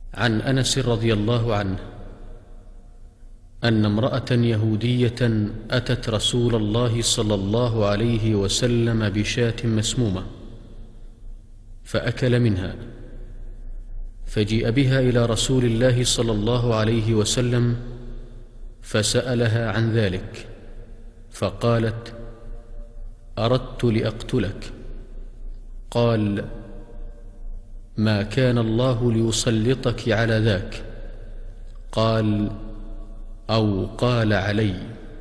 عن أنس رضي الله عنه أن امرأة يهودية أتت رسول الله صلى الله عليه وسلم بشاة مسمومة فأكل منها، فجيء بها إلى رسول الله صلى الله عليه وسلم فسألها عن ذلك، فقالت: أردت لأقتلك. قال: ما كان الله ليسلطك على ذاك. قال: أو قال علي.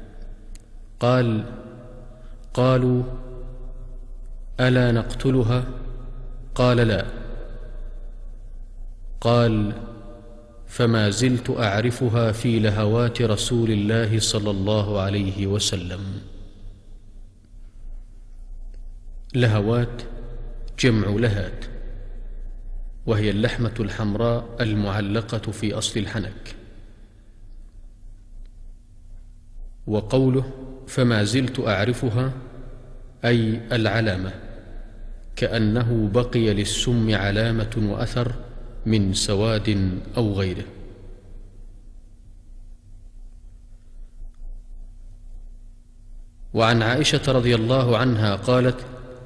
قالوا: ألا نقتلها؟ قال: لا. قال: فما زلت أعرفها في لهوات رسول الله صلى الله عليه وسلم. لهوات جمع لهات، وهي اللحمة الحمراء المعلقة في أصل الحنك. وقوله فما زلت أعرفها أي العلامة، كأنه بقي للسم علامة وأثر من سواد أو غيره. وعن عائشة رضي الله عنها قالت: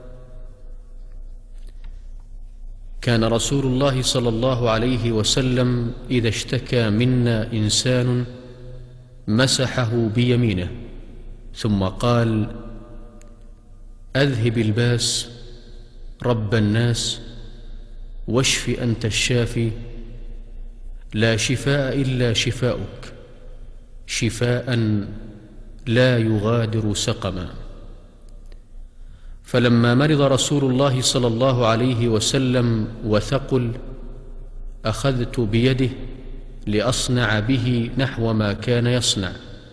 كان رسول الله صلى الله عليه وسلم إذا اشتكى منا إنسان مسحه بيمينه ثم قال: أذهب الباس رب الناس واشف أنت الشافي، لا شفاء إلا شفاؤك، شفاء لا يغادر سقما. فلما مرض رسول الله صلى الله عليه وسلم وثقل أخذت بيده لأصنع به نحو ما كان يصنع،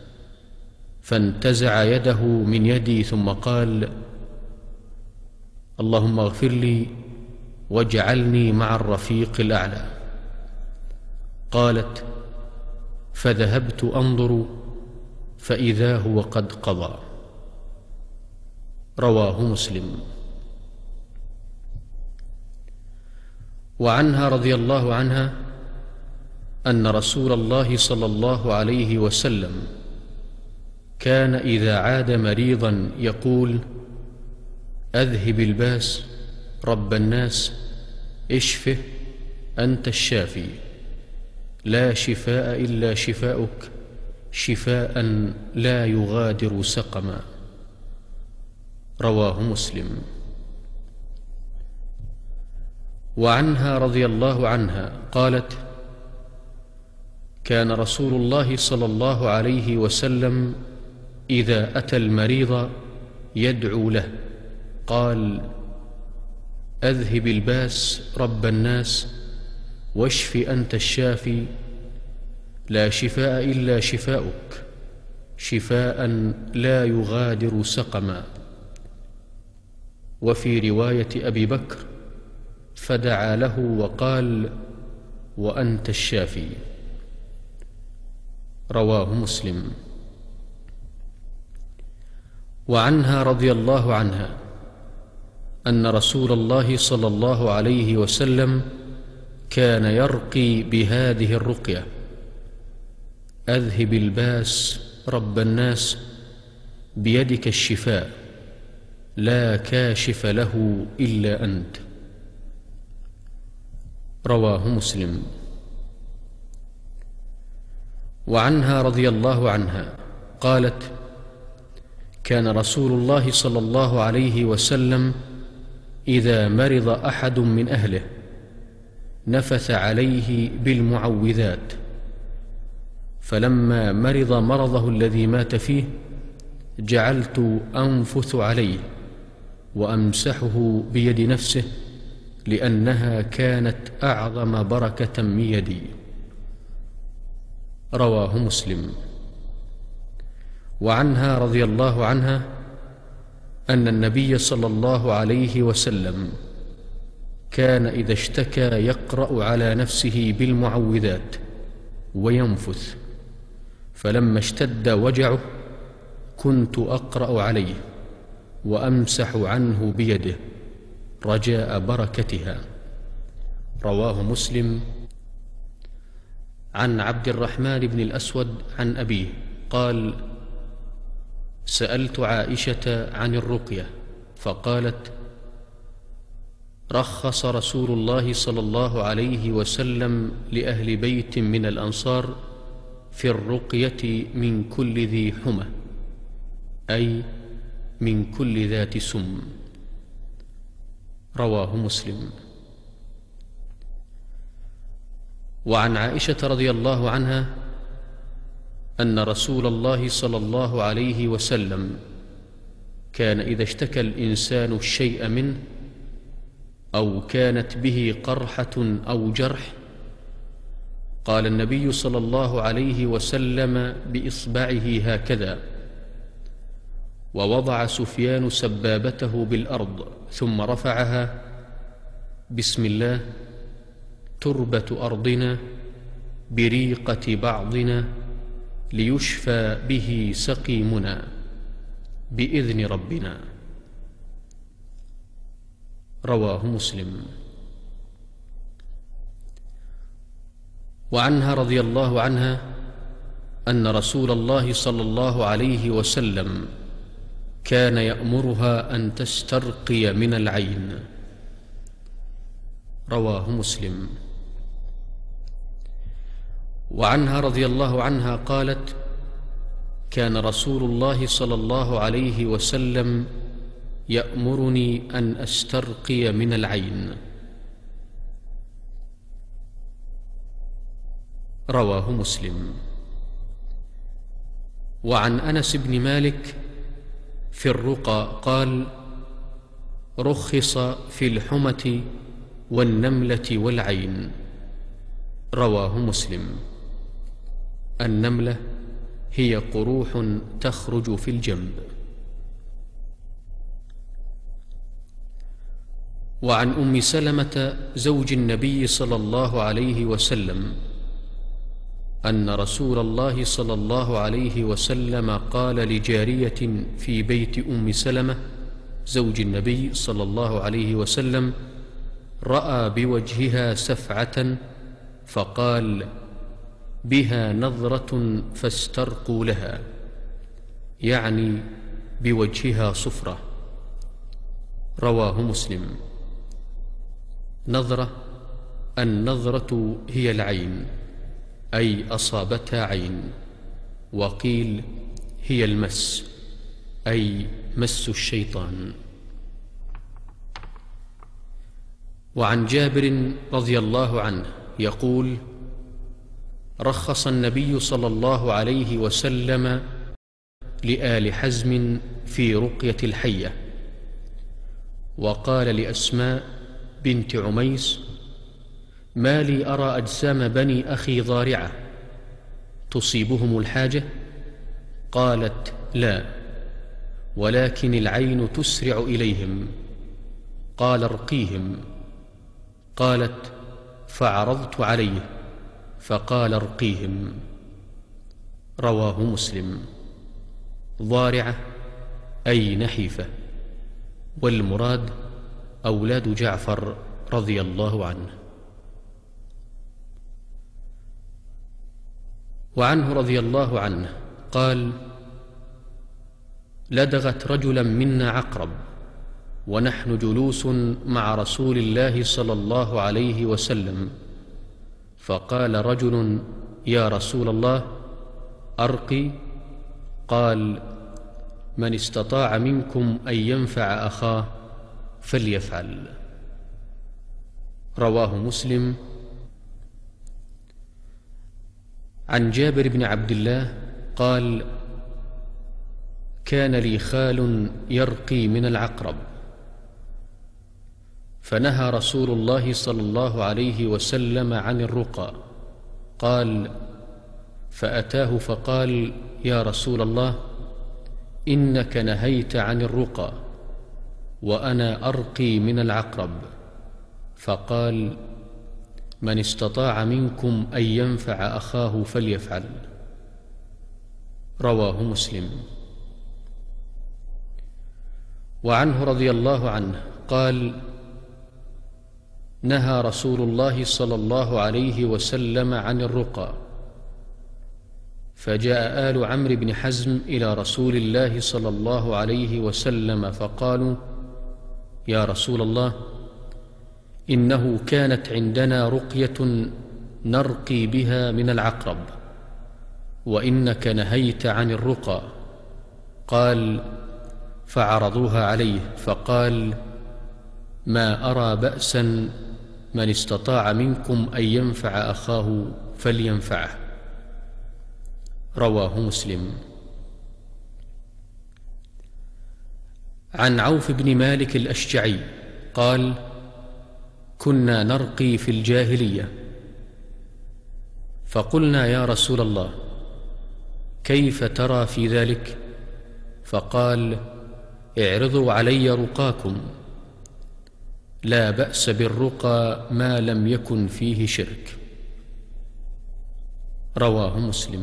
فانتزع يده من يدي ثم قال: اللهم اغفر لي واجعلني مع الرفيق الأعلى. قالت: فذهبت أنظر فإذا هو قد قضى. رواه مسلم. وعنها رضي الله عنها أن رسول الله صلى الله عليه وسلم كان إذا عاد مريضا يقول: أذهب الباس رب الناس اشفه أنت الشافي، لا شفاء إلا شفاؤك، شفاء لا يغادر سقما. رواه مسلم. وعنها رضي الله عنها قالت: كان رسول الله صلى الله عليه وسلم إذا أتى المريض يدعو له، قال: أذهب الباس رب الناس واشف أنت الشافي، لا شفاء إلا شفاؤك، شفاء لا يغادر سقما. وفي رواية أبي بكر: فدعا له وقال: وأنت الشافي. رواه مسلم. وعنها رضي الله عنها أن رسول الله صلى الله عليه وسلم كان يرقي بهذه الرقية: أذهب الباس رب الناس بيدك الشفاء، لا كاشف له إلا أنت. رواه مسلم. وعنها رضي الله عنها قالت: كان رسول الله صلى الله عليه وسلم إذا مرض أحد من أهله نفث عليه بالمعوذات، فلما مرض مرضه الذي مات فيه جعلت أنفث عليه وأمسحه بيد نفسه، لأنها كانت أعظم بركة من يدي. رواه مسلم. وعنها رضي الله عنها أن النبي صلى الله عليه وسلم كان إذا اشتكى يقرأ على نفسه بالمعوذات وينفث، فلما اشتد وجعه كنت أقرأ عليه وأمسح عنه بيده رجاء بركتها. رواه مسلم. عن عبد الرحمن بن الأسود عن أبيه قال: سألت عائشة عن الرقية فقالت: رخص رسول الله صلى الله عليه وسلم لأهل بيت من الأنصار في الرقية من كل ذي حمى، أي من كل ذات سم. رواه مسلم. وعن عائشة رضي الله عنها أن رسول الله صلى الله عليه وسلم كان إذا اشتكى الإنسان الشيء منه أو كانت به قرحة أو جرح قال النبي صلى الله عليه وسلم بإصبعه هكذا، ووضع سفيان سبابته بالأرض ثم رفعها: بسم الله، تربة أرضنا بريقة بعضنا ليشفى به سقيمنا بإذن ربنا. رواه مسلم. وعنها رضي الله عنها أن رسول الله صلى الله عليه وسلم كان يأمرها أن تسترقي من العين. رواه مسلم. وعنها رضي الله عنها قالت: كان رسول الله صلى الله عليه وسلم يأمرني أن أسترقي من العين. رواه مسلم. وعن أنس بن مالك في الرقى قال: رخص في الحمة والنملة والعين. رواه مسلم. النملة هي قروح تخرج في الجنب. وعن أم سلمة زوج النبي صلى الله عليه وسلم أن رسول الله صلى الله عليه وسلم قال لجارية في بيت أم سلمة زوج النبي صلى الله عليه وسلم: رأى بوجهها سفعة فقال: بها نظرة فاسترقوا لها، يعني بوجهها صفرة. رواه مسلم. نظرة، النظرة هي العين، أي أصابتها عين. وقيل هي المس، أي مس الشيطان. وعن جابر رضي الله عنه يقول: رخص النبي صلى الله عليه وسلم لآل حزم في رقية الحية، وقال لأسماء بنت عميس: ما لي أرى أجسام بني أخي ضارعة تصيبهم الحاجة؟ قالت: لا، ولكن العين تسرع إليهم. قال: ارقيهم. قالت: فعرضت عليه فقال: ارقيهم. رواه مسلم. ضارعة أي نحيفة، والمراد أولاد جعفر رضي الله عنه. وعنه رضي الله عنه قال: لدغت رجلا منا عقرب ونحن جلوس مع رسول الله صلى الله عليه وسلم، فقال رجل: يا رسول الله، أرقي؟ قال: من استطاع منكم أن ينفع أخاه فليفعل. رواه مسلم. عن جابر بن عبد الله قال: كان لي خال يرقي من العقرب، فنهى رسول الله صلى الله عليه وسلم عن الرقى. قال: فأتاه فقال: يا رسول الله، إنك نهيت عن الرقى وأنا أرقي من العقرب. فقال: من استطاع منكم أن ينفع أخاه فليفعل. رواه مسلم. وعنه رضي الله عنه قال: نهى رسول الله صلى الله عليه وسلم عن الرقى. فجاء آل عمرو بن حزم إلى رسول الله صلى الله عليه وسلم فقالوا: يا رسول الله، إنه كانت عندنا رقية نرقي بها من العقرب، وإنك نهيت عن الرقى. قال: فعرضوها عليه فقال: ما أرى بأسا، من استطاع منكم أن ينفع أخاه فلينفعه. رواه مسلم. عن عوف بن مالك الأشجعي قال: كنا نرقي في الجاهلية، فقلنا: يا رسول الله، كيف ترى في ذلك؟ فقال: اعرضوا علي رقاكم، لا بأس بالرقى ما لم يكن فيه شرك. رواه مسلم.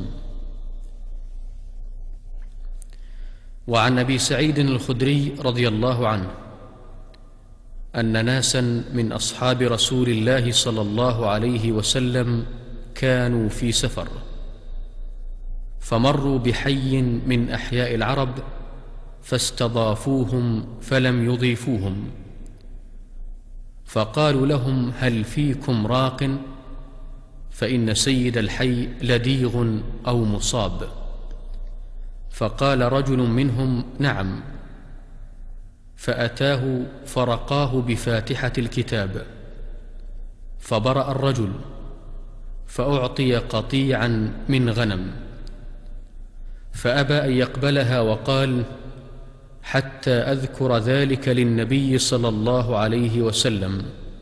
وعن أبي سعيد الخدري رضي الله عنه أن ناسا من أصحاب رسول الله صلى الله عليه وسلم كانوا في سفر، فمروا بحي من أحياء العرب فاستضافوهم فلم يضيفوهم، فقالوا لهم: هل فيكم راق؟ فإن سيد الحي لديغ أو مصاب. فقال رجل منهم: نعم. فأتاه فرقاه بفاتحة الكتاب، فبرأ الرجل، فأعطي قطيعا من غنم، فأبى أن يقبلها وقال: حتى أذكر ذلك للنبي صلى الله عليه وسلم.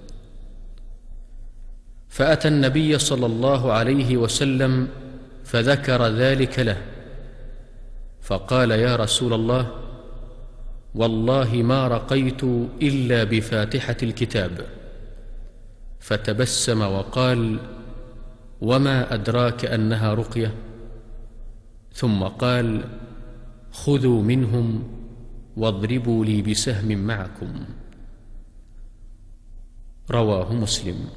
فأتى النبي صلى الله عليه وسلم فذكر ذلك له، فقال: يا رسول الله، والله ما رقيت إلا بفاتحة الكتاب. فتبسم وقال: وما أدراك أنها رقية؟ ثم قال: خذوا منهم واضربوا لي بسهم معكم. رواه مسلم.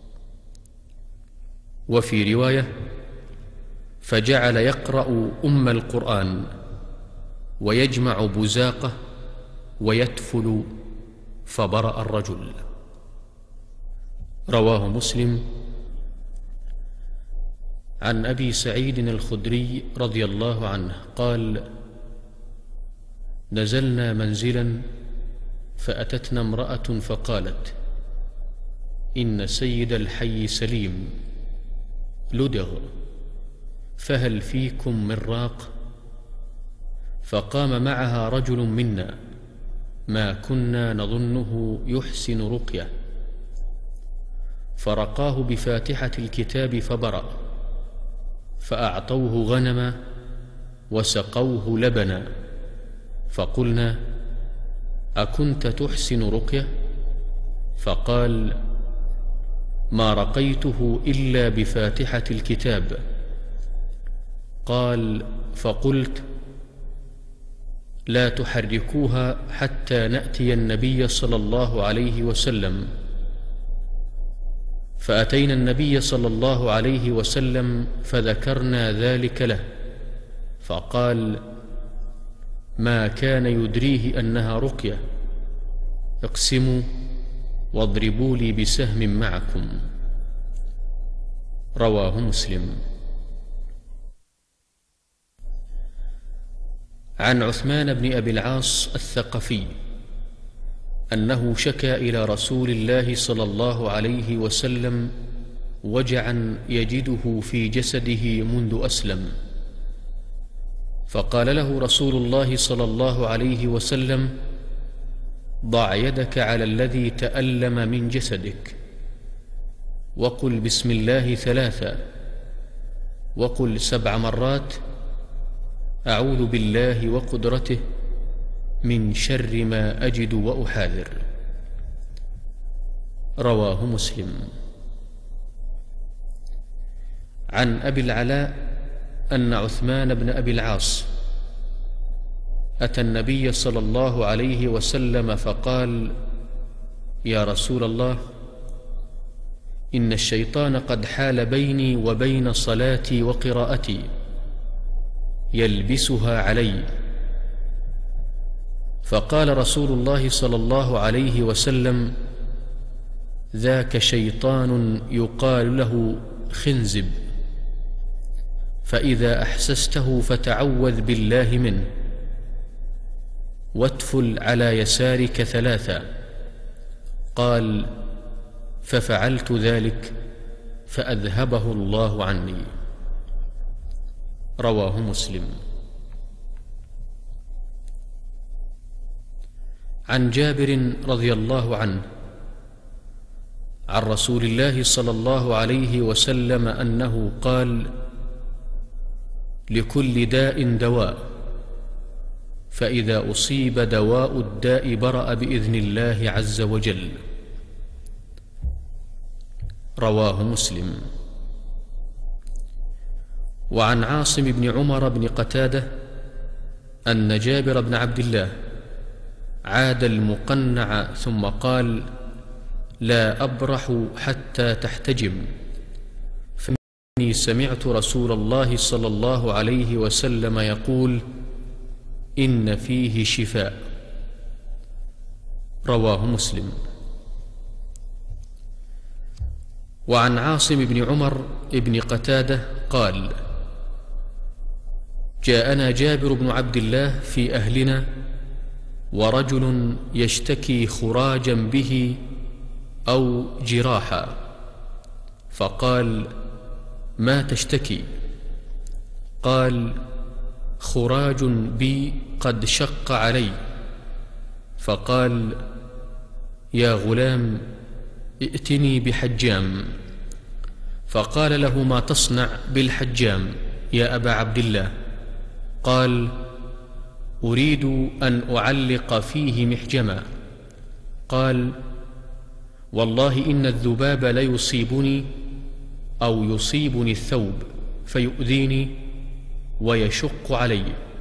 وفي رواية: فجعل يقرأ أم القرآن ويجمع بزاقه ويتفل، فبرأ الرجل. رواه مسلم. عن أبي سعيد الخدري رضي الله عنه قال: نزلنا منزلا فأتتنا امرأة فقالت: إن سيد الحي سليم لدغ، فهل فيكم من راق؟ فقام معها رجل منا ما كنا نظنه يحسن رقيه، فرقاه بفاتحة الكتاب فبرأ، فأعطوه غنما وسقوه لبنا، فقلنا: أكنت تحسن رقيه؟ فقال: ما رقيته إلا بفاتحة الكتاب. قال: فقلت: لا تحركوها حتى نأتي النبي صلى الله عليه وسلم. فأتينا النبي صلى الله عليه وسلم فذكرنا ذلك له، فقال: ما كان يدريه أنها رقية، اقسموا واضربوا لي بسهم معكم. رواه مسلم. عن عثمان بن أبي العاص الثقفي أنه شكا إلى رسول الله صلى الله عليه وسلم وجعا يجده في جسده منذ أسلم، فقال له رسول الله صلى الله عليه وسلم: ضع يدك على الذي تألم من جسدك، وقل بسم الله 3، وقل 7 مرات: أعوذ بالله وقدرته من شر ما أجد وأحاذر. رواه مسلم. عن أبي العلاء أن عثمان بن أبي العاص أتى النبي صلى الله عليه وسلم فقال: يا رسول الله، إن الشيطان قد حال بيني وبين صلاتي وقراءتي يلبسها علي. فقال رسول الله صلى الله عليه وسلم: ذاك شيطان يقال له خنزب، فإذا أحسسته فتعوذ بالله منه، واتفل على يسارك 3. قال: ففعلت ذلك فأذهبه الله عني. رواه مسلم. عن جابر رضي الله عنه عن رسول الله صلى الله عليه وسلم أنه قال: لكل داء دواء، فإذا أصيب دواء الداء برأ بإذن الله عز وجل. رواه مسلم. وعن عاصم بن عمر بن قتادة أن جابر بن عبد الله عاد المقنع ثم قال: لا أبرح حتى تحتجم، فإني سمعت رسول الله صلى الله عليه وسلم يقول: إن فيه شفاء. رواه مسلم. وعن عاصم بن عمر بن قتادة قال: جاءنا جابر بن عبد الله في أهلنا ورجل يشتكي خراجا به أو جراحا، فقال: ما تشتكي؟ قال: خراج بي قد شق علي. فقال: يا غلام، ائتني بحجام. فقال له: ما تصنع بالحجام يا أبا عبد الله؟ قال: أريد أن أعلق فيه محجما. قال: والله إن الذباب ليصيبني أو يصيبني الثوب فيؤذيني ويشق علي.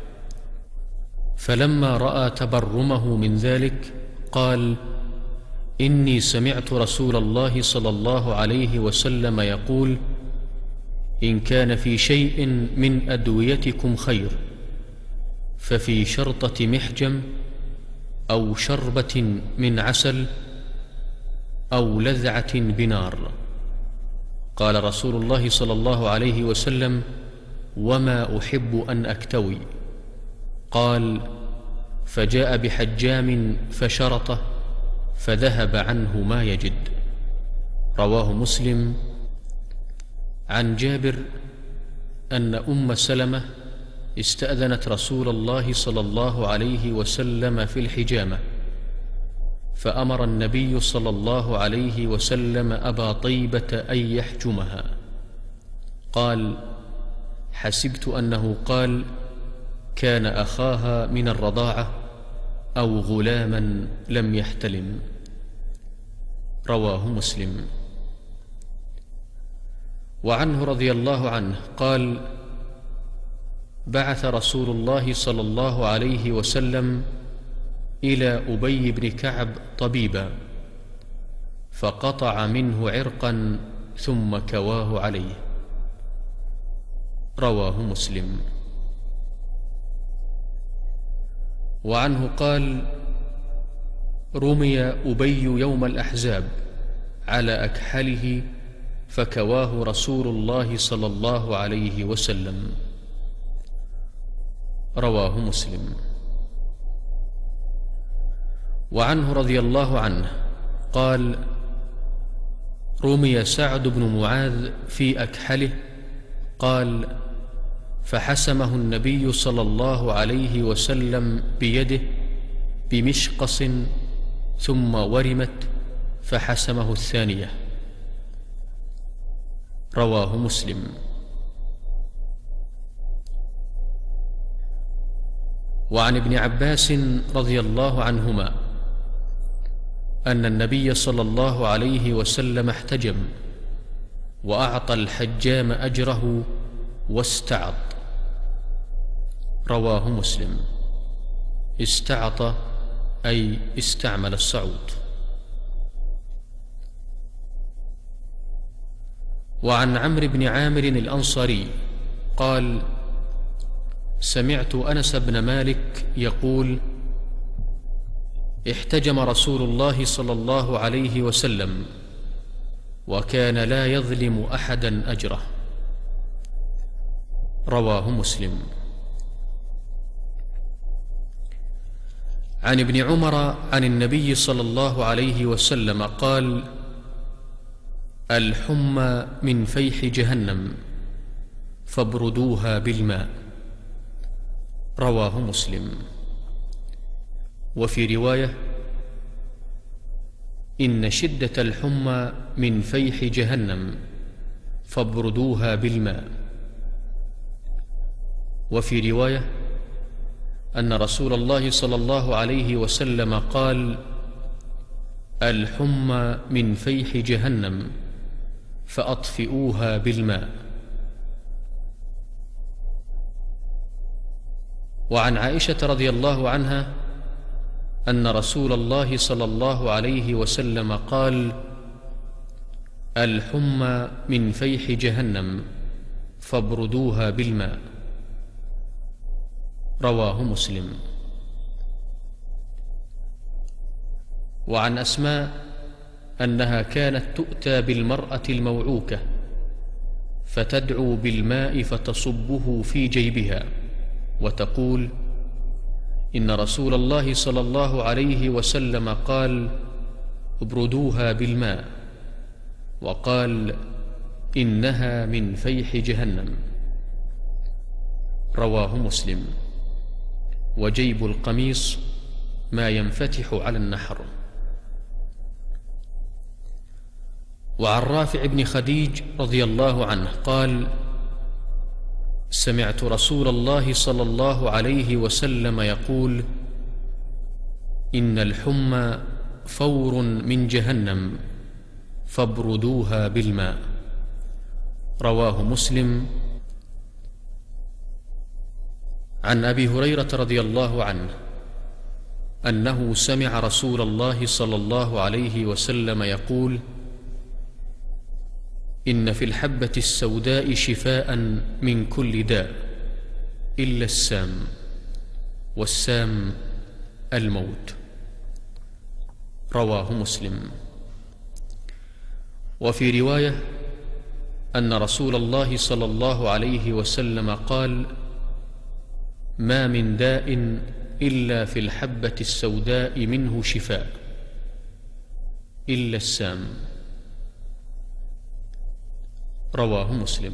فلما رأى تبرمه من ذلك قال: إني سمعت رسول الله صلى الله عليه وسلم يقول: إن كان في شيء من أدويتكم خير ففي شرطة محجم أو شربة من عسل أو لذعة بنار. قال رسول الله صلى الله عليه وسلم: وما أحب أن أكتوي. قال: فجاء بحجام فشرطه فذهب عنه ما يجد. رواه مسلم. عن جابر أن أم سلمة استأذنت رسول الله صلى الله عليه وسلم في الحجامة، فأمر النبي صلى الله عليه وسلم أبا طيبة أن يحجمها. قال: حسبت أنه قال: كان أخاها من الرضاعة أو غلاما لم يحتلم. رواه مسلم. وعنه رضي الله عنه قال: بعث رسول الله صلى الله عليه وسلم إلى أبي بن كعب طبيبا، فقطع منه عرقا ثم كواه عليه. رواه مسلم. وعنه قال: رمي أبي يوم الأحزاب على أكحله فكواه رسول الله صلى الله عليه وسلم. رواه مسلم. وعنه رضي الله عنه قال: رمي سعد بن معاذ في أكحله، قال: فحسمه النبي صلى الله عليه وسلم بيده بمشقص ثم ورمت فحسمه الثانية. رواه مسلم. وعن ابن عباس رضي الله عنهما أن النبي صلى الله عليه وسلم احتجم وأعطى الحجام أجره واستعط. رواه مسلم. استعط أي استعمل الصعود. وعن عمرو بن عامر الأنصاري قال: سمعت أنس بن مالك يقول: احتجم رسول الله صلى الله عليه وسلم وكان لا يظلم أحدا أجره. رواه مسلم. عن ابن عمر عن النبي صلى الله عليه وسلم قال: الحمى من فيح جهنم فابردوها بالماء. رواه مسلم. وفي رواية: إن شدة الحمى من فيح جهنم فابردوها بالماء. وفي رواية: أن رسول الله صلى الله عليه وسلم قال: الحمى من فيح جهنم فأطفئوها بالماء. وعن عائشة رضي الله عنها أن رسول الله صلى الله عليه وسلم قال: الحمى من فيح جهنم فابردوها بالماء. رواه مسلم. وعن أسماء أنها كانت تؤتى بالمرأة الموعوكة فتدعو بالماء فتصبه في جيبها وتقول: إن رسول الله صلى الله عليه وسلم قال: ابردوها بالماء، وقال: إنها من فيح جهنم. رواه مسلم. وجيب القميص ما ينفتح على النحر. وعن رافع بن خديج رضي الله عنه قال: سمعت رسول الله صلى الله عليه وسلم يقول: إن الحمى فور من جهنم فابردوها بالماء. رواه مسلم. عن أبي هريرة رضي الله عنه أنه سمع رسول الله صلى الله عليه وسلم يقول: إن في الحبة السوداء شفاء من كل داء إلا السام، والسام الموت. رواه مسلم. وفي رواية أن رسول الله صلى الله عليه وسلم قال: ما من داء إلا في الحبة السوداء منه شفاء إلا السام. رواه مسلم.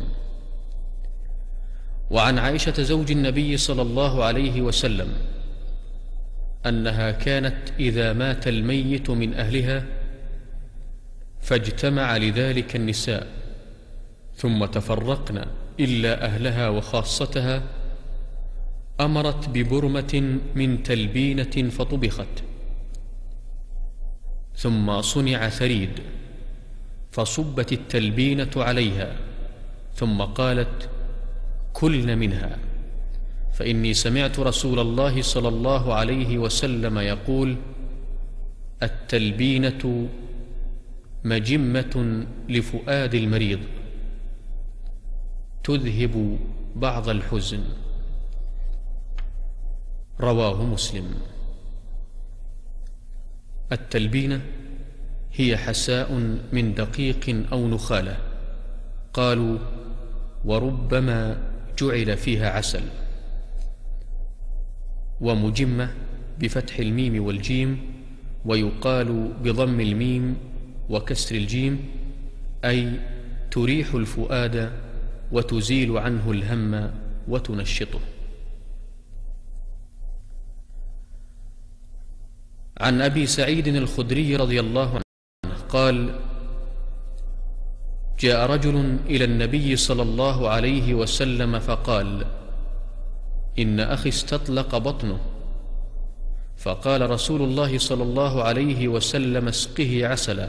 وعن عائشة زوج النبي صلى الله عليه وسلم أنها كانت إذا مات الميت من أهلها فاجتمع لذلك النساء ثم تفرقن إلا أهلها وخاصتها، أمرت ببرمة من تلبينة فطبخت، ثم صنع ثريد فصبت التلبينة عليها، ثم قالت: كلن منها، فإني سمعت رسول الله صلى الله عليه وسلم يقول: التلبينة مجمة لفؤاد المريض تذهب بعض الحزن. رواه مسلم. التلبينة هي حساء من دقيق أو نخالة، قالوا: وربما جعل فيها عسل. ومجمة بفتح الميم والجيم، ويقال بضم الميم وكسر الجيم، أي تريح الفؤاد وتزيل عنه الهم وتنشطه. عن أبي سعيد الخدري رضي الله عنه قال: جاء رجل إلى النبي صلى الله عليه وسلم فقال: إن أخي استطلق بطنه. فقال رسول الله صلى الله عليه وسلم: اسقه عسلا.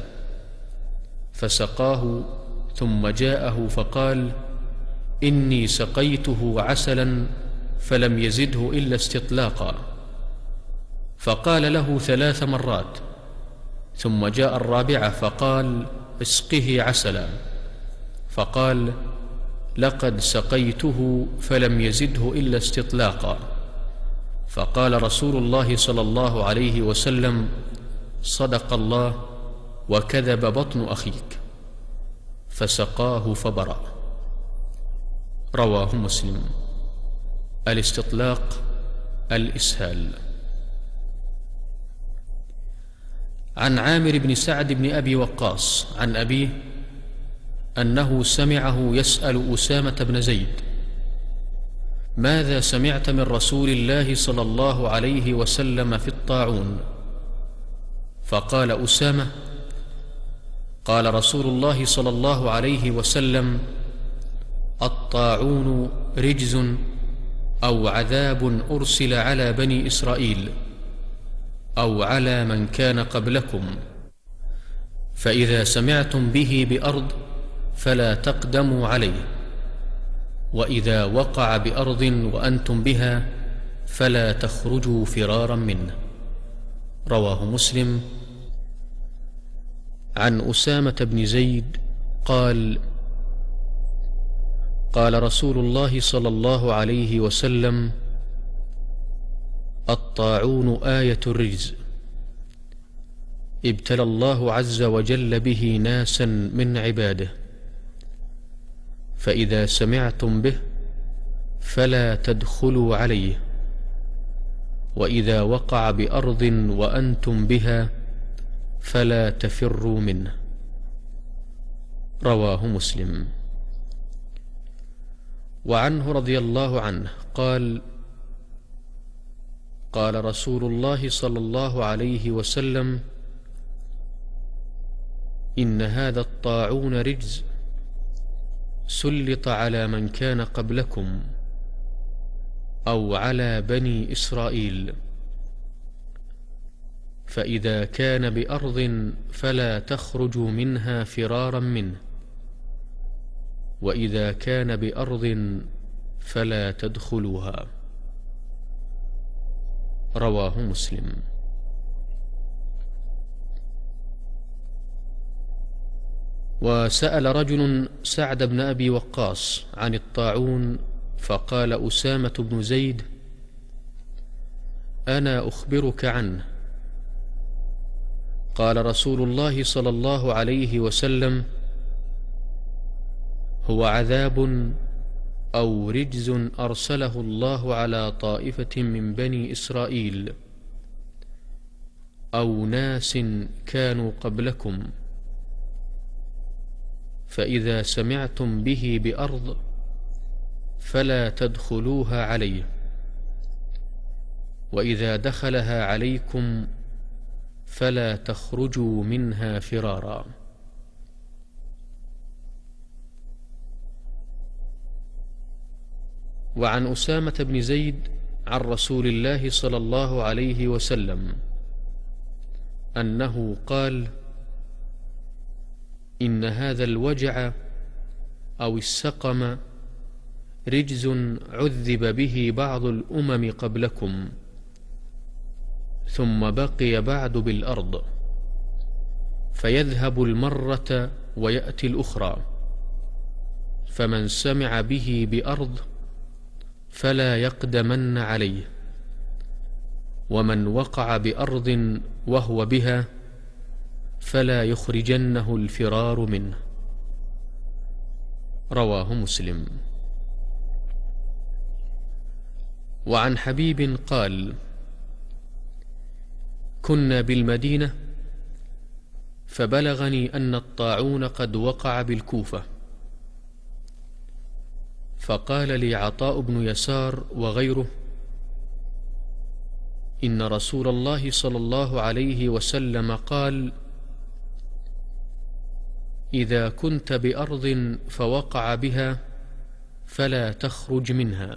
فسقاه، ثم جاءه فقال: إني سقيته عسلا فلم يزده إلا استطلاقا. فقال له 3 مرات، ثم جاء الرابعة فقال: اسقه عسلا. فقال: لقد سقيته فلم يزده إلا استطلاقا. فقال رسول الله صلى الله عليه وسلم: صدق الله وكذب بطن أخيك. فسقاه فبرأ. رواه مسلم. الاستطلاق الإسهال. عن عامر بن سعد بن أبي وقاص عن أبيه أنه سمعه يسأل أسامة بن زيد: ماذا سمعت من رسول الله صلى الله عليه وسلم في الطاعون؟ فقال أسامة: قال رسول الله صلى الله عليه وسلم: الطاعون رجز أو عذاب أرسل على بني إسرائيل أو على من كان قبلكم، فإذا سمعتم به بأرض فلا تقدموا عليه، وإذا وقع بأرض وأنتم بها فلا تخرجوا فرارا منه. رواه مسلم. عن أسامة بن زيد قال: قال رسول الله صلى الله عليه وسلم: الطاعون آية الرجز، ابتلى الله عز وجل به ناسا من عباده، فإذا سمعتم به فلا تدخلوا عليه، وإذا وقع بأرض وأنتم بها فلا تفروا منه. رواه مسلم. وعنه رضي الله عنه قال: قال رسول الله صلى الله عليه وسلم: إن هذا الطاعون رجز سلط على من كان قبلكم أو على بني إسرائيل، فإذا كان بأرض فلا تخرجوا منها فرارا منه، وإذا كان بأرض فلا تدخلوها. رواه مسلم. وسأل رجل سعد بن أبي وقاص عن الطاعون، فقال أسامة بن زيد: أنا أخبرك عنه. قال رسول الله صلى الله عليه وسلم: هو عذاب أو رجز أرسله الله على طائفة من بني إسرائيل أو ناس كانوا قبلكم، فإذا سمعتم به بأرض فلا تدخلوها عليه، وإذا دخلها عليكم فلا تخرجوا منها فرارا. وعن أسامة بن زيد عن رسول الله صلى الله عليه وسلم أنه قال: إن هذا الوجع أو السقم رجز عذب به بعض الأمم قبلكم، ثم بقي بعد بالأرض، فيذهب المرة ويأتي الأخرى، فمن سمع به بأرض فلا يقدمن عليه، ومن وقع بأرض وهو بها فلا يخرجنه الفرار منه. رواه مسلم. وعن حبيب قال: كنا بالمدينة فبلغني أن الطاعون قد وقع بالكوفة، فقال لي عطاء بن يسار وغيره: إن رسول الله صلى الله عليه وسلم قال: إذا كنت بأرض فوقع بها فلا تخرج منها،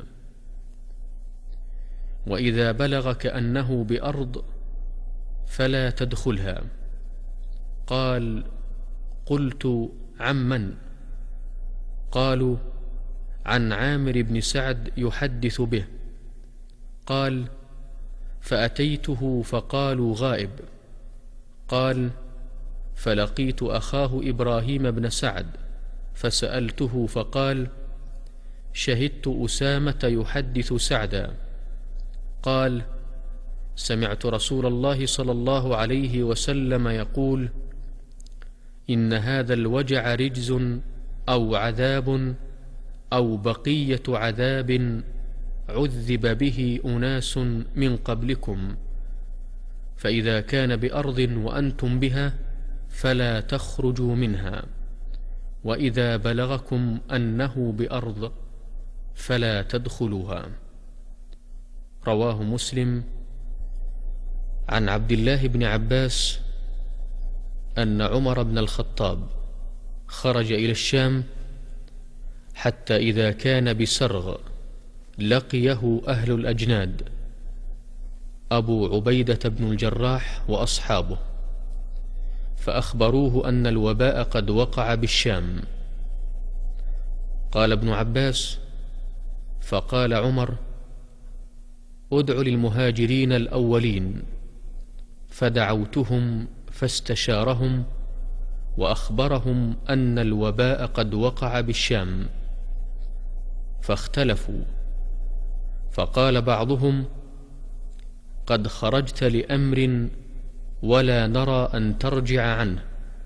وإذا بلغك أنه بأرض فلا تدخلها. قال: قلت: عمن؟ قالوا: عن عامر بن سعد يحدث به. قال: فأتيته فقالوا غائب. قال: فلقيت أخاه إبراهيم بن سعد فسألته فقال: شهدت أسامة يحدث سعدا قال: سمعت رسول الله صلى الله عليه وسلم يقول: إن هذا الوجع رجز أو عذاب أو بقية عذاب عذب به أناس من قبلكم، فإذا كان بأرض وأنتم بها فلا تخرجوا منها، وإذا بلغكم أنه بأرض فلا تدخلوها. رواه مسلم. عن عبد الله بن عباس أن عمر بن الخطاب خرج إلى الشام حتى إذا كان بسرغ لقيه أهل الأجناد أبو عبيدة بن الجراح وأصحابه، فأخبروه أن الوباء قد وقع بالشام. قال ابن عباس: فقال عمر: ادع للمهاجرين الأولين، فدعوتهم فاستشارهم وأخبرهم أن الوباء قد وقع بالشام، فاختلفوا، فقال بعضهم: قد خرجت لأمر ولا نرى أن ترجع عنه،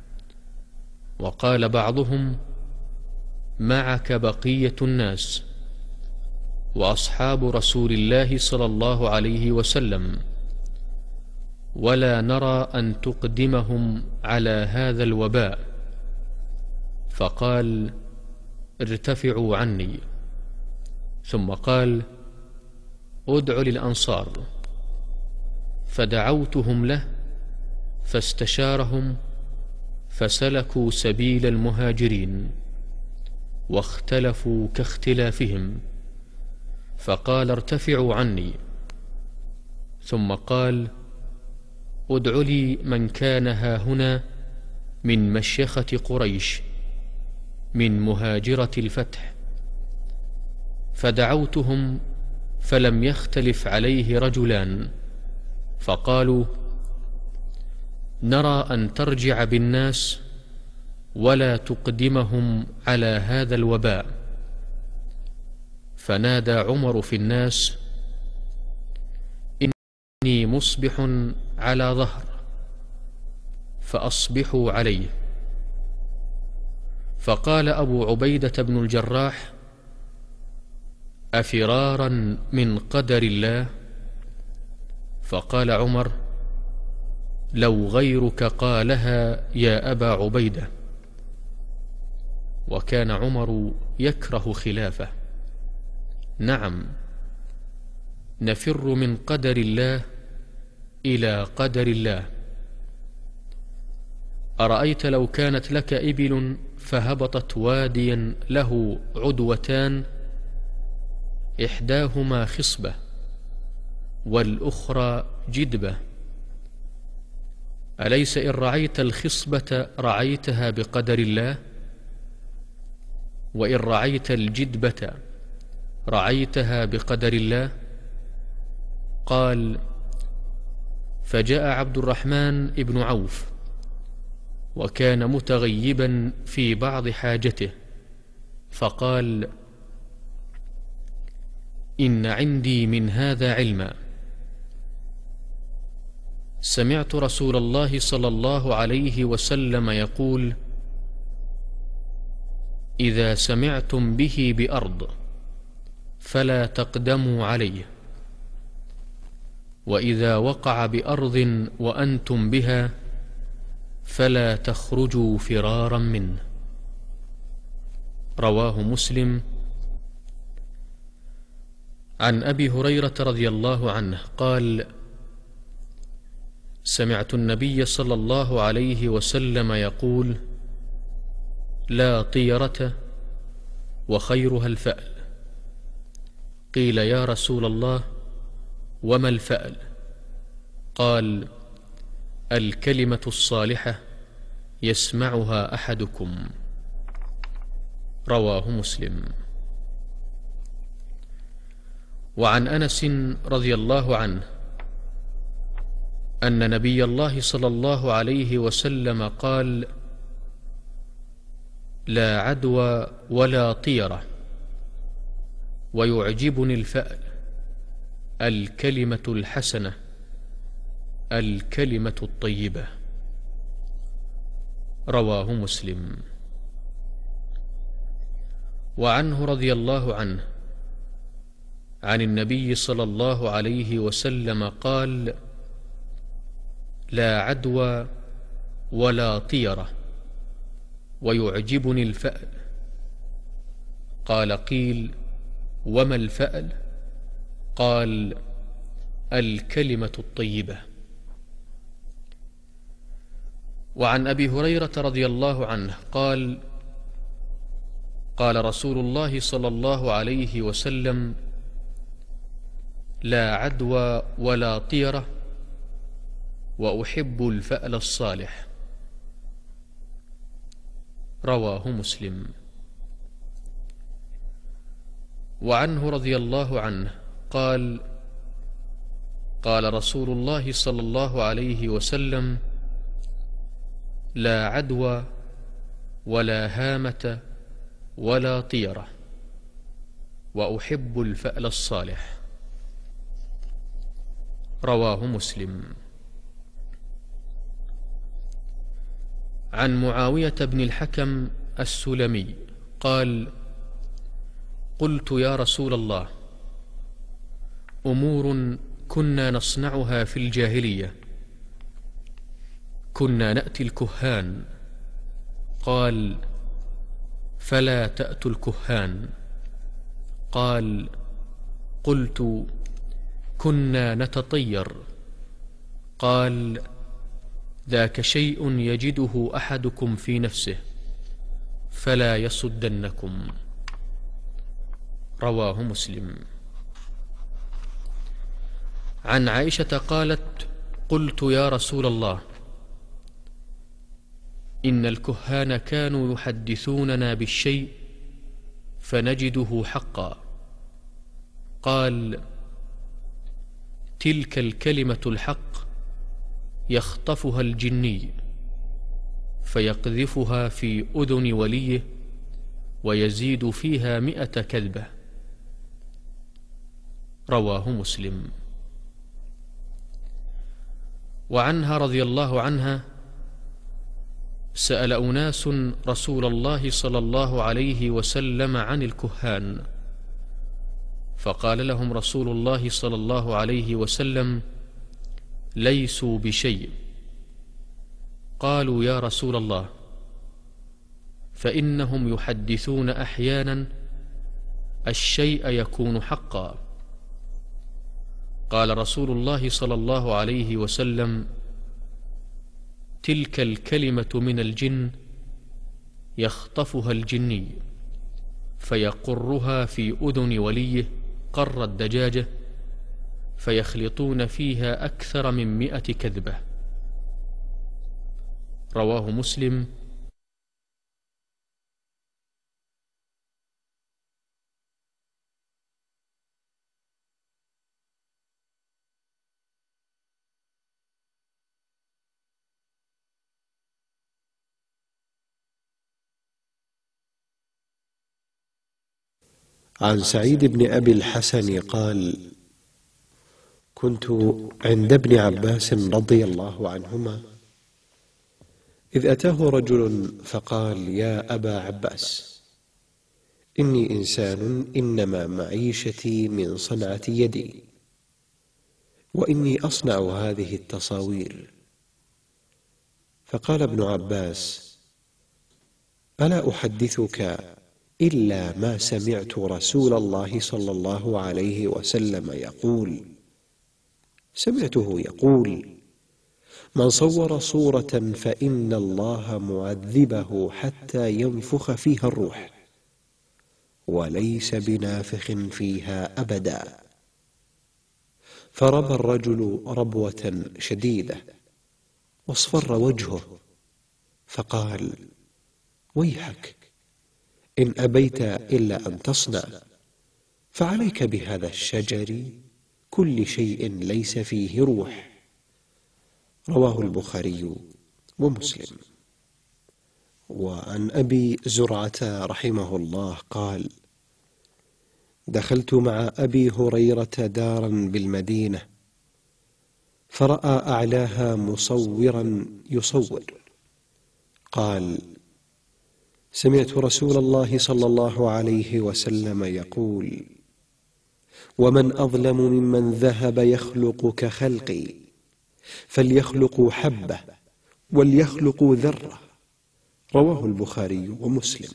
وقال بعضهم: معك بقية الناس وأصحاب رسول الله صلى الله عليه وسلم، ولا نرى أن تقدمهم على هذا الوباء. فقال: ارتفعوا عني. ثم قال: ادع للأنصار، فدعوتهم له فاستشارهم، فسلكوا سبيل المهاجرين واختلفوا كاختلافهم، فقال: ارتفعوا عني. ثم قال: ادع لي من كان هاهنا من مشيخة قريش من مهاجرة الفتح، فدعوتهم فلم يختلف عليه رجلان، فقالوا: نرى أن ترجع بالناس ولا تقدمهم على هذا الوباء. فنادى عمر في الناس: إني مصبح على ظهر، فأصبحوا عليه. فقال أبو عبيدة بن الجراح: أفرارا من قدر الله؟ فقال عمر: لو غيرك قالها يا أبا عبيدة. وكان عمر يكره خلافه. نعم، نفر من قدر الله إلى قدر الله. أرأيت لو كانت لك إبل فهبطت واديا له عدوتان، إحداهما خصبة والأخرى جدبة، أليس إن رعيت الخصبة رعيتها بقدر الله؟ وإن رعيت الجدبة رعيتها بقدر الله؟ قال: فجاء عبد الرحمن بن عوف، وكان متغيبا في بعض حاجته، فقال: إن عندي من هذا علما. سمعت رسول الله صلى الله عليه وسلم يقول: إذا سمعتم به بأرض فلا تقدموا عليه، وإذا وقع بأرض وأنتم بها فلا تخرجوا فرارا منه. رواه مسلم. عن أبي هريرة رضي الله عنه قال: سمعت النبي صلى الله عليه وسلم يقول: لا طيرة وخيرها الفأل. قيل: يا رسول الله، وما الفأل؟ قال: الكلمة الصالحة يسمعها أحدكم. رواه مسلم. وعن أنس رضي الله عنه أن نبي الله صلى الله عليه وسلم قال: لا عدوى ولا طيرة، ويعجبني الفأل، الكلمة الحسنة، الكلمة الطيبة. رواه مسلم. وعنه رضي الله عنه عن النبي صلى الله عليه وسلم قال: لا عدوى ولا طيرة، ويعجبني الفأل. قال: قيل: وما الفأل؟ قال: الكلمة الطيبة. وعن أبي هريرة رضي الله عنه قال: قال رسول الله صلى الله عليه وسلم: لا عدوى ولا طيرة، وأحب الفأل الصالح. رواه مسلم. وعنه رضي الله عنه قال: قال رسول الله صلى الله عليه وسلم: لا عدوى ولا هامة ولا طيرة، وأحب الفأل الصالح. رواه مسلم. عن معاوية بن الحكم السلمي قال: قلت يا رسول الله، أمور كنا نصنعها في الجاهلية. كنا نأتي الكهان. قال: فلا تأتوا الكهان. قال: قلت: كنا نتطير. قال: ذاك شيء يجده أحدكم في نفسه، فلا يصدنكم. رواه مسلم. عن عائشة قالت: قلت يا رسول الله، إن الكهان كانوا يحدثوننا بالشيء فنجده حقا. قال: تلك الكلمة الحق يخطفها الجني فيقذفها في أذن وليه ويزيد فيها 100 كذبة. رواه مسلم. وعنها رضي الله عنها: سأل أناس رسول الله صلى الله عليه وسلم عن الكهان، فقال لهم رسول الله صلى الله عليه وسلم: ليسوا بشيء. قالوا: يا رسول الله، فإنهم يحدثون أحيانا الشيء يكون حقا. قال رسول الله صلى الله عليه وسلم: تلك الكلمة من الجن يخطفها الجني فيقرها في أذن وليه قر الدجاجة، فيخلطون فيها أكثر من 100 كذبة. رواه مسلم. عن سعيد بن أبي الحسن قال: كنت عند ابن عباس رضي الله عنهما، إذ أتاه رجل فقال: يا أبا عباس، إني إنسان إنما معيشتي من صنعة يدي، وإني أصنع هذه التصاوير. فقال ابن عباس: ألا أحدثك إلا ما سمعت رسول الله صلى الله عليه وسلم يقول؟ سمعته يقول: من صور صورة فإن الله معذبه حتى ينفخ فيها الروح، وليس بنافخ فيها أبدا. فربى الرجل ربوة شديدة واصفر وجهه، فقال: ويحك، إن أبيت إلا أن تصنع، فعليك بهذا الشجر، كل شيء ليس فيه روح. رواه البخاري ومسلم. وعن أبي زرعة رحمه الله قال: دخلت مع أبي هريرة دارا بالمدينة، فرأى أعلاها مصورا يصور، قال: سمعت رسول الله صلى الله عليه وسلم يقول: ومن أظلم ممن ذهب يخلق كخلقي، فليخلقوا حبة وليخلقوا ذرة. رواه البخاري ومسلم.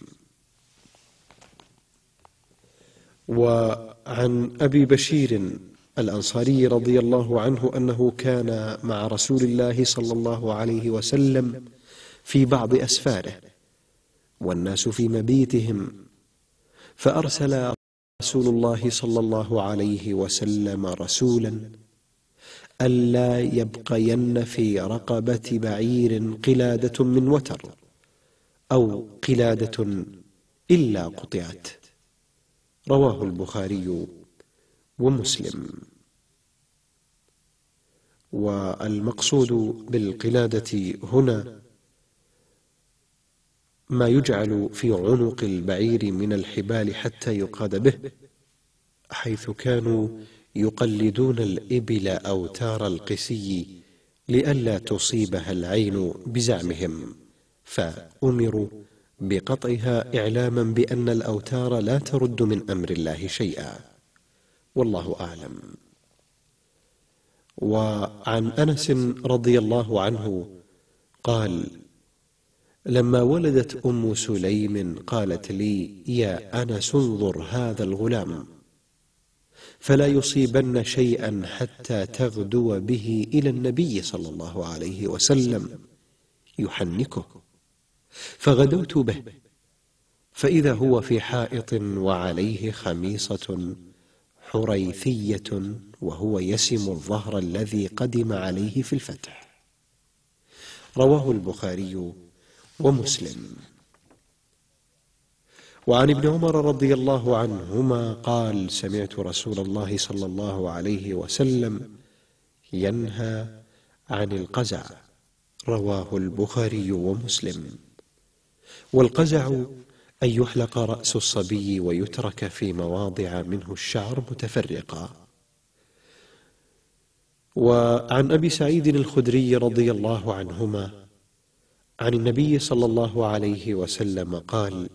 وعن أبي بشير الأنصاري رضي الله عنه أنه كان مع رسول الله صلى الله عليه وسلم في بعض أسفاره والناس في مبيتهم، فأرسل رسول الله صلى الله عليه وسلم رسولا ألا يبقين في رقبة بعير قلادة من وتر أو قلادة إلا قطعت. رواه البخاري ومسلم. والمقصود بالقلادة هنا ما يجعل في عنق البعير من الحبال حتى يقاد به، حيث كانوا يقلدون الإبل أوتار القسي لئلا تصيبها العين بزعمهم، فأمروا بقطعها إعلاما بأن الأوتار لا ترد من أمر الله شيئا، والله أعلم. وعن أنس رضي الله عنه قال: لما ولدت أم سليم قالت لي: يا أنس انظر هذا الغلام، فلا يصيبن شيئا حتى تغدو به إلى النبي صلى الله عليه وسلم يحنكه. فغدوت به، فإذا هو في حائط وعليه خميصة حريثية، وهو يسم الظهر الذي قدم عليه في الفتح. رواه البخاري ومسلم. وعن ابن عمر رضي الله عنهما قال: سمعت رسول الله صلى الله عليه وسلم ينهى عن القزع. رواه البخاري ومسلم. والقزع أن يحلق رأس الصبي ويترك في مواضع منه الشعر متفرقا. وعن أبي سعيد الخدري رضي الله عنهما عن النبي صلى الله عليه وسلم قال: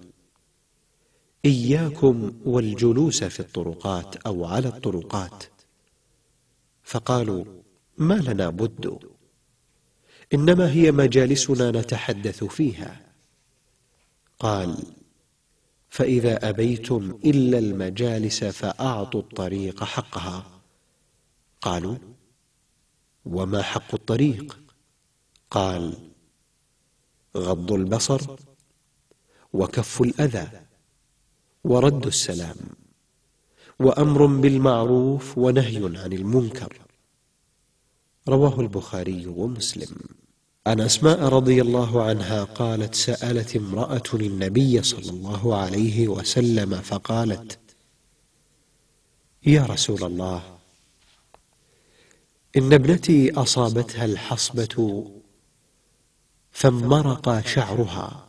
إياكم والجلوس في الطرقات أو على الطرقات. فقالوا: ما لنا بد، إنما هي مجالسنا نتحدث فيها. قال: فإذا أبيتم إلا المجالس فأعطوا الطريق حقها. قالوا: وما حق الطريق؟ قال: غض البصر، وكف الأذى، ورد السلام، وأمر بالمعروف ونهي عن المنكر. رواه البخاري ومسلم. عن أسماء رضي الله عنها قالت: سألت امرأة النبي صلى الله عليه وسلم فقالت: يا رسول الله، إن ابنتي أصابتها الحصبة فانمرق شعرها،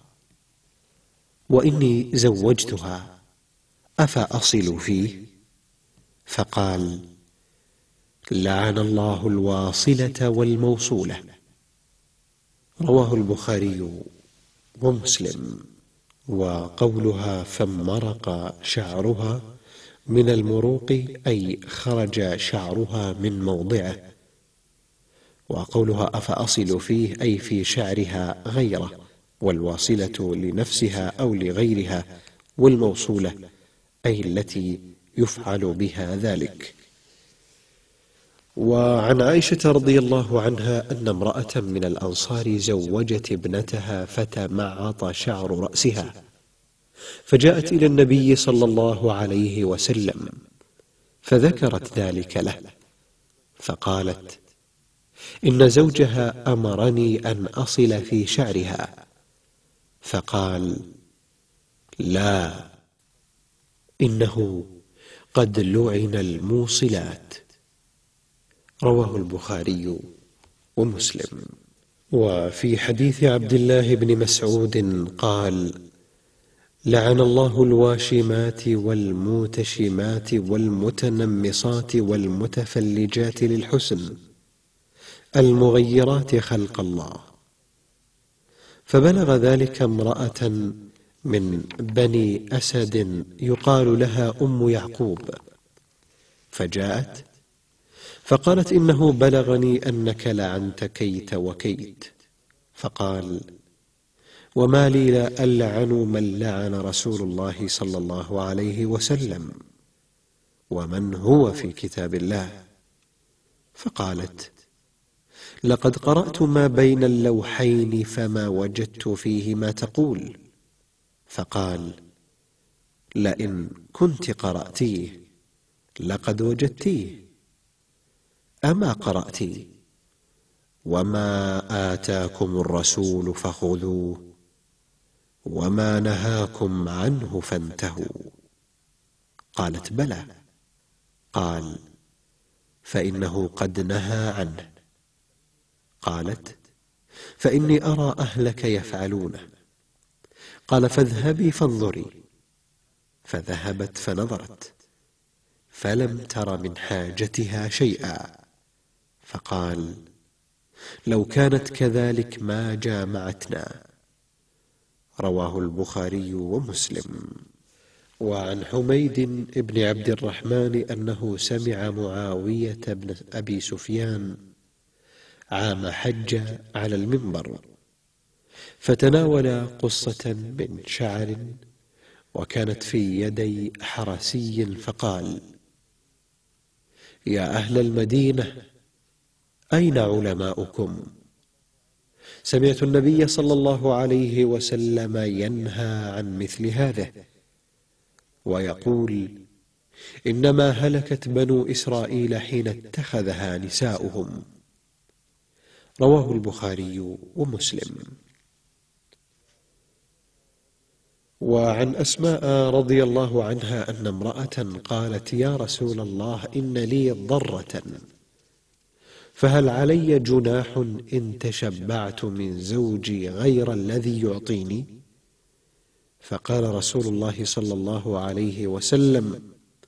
وإني زوجتها، أفأصل فيه؟ فقال: لعن الله الواصلة والموصولة. رواه البخاري ومسلم. وقولها فانمرق شعرها من المروق أي خرج شعرها من موضعه، وقولها أفأصل فيه أي في شعرها غيره، والواصلة لنفسها أو لغيرها، والموصولة أي التي يفعل بها ذلك. وعن عائشة رضي الله عنها أن امرأة من الأنصار زوجت ابنتها فتمعط شعر رأسها، فجاءت إلى النبي صلى الله عليه وسلم فذكرت ذلك له، فقالت: إن زوجها أمرني أن أصل في شعرها. فقال: لا، إنه قد لعن الموصلات. رواه البخاري ومسلم. وفي حديث عبد الله بن مسعود قال: لعن الله الواشمات والموتشمات والمتنمصات والمتفلجات للحسن المغيرات خلق الله. فبلغ ذلك امرأة من بني أسد يقال لها أم يعقوب، فجاءت فقالت: إنه بلغني أنك لعنت كيت وكيت. فقال: وما لي لا ألعن من لعن رسول الله صلى الله عليه وسلم، ومن هو في كتاب الله. فقالت: لقد قرأت ما بين اللوحين فما وجدت فيه ما تقول. فقال: لئن كنت قرأتيه لقد وجدتيه. أما قرأتي: وما آتاكم الرسول فخذوه وما نهاكم عنه فانتهوا؟ قالت: بلى. قال: فإنه قد نهى عنه. قالت: فإني أرى أهلك يفعلونه. قال: فاذهبي فانظري. فذهبت فنظرت فلم تر من حاجتها شيئا. فقال: لو كانت كذلك ما جامعتنا. رواه البخاري ومسلم. وعن حميد بن عبد الرحمن أنه سمع معاوية بن أبي سفيان عام حج على المنبر، فتناول قصة من شعر وكانت في يدي حرسي، فقال: يا أهل المدينة، أين علماؤكم؟ سمعت النبي صلى الله عليه وسلم ينهى عن مثل هذا، ويقول: إنما هلكت بنو إسرائيل حين اتخذها نساؤهم. رواه البخاري ومسلم. وعن أسماء رضي الله عنها أن امرأة قالت: يا رسول الله، إن لي ضرة، فهل علي جناح إن تشبعت من زوجي غير الذي يعطيني؟ فقال رسول الله صلى الله عليه وسلم: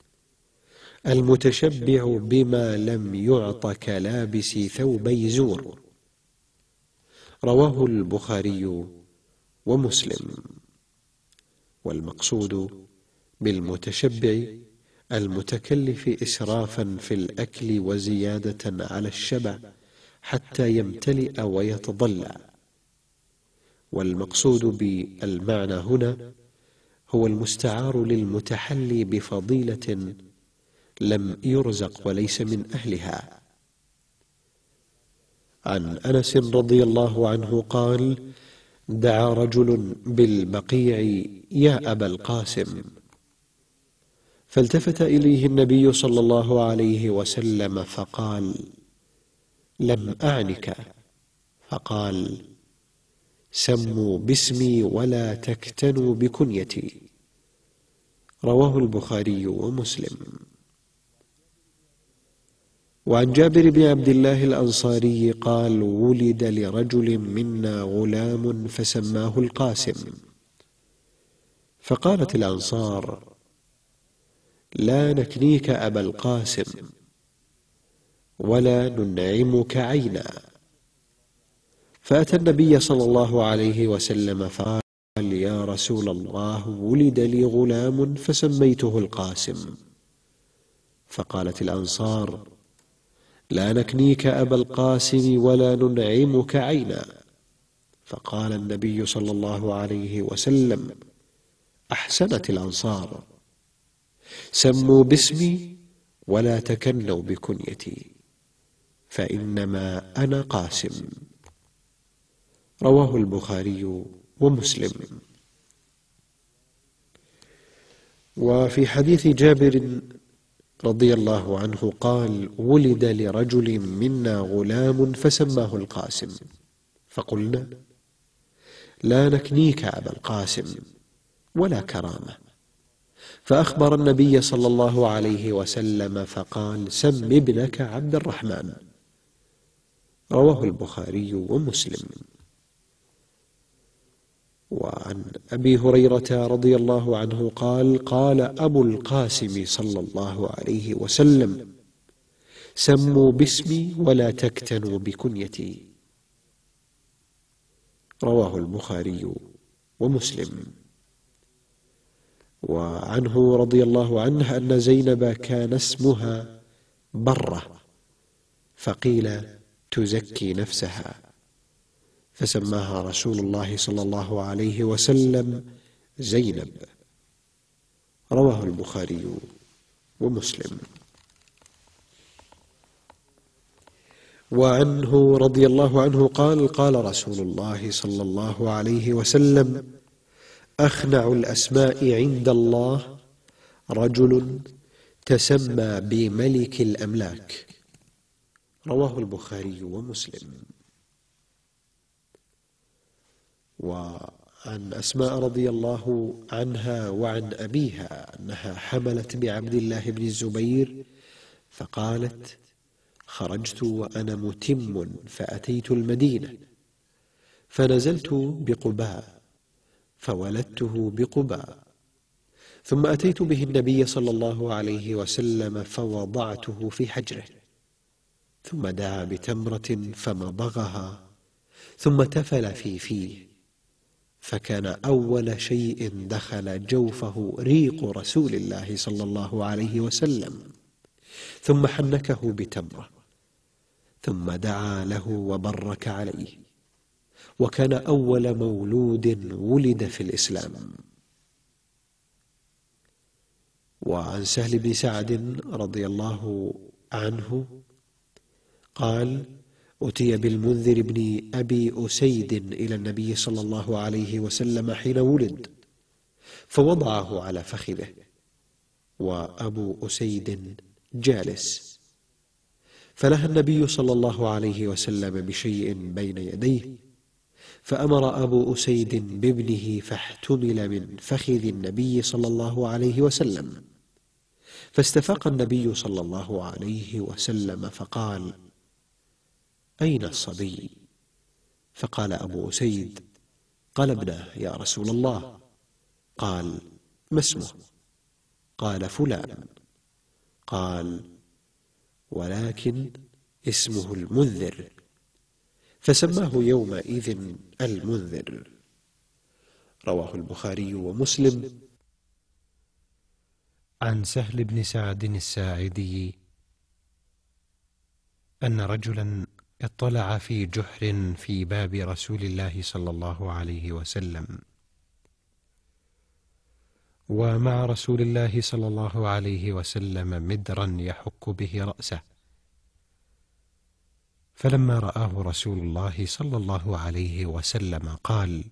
المتشبع بما لم يعط كلابس ثوبي زور. رواه البخاري ومسلم. والمقصود بالمتشبع المتكلف إسرافا في الأكل وزيادة على الشبع حتى يمتلئ ويتضلع. والمقصود بالمعنى هنا هو المستعار للمتحلي بفضيلة لم يرزق وليس من أهلها. عن أنس رضي الله عنه قال: دعا رجل بالبقيع: يا أبا القاسم. فالتفت إليه النبي صلى الله عليه وسلم فقال: لم أعنك. فقال: سموا باسمي ولا تكتنوا بكنيتي. رواه البخاري ومسلم. وعن جابر بن عبد الله الأنصاري قال: ولد لرجل منا غلام فسماه القاسم. فقالت الأنصار: لا نكنيك أبا القاسم ولا ننعمك عينا. فأتى النبي صلى الله عليه وسلم فقال: يا رسول الله، ولد لي غلام فسميته القاسم. فقالت الأنصار: لا نكنيك أبا القاسم ولا ننعمك عينا. فقال النبي صلى الله عليه وسلم: أحسنت الأنصار، سموا باسمي ولا تكنوا بكنيتي، فإنما أنا قاسم. رواه البخاري ومسلم. وفي حديث جابر رضي الله عنه قال: ولد لرجل منا غلام فسماه القاسم. فقلنا: لا نكنيك أبا القاسم ولا كرامة. فأخبر النبي صلى الله عليه وسلم فقال: سم ابنك عبد الرحمن. رواه البخاري ومسلم. وعن أبي هريرة رضي الله عنه قال: قال أبو القاسم صلى الله عليه وسلم: سموا باسمي ولا تكتنوا بكنيتي. رواه البخاري ومسلم. وعنه رضي الله عنه أن زينب كان اسمها برة، فقيل تزكي نفسها، فسماها رسول الله صلى الله عليه وسلم زينب. رواه البخاري ومسلم. وعنه رضي الله عنه قال: قال رسول الله صلى الله عليه وسلم: أخنع الأسماء عند الله رجل تسمى بملك الأملاك. رواه البخاري ومسلم. وعن أسماء رضي الله عنها وعن أبيها أنها حملت بعبد الله بن الزبير فقالت: خرجت وأنا متم فأتيت المدينة فنزلت بقباء فولدته بقباء، ثم أتيت به النبي صلى الله عليه وسلم فوضعته في حجره، ثم دعا بتمرة فمضغها ثم تفل في فيه، فكان أول شيء دخل جوفه ريق رسول الله صلى الله عليه وسلم، ثم حنكه بتمرة، ثم دعا له وبرك عليه، وكان أول مولود ولد في الإسلام. وعن سهل بن سعد رضي الله عنه قال: أتي بالمنذر بن أبي أسيد إلى النبي صلى الله عليه وسلم حين ولد، فوضعه على فخذه وأبو أسيد جالس، فنهى النبي صلى الله عليه وسلم بشيء بين يديه، فأمر أبو أسيد بابنه فاحتمل من فخذ النبي صلى الله عليه وسلم، فاستفاق النبي صلى الله عليه وسلم فقال: أين الصبي؟ فقال أبو أسيد: قلبناه يا رسول الله. قال: ما اسمه؟ قال: فلان. قال: ولكن اسمه المنذر، فسماه يومئذ المنذر. رواه البخاري ومسلم. عن سهل بن سعد الساعدي أن رجلا اطلع في جحر في باب رسول الله صلى الله عليه وسلم، ومع رسول الله صلى الله عليه وسلم مدرا يحك به رأسه، فلما رآه رسول الله صلى الله عليه وسلم قال: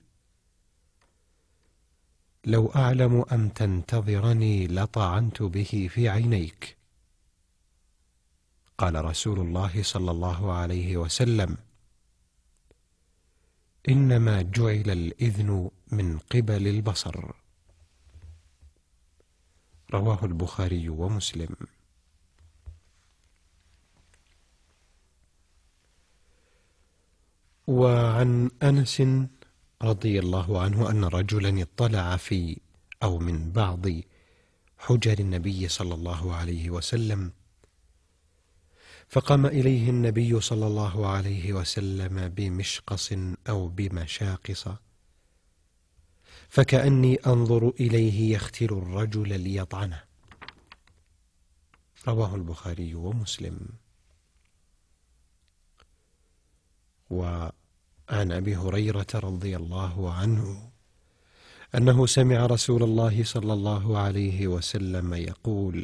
لو أعلم أن تنتظرني لطعنت به في عينيك. قال رسول الله صلى الله عليه وسلم: إنما جعل الإذن من قبل البصر. رواه البخاري ومسلم. وعن أنس رضي الله عنه أن رجلا اطلع في أو من بعض حجر النبي صلى الله عليه وسلم، فقام إليه النبي صلى الله عليه وسلم بمشقص أو بمشاقص، فكأني أنظر إليه يختل الرجل ليطعنه. رواه البخاري ومسلم. وعن أبي هريرة رضي الله عنه أنه سمع رسول الله صلى الله عليه وسلم يقول: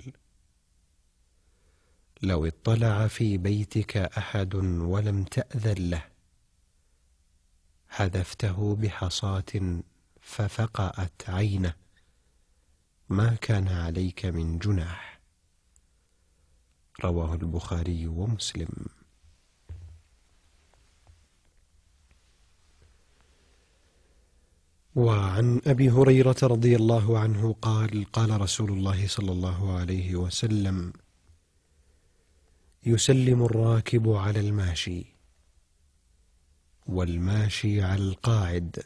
لو اطلع في بيتك أحد ولم تأذن له حذفته بحصاة ففقأت عينه ما كان عليك من جناح. رواه البخاري ومسلم. وعن أبي هريرة رضي الله عنه قال: قال رسول الله صلى الله عليه وسلم: يسلم الراكب على الماشي والماشي على القاعد،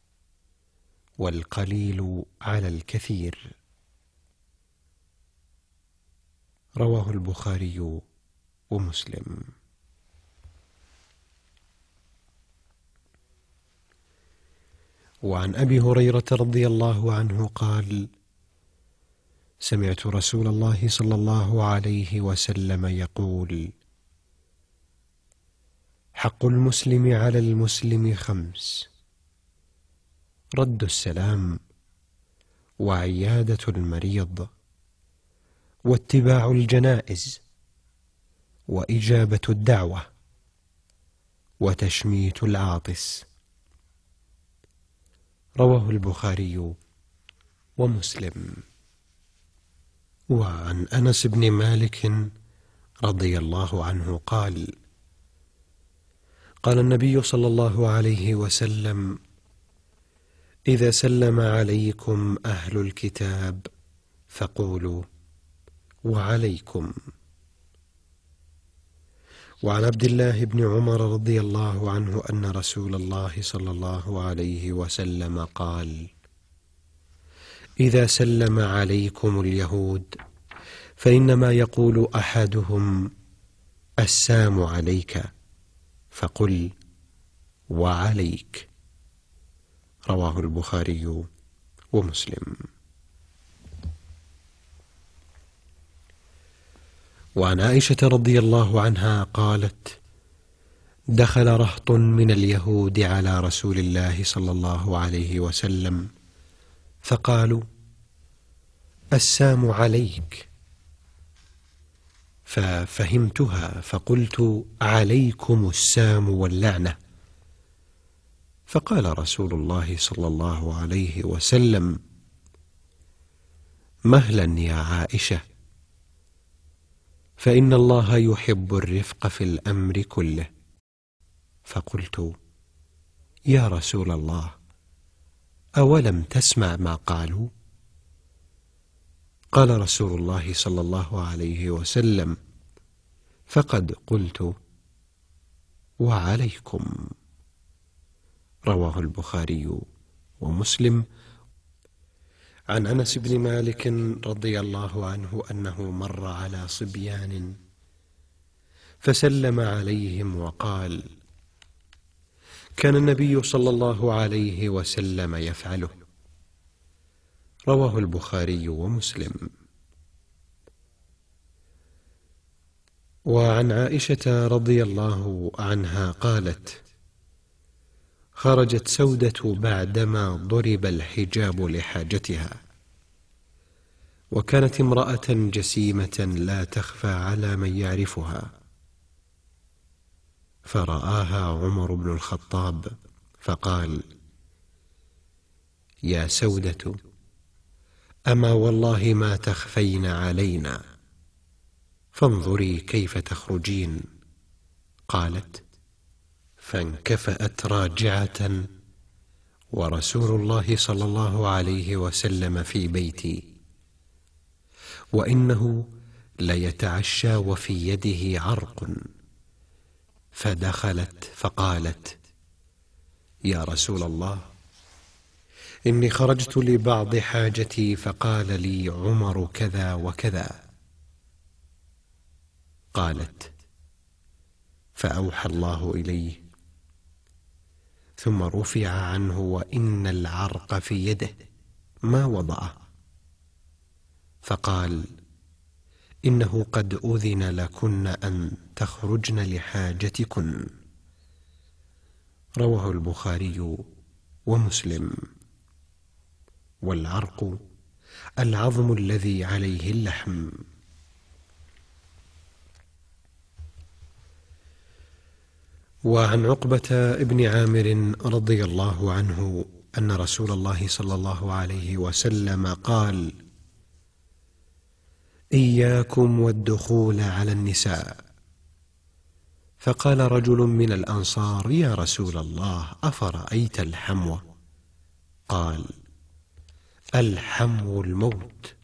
والقليل على الكثير. رواه البخاري ومسلم. وعن أبي هريرة رضي الله عنه قال: سمعت رسول الله صلى الله عليه وسلم يقول: حق المسلم على المسلم 5: رد السلام، وعيادة المريض، واتباع الجنائز، وإجابة الدعوة، وتشميت العاطس. رواه البخاري ومسلم. وعن أنس بن مالك رضي الله عنه قال: قال النبي صلى الله عليه وسلم: إذا سلم عليكم أهل الكتاب فقولوا وعليكم. وعن عبد الله بن عمر رضي الله عنه أن رسول الله صلى الله عليه وسلم قال: إذا سلم عليكم اليهود فإنما يقول أحدهم: السلام عليك، فقل وعليك. رواه البخاري ومسلم. وعن عائشة رضي الله عنها قالت: دخل رهط من اليهود على رسول الله صلى الله عليه وسلم فقالوا: السلام عليك، ففهمتها فقلت: عليكم السام واللعنة. فقال رسول الله صلى الله عليه وسلم: مهلا يا عائشة، فإن الله يحب الرفق في الأمر كله. فقلت: يا رسول الله، أولم تسمع ما قالوا؟ قال رسول الله صلى الله عليه وسلم: فقد قلت وعليكم. رواه البخاري ومسلم. عن أنس بن مالك رضي الله عنه أنه مر على صبيان فسلم عليهم وقال: كان النبي صلى الله عليه وسلم يفعله. رواه البخاري ومسلم. وعن عائشة رضي الله عنها قالت: خرجت سودة بعدما ضرب الحجاب لحاجتها، وكانت امرأة جسيمة لا تخفى على من يعرفها، فرآها عمر بن الخطاب فقال: يا سودة، أما والله ما تخفين علينا، فانظري كيف تخرجين. قالت: فانكفأت راجعة، ورسول الله صلى الله عليه وسلم في بيتي، وإنه ليتعشى وفي يده عرق. فدخلت فقالت: يا رسول الله، إني خرجت لبعض حاجتي فقال لي عمر كذا وكذا. قالت: فأوحى الله إليه، ثم رفع عنه وإن العرق في يده ما وضعه، فقال: إنه قد أذن لكن أن تخرجن لحاجتكن. رواه البخاري ومسلم. والعرق العظم الذي عليه اللحم. وعن عقبة ابن عامر رضي الله عنه أن رسول الله صلى الله عليه وسلم قال: إياكم والدخول على النساء. فقال رجل من الأنصار: يا رسول الله، أفرأيت الحمو؟ قال: الحمو الموت.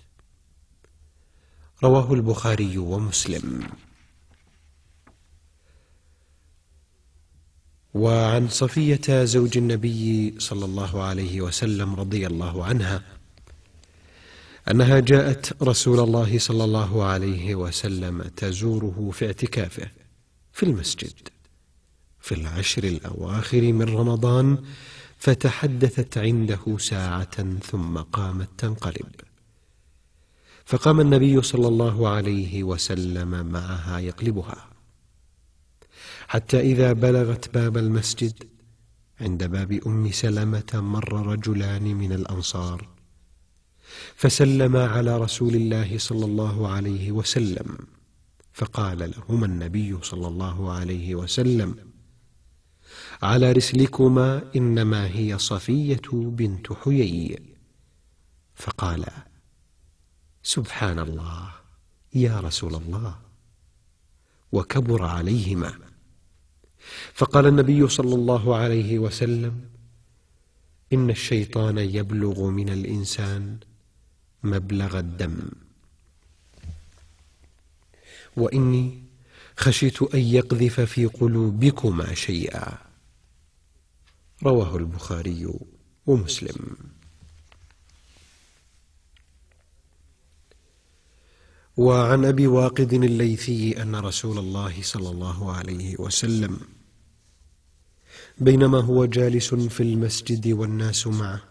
رواه البخاري ومسلم. وعن صفية زوج النبي صلى الله عليه وسلم رضي الله عنها أنها جاءت رسول الله صلى الله عليه وسلم تزوره في اعتكافه في المسجد في العشر الأواخر من رمضان، فتحدثت عنده ساعة ثم قامت تنقلب، فقام النبي صلى الله عليه وسلم معها يقلبها، حتى إذا بلغت باب المسجد عند باب أم سلمة مر رجلان من الأنصار فسلما على رسول الله صلى الله عليه وسلم، فقال لهما النبي صلى الله عليه وسلم: على رسلكما، إنما هي صفية بنت حيي. فقال: سبحان الله يا رسول الله، وكبر عليهما. فقال النبي صلى الله عليه وسلم: إن الشيطان يبلغ من الإنسان مبلغ الدم، وإني خشيت أن يقذف في قلوبكما شيئا. رواه البخاري ومسلم. وعن أبي واقد الليثي أن رسول الله صلى الله عليه وسلم بينما هو جالس في المسجد والناس معه،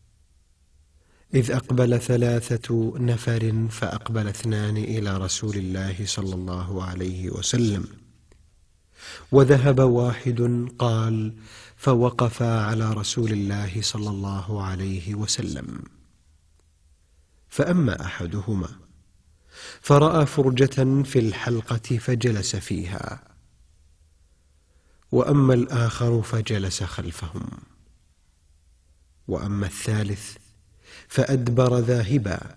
إذ أقبل 3 نفر فأقبل 2 إلى رسول الله صلى الله عليه وسلم، وذهب واحد قال: فوقف على رسول الله صلى الله عليه وسلم، فأما أحدهما فرأى فرجة في الحلقة فجلس فيها، وأما الآخر فجلس خلفهم، وأما الثالث فأدبر ذاهبا.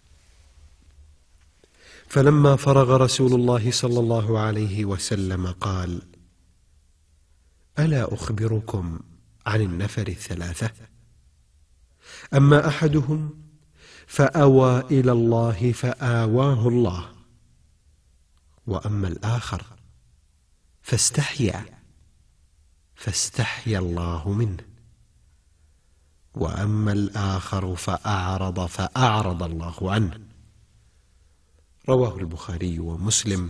فلما فرغ رسول الله صلى الله عليه وسلم قال: ألا أخبركم عن النفر 3؟ أما أحدهم فأوى إلى الله فآواه الله، وأما الآخر فاستحيا الله منه، وأما الآخر فأعرض الله عنه. رواه البخاري ومسلم.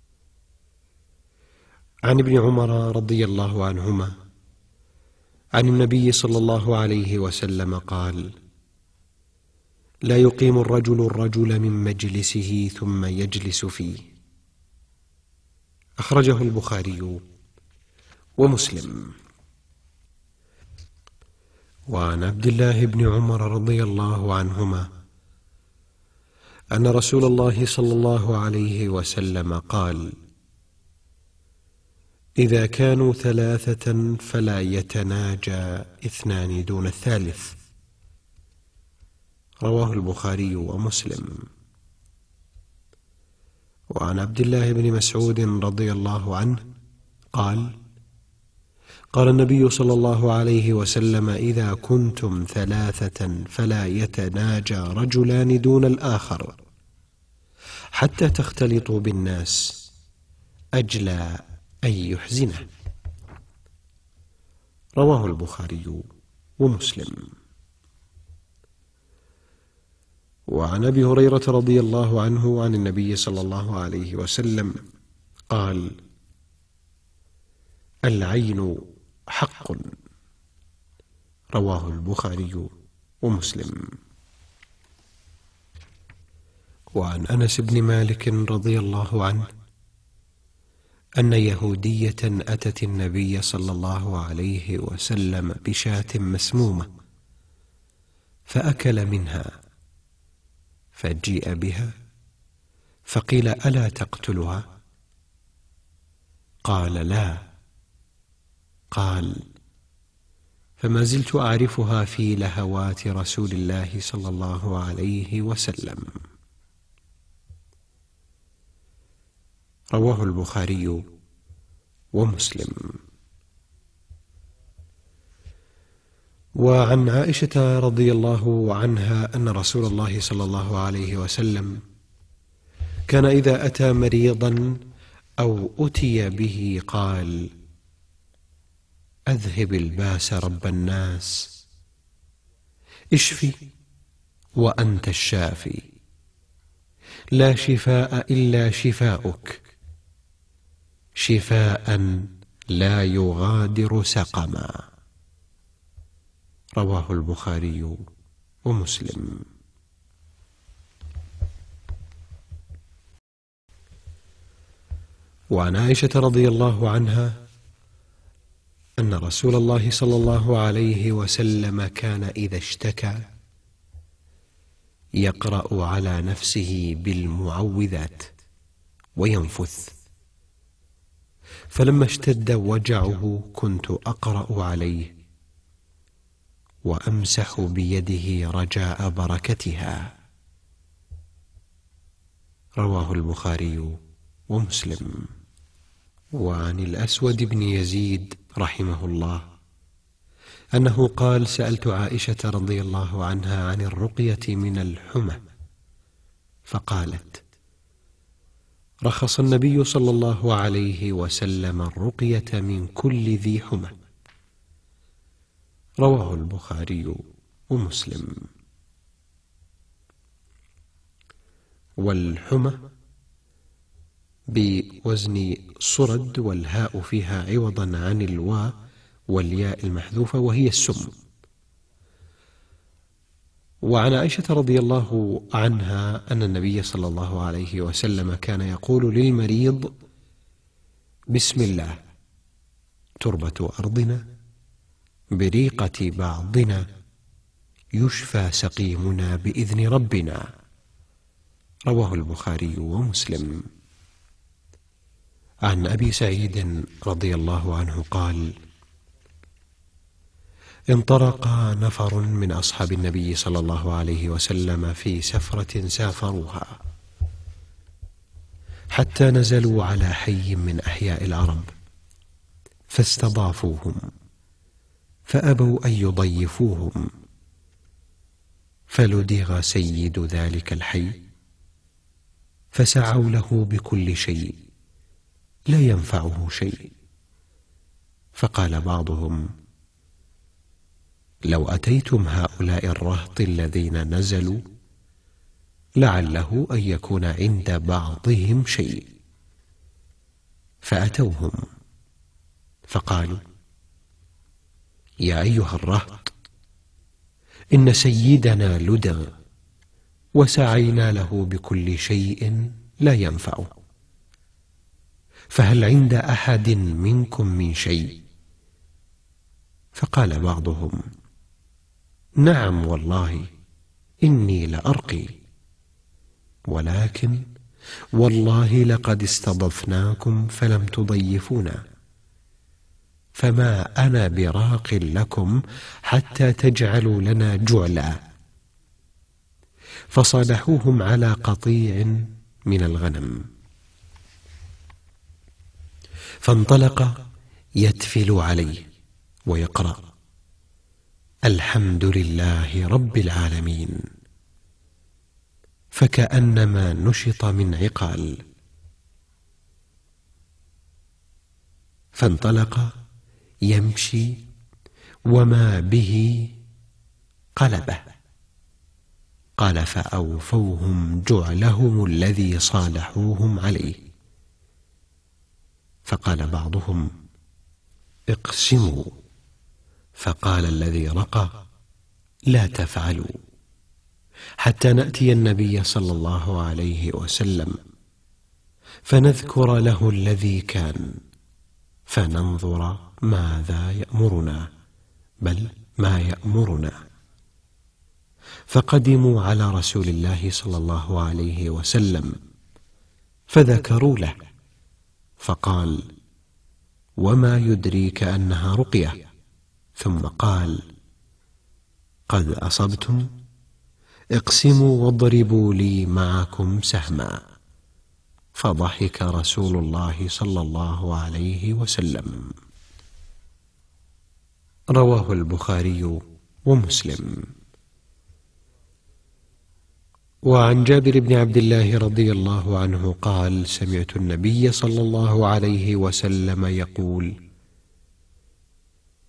عن ابن عمر رضي الله عنهما عن النبي صلى الله عليه وسلم قال: لا يقيم الرجل من مجلسه ثم يجلس فيه. أخرجه البخاري ومسلم. وعن عبد الله بن عمر رضي الله عنهما أن رسول الله صلى الله عليه وسلم قال: إذا كانوا 3 فلا يتناجى 2 دون الثالث. رواه البخاري ومسلم. وعن عبد الله بن مسعود رضي الله عنه قال: قال النبي صلى الله عليه وسلم: إذا كنتم 3 فلا يتناجى رجلان دون الآخر حتى تختلطوا بالناس، أجلى أن يحزنه. رواه البخاري ومسلم. وعن أبي هريرة رضي الله عنه عن النبي صلى الله عليه وسلم قال: العين حق. رواه البخاري ومسلم. وعن أنس بن مالك رضي الله عنه أن يهودية أتت النبي صلى الله عليه وسلم بشاة مسمومة فأكل منها، فجيء بها فقيل: ألا تقتلها؟ قال: لا. قال: فما زلت أعرفها في لهوات رسول الله صلى الله عليه وسلم. رواه البخاري ومسلم. وعن عائشة رضي الله عنها أن رسول الله صلى الله عليه وسلم كان إذا أتى مريضا أو أتي به قال: أذهب الباس رب الناس، اشفي وأنت الشافي، لا شفاء إلا شفاؤك، شفاء لا يغادر سقما. رواه البخاري ومسلم. وعن عائشة رضي الله عنها أن رسول الله صلى الله عليه وسلم كان إذا اشتكى يقرأ على نفسه بالمعوذات وينفث، فلما اشتد وجعه كنت أقرأ عليه وأمسح بيده رجاء بركتها. رواه البخاري ومسلم. وعن الأسود بن يزيد رحمه الله أنه قال: سألت عائشة رضي الله عنها عن الرقية من الحمى، فقالت: رخص النبي صلى الله عليه وسلم الرقية من كل ذي حمى. رواه البخاري ومسلم. والحمى بوزن صرد، والهاء فيها عوضا عن الواء والياء المحذوفة، وهي السم. وعن عائشة رضي الله عنها أن النبي صلى الله عليه وسلم كان يقول للمريض: بسم الله، تربة أرضنا، بريقة بعضنا، يشفى سقيمنا بإذن ربنا. رواه البخاري ومسلم. عن أبي سعيد رضي الله عنه قال: انطلق نفر من أصحاب النبي صلى الله عليه وسلم في سفرة سافروها، حتى نزلوا على حي من أحياء العرب، فاستضافوهم فأبوا أن يضيفوهم، فلدغ سيد ذلك الحي، فسعوا له بكل شيء لا ينفعه شيء. فقال بعضهم: لو أتيتم هؤلاء الرهط الذين نزلوا لعله أن يكون عند بعضهم شيء. فأتوهم فقالوا: يا أيها الرهط، إن سيدنا لدغ وسعينا له بكل شيء لا ينفعه، فهل عند أحد منكم من شيء؟ فقال بعضهم: نعم والله إني لأرقي، ولكن والله لقد استضفناكم فلم تضيفونا، فما أنا براق لكم حتى تجعلوا لنا جعلا. فصالحوهم على قطيع من الغنم، فانطلق يتفل عليه ويقرأ: الحمد لله رب العالمين، فكأنما نشط من عقال. فانطلق يمشي وما به قلبه. قال: فأوفوهم جعلهم الذي صالحوهم عليه. فقال بعضهم: اقسموا. فقال الذي رقى: لا تفعلوا حتى نأتي النبي صلى الله عليه وسلم فنذكر له الذي كان، فننظر ماذا يأمرنا، بل ما يأمرنا. فقدموا على رسول الله صلى الله عليه وسلم فذكروا له، فقال: وما يدريك أنها رقية؟ ثم قال: قد أصبتم، اقسموا واضربوا لي معكم سهما. فضحك رسول الله صلى الله عليه وسلم. رواه البخاري ومسلم. وعن جابر بن عبد الله رضي الله عنه قال: سمعت النبي صلى الله عليه وسلم يقول: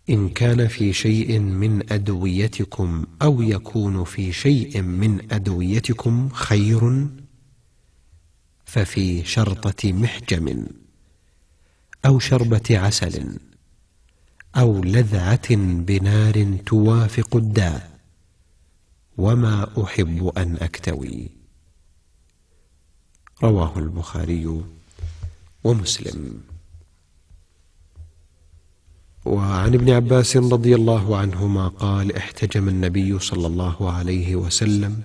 إن كان في شيء من أدويتكم أو يكون في شيء من أدويتكم خير ففي شرطة محجم أو شربة عسل أو لذعة بنار توافق الداء، وما أحب أن أكتوي. رواه البخاري ومسلم. وعن ابن عباس رضي الله عنهما قال: احتجم النبي صلى الله عليه وسلم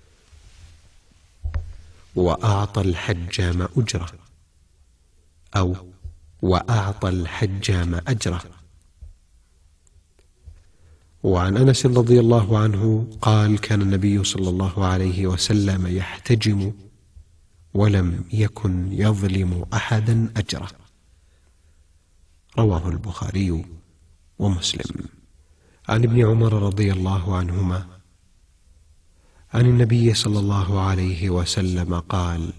وأعطى الحجام أجره، أو وأعطى الحجام أجره. وعن أنس رضي الله عنه قال: كان النبي صلى الله عليه وسلم يحتجم ولم يكن يظلم أحدا أجره. رواه البخاري ومسلم. عن ابن عمر رضي الله عنهما عن النبي صلى الله عليه وسلم قال: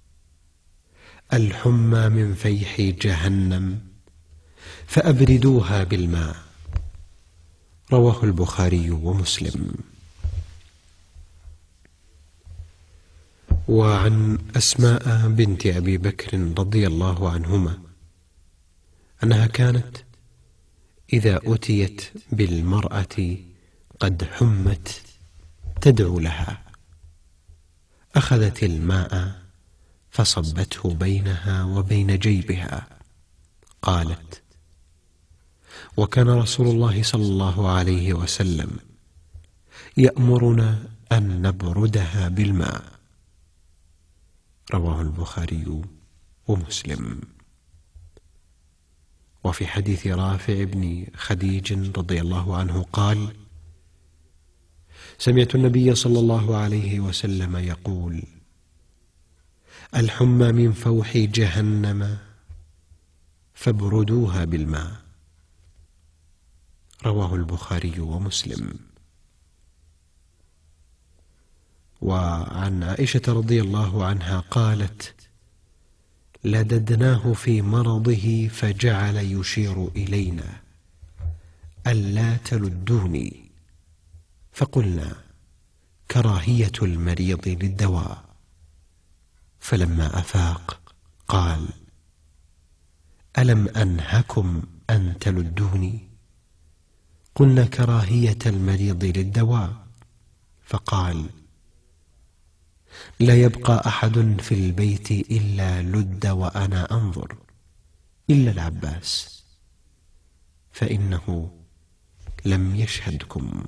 الحمى من فيح جهنم فأبردوها بالماء. رواه البخاري ومسلم. وعن أسماء بنت أبي بكر رضي الله عنهما أنها كانت إذا أتيت بالمرأة قد حمت تدعو لها، أخذت الماء فصبته بينها وبين جيبها. قالت: وكان رسول الله صلى الله عليه وسلم يأمرنا أن نبردها بالماء. رواه البخاري ومسلم. وفي حديث رافع بن خديج رضي الله عنه قال: سمعت النبي صلى الله عليه وسلم يقول: الحمى من فوح جهنم فابردوها بالماء. رواه البخاري ومسلم. وعن عائشة رضي الله عنها قالت: لددناه في مرضه فجعل يشير إلينا ألا تلدوني، فقلنا: كراهية المريض للدواء. فلما أفاق قال: ألم أنهكم أن تلدوني؟ قلنا: كراهية المريض للدواء. فقال: لا يبقى أحد في البيت إلا لد وأنا أنظر، إلا العباس فإنه لم يشهدكم.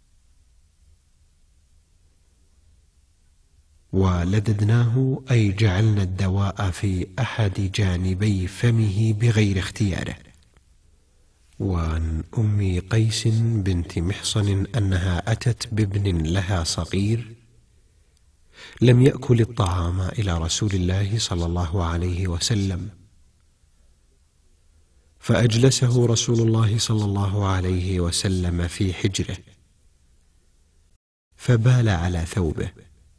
ولددناه أي جعلنا الدواء في أحد جانبي فمه بغير اختياره. وعن أم قيس بنت محصن أنها أتت بابن لها صغير لم يأكل الطعام إلى رسول الله صلى الله عليه وسلم، فأجلسه رسول الله صلى الله عليه وسلم في حجره، فبال على ثوبه،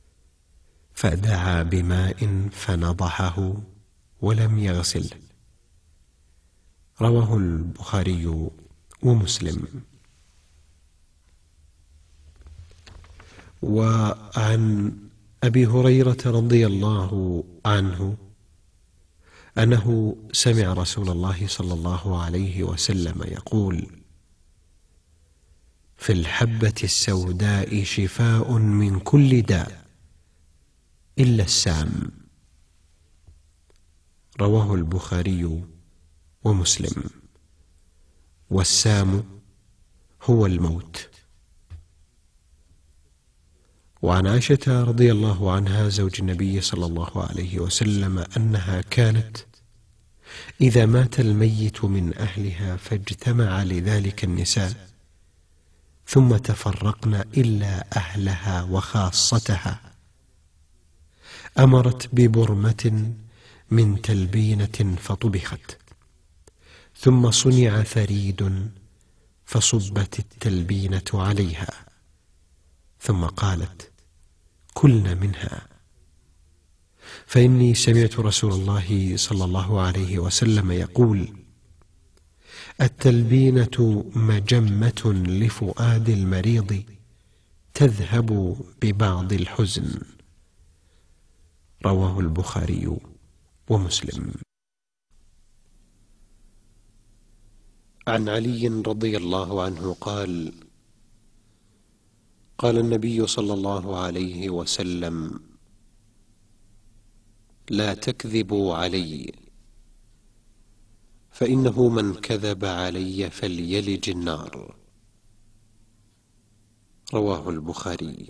فدعا بماء فنضحه ولم يغسله. رواه البخاري ومسلم. وعن أبي هريرة رضي الله عنه أنه سمع رسول الله صلى الله عليه وسلم يقول: في الحبة السوداء شفاء من كل داء إلا السام. رواه البخاري ومسلم. والسام هو الموت. وعن عائشة رضي الله عنها زوج النبي صلى الله عليه وسلم أنها كانت إذا مات الميت من أهلها فاجتمع لذلك النساء ثم تفرقن إلا أهلها وخاصتها، أمرت ببرمة من تلبينة فطبخت، ثم صنع ثريد فصبت التلبينة عليها، ثم قالت: كلن منها، فإني سمعت رسول الله صلى الله عليه وسلم يقول: التلبينة مجمة لفؤاد المريض تذهب ببعض الحزن. رواه البخاري ومسلم. عن علي رضي الله عنه قال: قال النبي صلى الله عليه وسلم: لا تكذبوا علي، فإنه من كذب علي فليلج النار. رواه البخاري.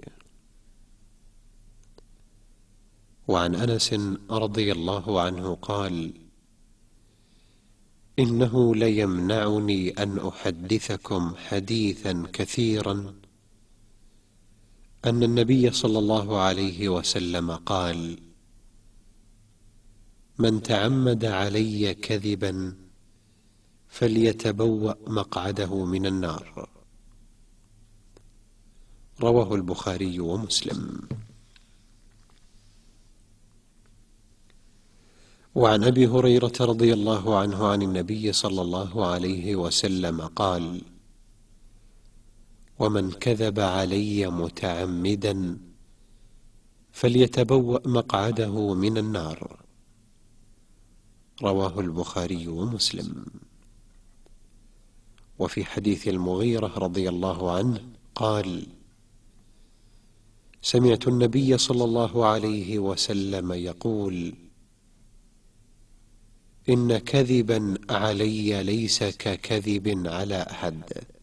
وعن أنس رضي الله عنه قال: إنه ليمنعني أن أحدثكم حديثا كثيرا أن النبي صلى الله عليه وسلم قال: من تعمد علي كذبا فليتبوأ مقعده من النار. رواه البخاري ومسلم. وعن أبي هريرة رضي الله عنه عن النبي صلى الله عليه وسلم قال: ومن كذب علي متعمدا فليتبوأ مقعده من النار. رواه البخاري ومسلم. وفي حديث المغيرة رضي الله عنه قال: سمعت النبي صلى الله عليه وسلم يقول: إن كذبا علي ليس ككذب على أحد،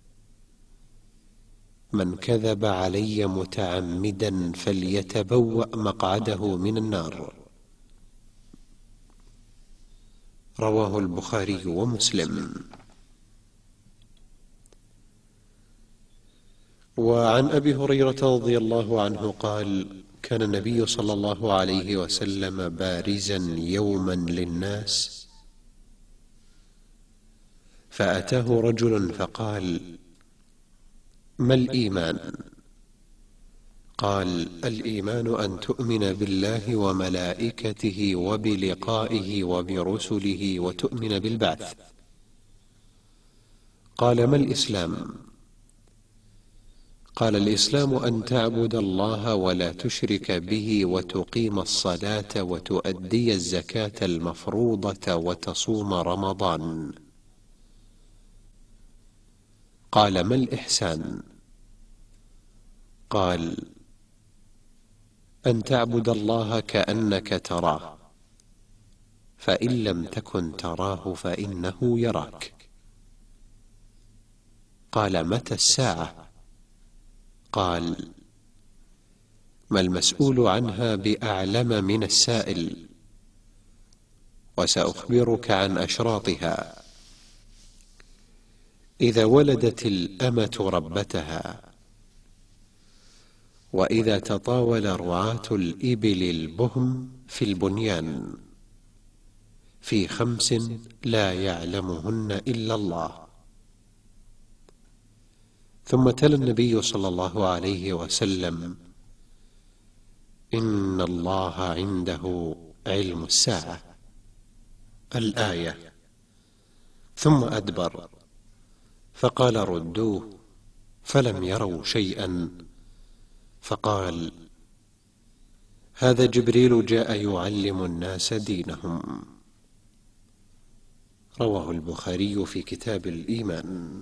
من كذب علي متعمدا فليتبوأ مقعده من النار. رواه البخاري ومسلم. وعن أبي هريرة رضي الله عنه قال: كان النبي صلى الله عليه وسلم بارزا يوما للناس، فأتاه رجل فقال: ما الإيمان؟ قال: الإيمان أن تؤمن بالله وملائكته وبلقائه وبرسله وتؤمن بالبعث. قال: ما الإسلام؟ قال: الإسلام أن تعبد الله ولا تشرك به وتقيم الصلاة وتؤدي الزكاة المفروضة وتصوم رمضان. قال: ما الإحسان؟ قال: أن تعبد الله كأنك تراه، فإن لم تكن تراه فإنه يراك. قال: متى الساعة؟ قال: ما المسؤول عنها بأعلم من السائل، وسأخبرك عن أشراطها. إذا ولدت الأمة ربتها، وإذا تطاول رعاة الإبل البهم في البنيان، في 5 لا يعلمهن إلا الله. ثم تلا النبي صلى الله عليه وسلم: إن الله عنده علم الساعة، الآية. ثم أدبر فقال: ردوه، فلم يروا شيئا. فقال: هذا جبريل جاء يعلم الناس دينهم. رواه البخاري في كتاب الإيمان.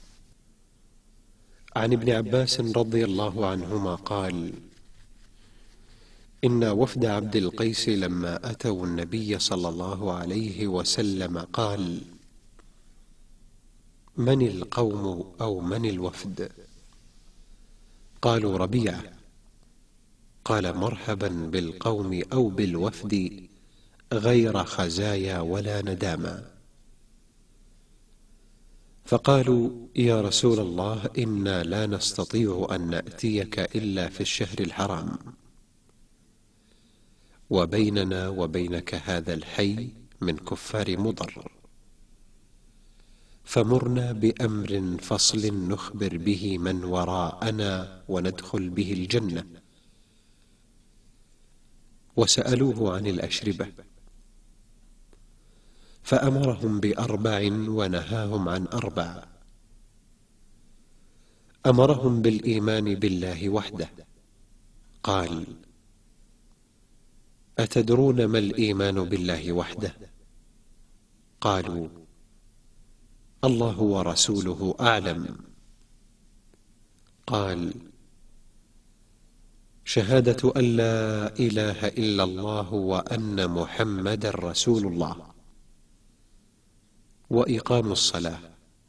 عن ابن عباس رضي الله عنهما قال: إن وفد عبد القيس لما أتوا النبي صلى الله عليه وسلم قال: من القوم أو من الوفد؟ قالوا: ربيعة. قال: مرحبا بالقوم أو بالوفد غير خزايا ولا ندامة. فقالوا: يا رسول الله، إنا لا نستطيع أن نأتيك إلا في الشهر الحرام، وبيننا وبينك هذا الحي من كفار مضر، فمرنا بأمر فصل نخبر به من وراءنا وندخل به الجنة. وسألوه عن الأشربة، فأمرهم ب4 ونهاهم عن 4. أمرهم بالإيمان بالله وحده. قال: أتدرون ما الإيمان بالله وحده؟ قالوا: الله ورسوله أعلم. قال: شهادة أن لا إله إلا الله وأن محمدا رسول الله، وإقام الصلاة،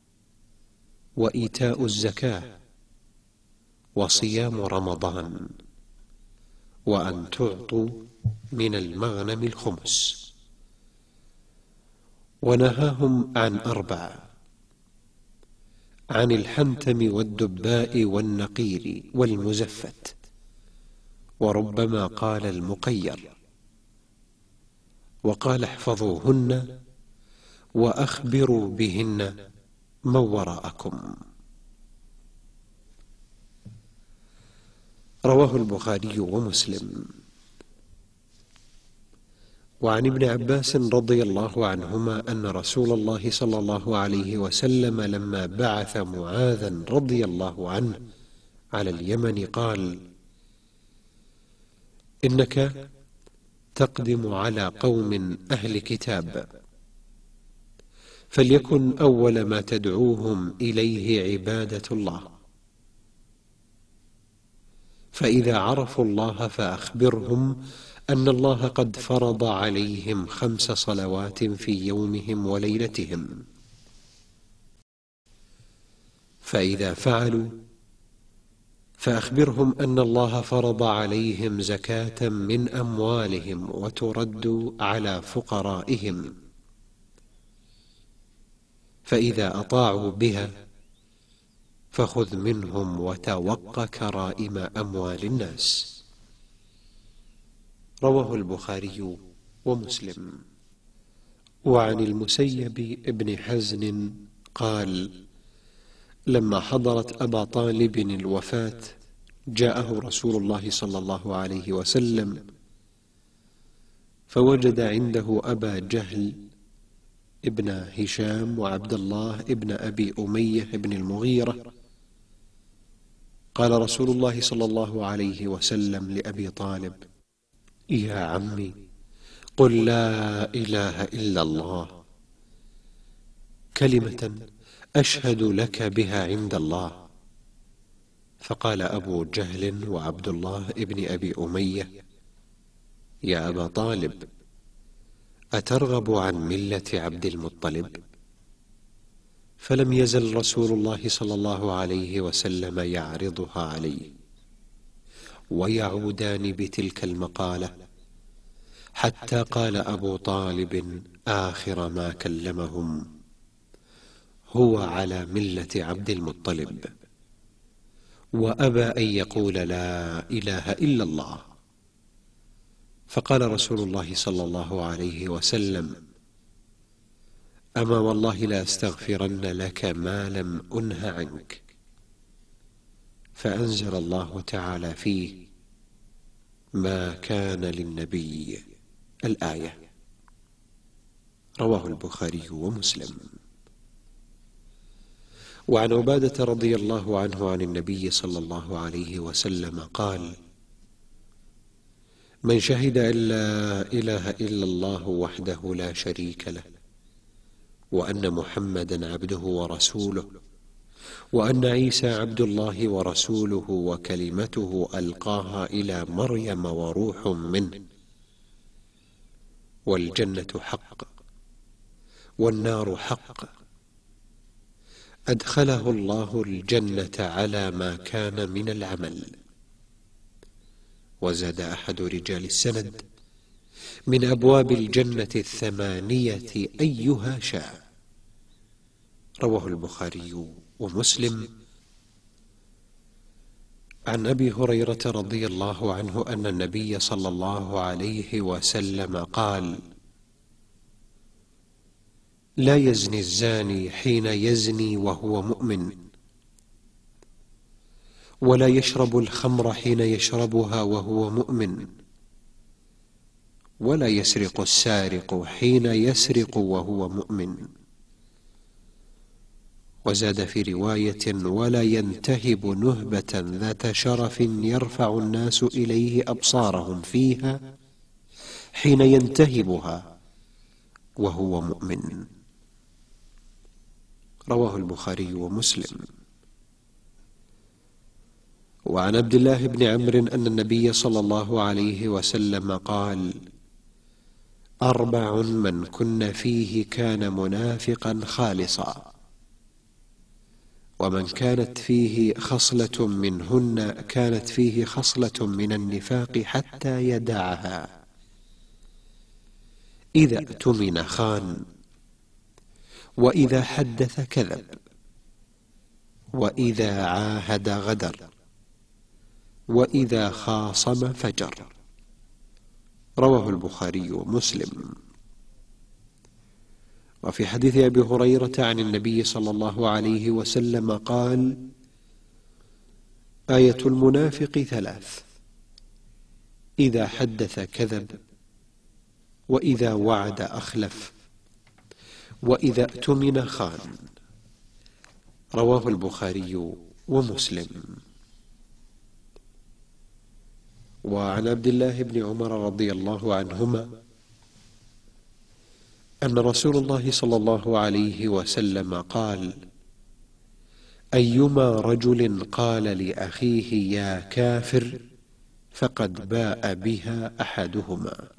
وإيتاء الزكاة، وصيام رمضان، وأن تعطوا من المغنم الخمس. ونهاهم عن 4: عن الحنتم والدباء والنقير والمزفت، وربما قال المقير. وقال: احفظوهن وأخبروا بهن من وراءكم. رواه البخاري ومسلم. وعن ابن عباس رضي الله عنهما أن رسول الله صلى الله عليه وسلم لما بعث معاذا رضي الله عنه على اليمن قال: إنك تقدم على قوم أهل كتاب، فليكن أول ما تدعوهم إليه عبادة الله، فإذا عرفوا الله فأخبرهم أن الله قد فرض عليهم 5 صلوات في يومهم وليلتهم، فإذا فعلوا فأخبرهم أن الله فرض عليهم زكاة من أموالهم وترد على فقرائهم، فإذا أطاعوا بها فخذ منهم وتوق كرائم أموال الناس. رواه البخاري ومسلم. وعن المسيب ابن حزن قال: لما حضرت أبا طالب الوفاة جاءه رسول الله صلى الله عليه وسلم، فوجد عنده أبا جهل ابن هشام وعبد الله ابن أبي أمية ابن المغيرة. قال رسول الله صلى الله عليه وسلم لأبي طالب: يا عمي، قل لا إله إلا الله، كلمة أشهد لك بها عند الله. فقال أبو جهل وعبد الله ابن أبي أمية: يا أبا طالب، أترغب عن ملة عبد المطلب؟ فلم يزل رسول الله صلى الله عليه وسلم يعرضها عليه، ويعودان بتلك المقالة، حتى قال أبو طالب آخر ما كلمهم: هو على ملة عبد المطلب، وأبى أن يقول لا إله إلا الله. فقال رسول الله صلى الله عليه وسلم: أما والله لا أستغفرن لك ما لم أنه عنك. فأنزل الله تعالى فيه: ما كان للنبي، الآية. رواه البخاري ومسلم. وعن عبادة رضي الله عنه عن النبي صلى الله عليه وسلم قال: من شهد أن لا إله إلا الله وحده لا شريك له، وأن محمدا عبده ورسوله، وأن عيسى عبد الله ورسوله وكلمته ألقاها إلى مريم وروح منه، والجنة حق والنار حق، أدخله الله الجنة على ما كان من العمل. وزاد أحد رجال السند: من أبواب الجنة 8 أيها شاء. رواه البخاري ومسلم. عن أبي هريرة رضي الله عنه أن النبي صلى الله عليه وسلم قال: لا يزني الزاني حين يزني وهو مؤمن، ولا يشرب الخمر حين يشربها وهو مؤمن، ولا يسرق السارق حين يسرق وهو مؤمن. وزاد في رواية: ولا ينتهب نهبة ذات شرف يرفع الناس إليه أبصارهم فيها حين ينتهبها وهو مؤمن. رواه البخاري ومسلم. وعن عبد الله بن عمرو أن النبي صلى الله عليه وسلم قال: 4 من كن فيه كان منافقا خالصا، ومن كانت فيه خصلة منهن كانت فيه خصلة من النفاق حتى يدعها: إذا اؤتمن خان، وإذا حدث كذب، وإذا عاهد غدر، وإذا خاصم فجر. رواه البخاري ومسلم. وفي حديث أبي هريرة عن النبي صلى الله عليه وسلم قال: آية المنافق 3: إذا حدث كذب، وإذا وعد أخلف، وإذا اؤتمن خان. رواه البخاري ومسلم. وعن عبد الله بن عمر رضي الله عنهما أن رسول الله صلى الله عليه وسلم قال: أيما رجل قال لأخيه يا كافر فقد باء بها أحدهما.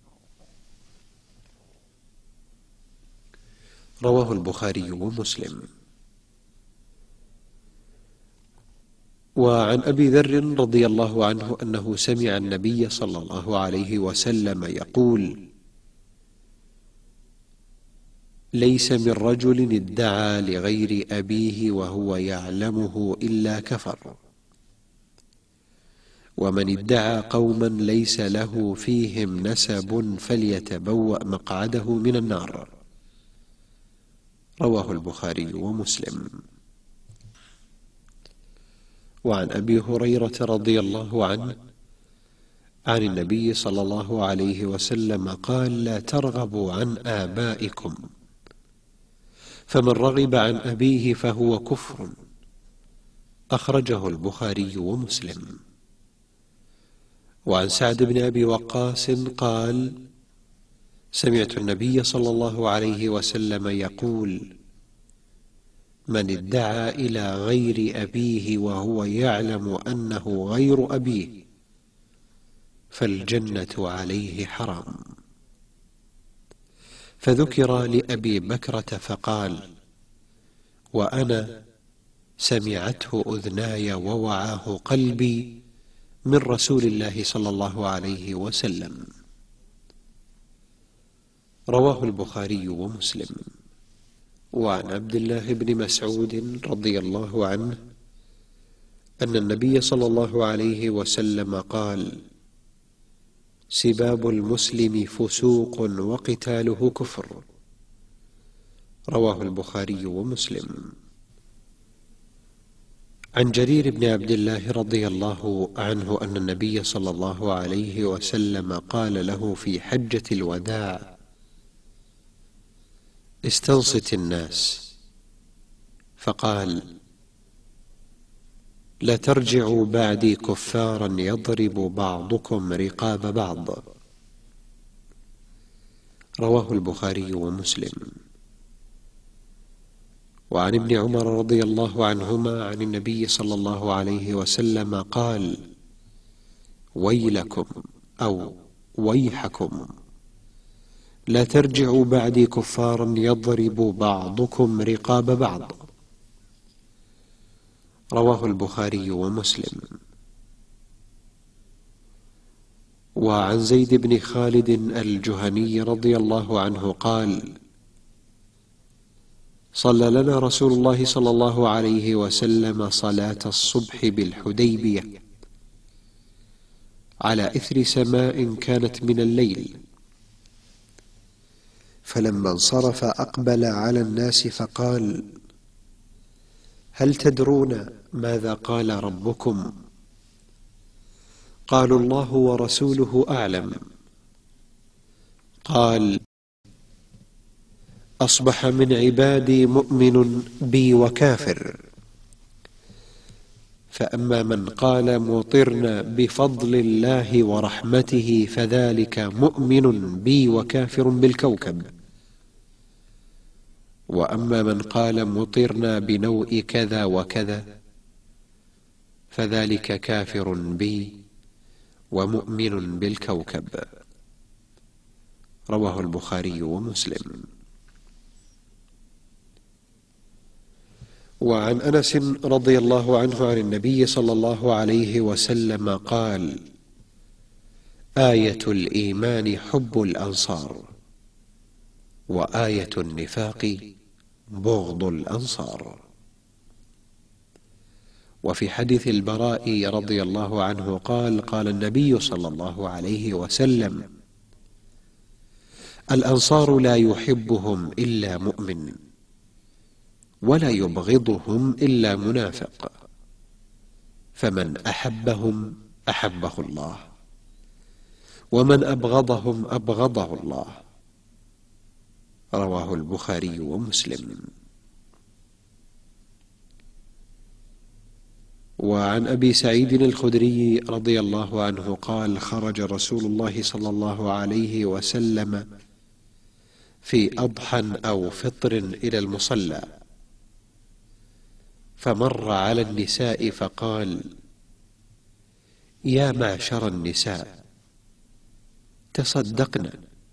رواه البخاري ومسلم. وعن أبي ذر رضي الله عنه أنه سمع النبي صلى الله عليه وسلم يقول: ليس من رجل ادعى لغير أبيه وهو يعلمه إلا كفر، ومن ادعى قوما ليس له فيهم نسب فليتبوأ مقعده من النار. رواه البخاري ومسلم. وعن أبي هريرة رضي الله عنه عن النبي صلى الله عليه وسلم قال: لا ترغبوا عن آبائكم، فمن رغب عن أبيه فهو كفر. أخرجه البخاري ومسلم. وعن سعد بن أبي وقاص قال: سمعت النبي صلى الله عليه وسلم يقول: من ادعى إلى غير أبيه وهو يعلم أنه غير أبيه فالجنة عليه حرام. فذكر لأبي بكرة فقال: وأنا سمعته أذناي ووعاه قلبي من رسول الله صلى الله عليه وسلم. رواه البخاري ومسلم. وعن عبد الله بن مسعود رضي الله عنه أن النبي صلى الله عليه وسلم قال: سباب المسلم فسوق وقتاله كفر. رواه البخاري ومسلم. عن جرير بن عبد الله رضي الله عنه أن النبي صلى الله عليه وسلم قال له في حجة الوداع: استنصت الناس، فقال: لا ترجعوا بعدي كفارا يضرب بعضكم رقاب بعض. رواه البخاري ومسلم. وعن ابن عمر رضي الله عنهما عن النبي صلى الله عليه وسلم قال: ويلكم أو ويحكم، لا ترجعوا بعدي كفارا يضرب بعضكم رقاب بعض. رواه البخاري ومسلم. وعن زيد بن خالد الجهني رضي الله عنه قال: صلى لنا رسول الله صلى الله عليه وسلم صلاة الصبح بالحديبية على إثر سماء كانت من الليل، فلما انصرف أقبل على الناس فقال: هل تدرون ماذا قال ربكم؟ قالوا: الله ورسوله أعلم. قال: أصبح من عبادي مؤمن بي وكافر، فأما من قال مطرنا بفضل الله ورحمته فذلك مؤمن بي وكافر بالكوكب، وأما من قال مطرنا بنوء كذا وكذا فذلك كافر بي ومؤمن بالكوكب. رواه البخاري ومسلم. وعن أنس رضي الله عنه عن النبي صلى الله عليه وسلم قال: آية الإيمان حب الأنصار، وآية النفاق بغض الأنصار. وفي حديث البراء رضي الله عنه قال: قال النبي صلى الله عليه وسلم: الأنصار لا يحبهم إلا مؤمن، ولا يبغضهم إلا منافق، فمن أحبهم أحبه الله، ومن أبغضهم أبغضه الله. رواه البخاري ومسلم. وعن أبي سعيد الخدري رضي الله عنه قال: خرج رسول الله صلى الله عليه وسلم في أضحى أو فطر إلى المصلى، فمر على النساء فقال: يا معشر النساء تصدقن،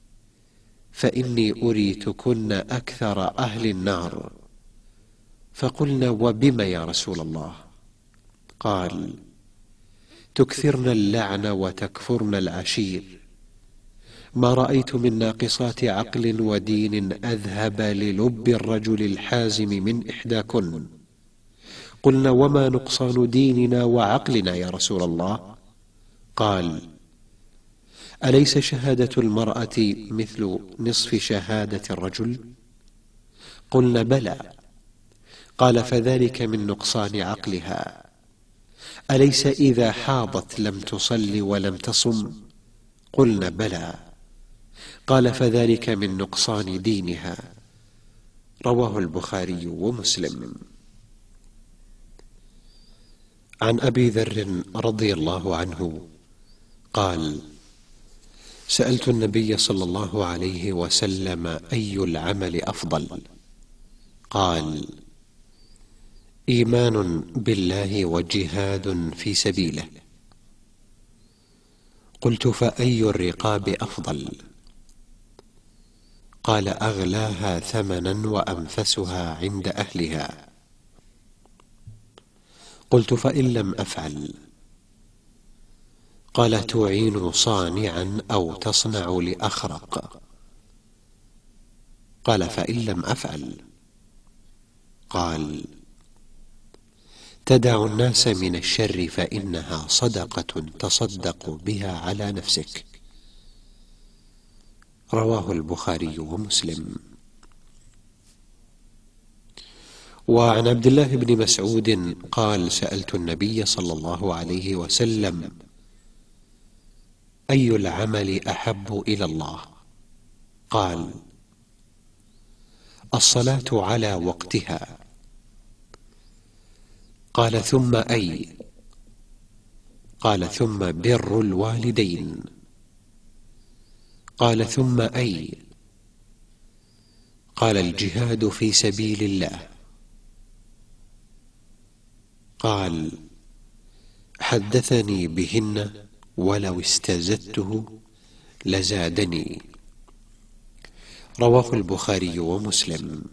فإني أريتكن أكثر أهل النار. فقلنا: وبم يا رسول الله؟ قال: تكثرن اللعن وتكفرن العشير، ما رأيت من ناقصات عقل ودين أذهب للب الرجل الحازم من إحداكن. قلنا: وما نقصان ديننا وعقلنا يا رسول الله؟ قال: أليس شهادة المرأة مثل نصف شهادة الرجل؟ قلنا: بلى. قال: فذلك من نقصان عقلها. أليس إذا حاضت لم تصل ولم تصم؟ قلنا: بلى. قال: فذلك من نقصان دينها. رواه البخاري ومسلم. عن أبي ذر رضي الله عنه قال: سألت النبي صلى الله عليه وسلم: أي العمل أفضل؟ قال: إيمان بالله وجهاد في سبيله. قلت: فأي الرقاب أفضل؟ قال: أغلاها ثمنا وأنفسها عند أهلها. قلت: فإن لم أفعل؟ قال: تعين صانعا أو تصنع لأخرق. قال: فإن لم أفعل؟ قال: تدع الناس من الشر فإنها صدقة تصدق بها على نفسك. رواه البخاري ومسلم. وعن عبد الله بن مسعود قال: سألت النبي صلى الله عليه وسلم: أي العمل أحب إلى الله؟ قال: الصلاة على وقتها. قال: ثم أي؟ قال: ثم بر الوالدين. قال: ثم أي؟ قال: الجهاد في سبيل الله. قال: حدثني بهن ولو استزدته لزادني. رواه البخاري ومسلم.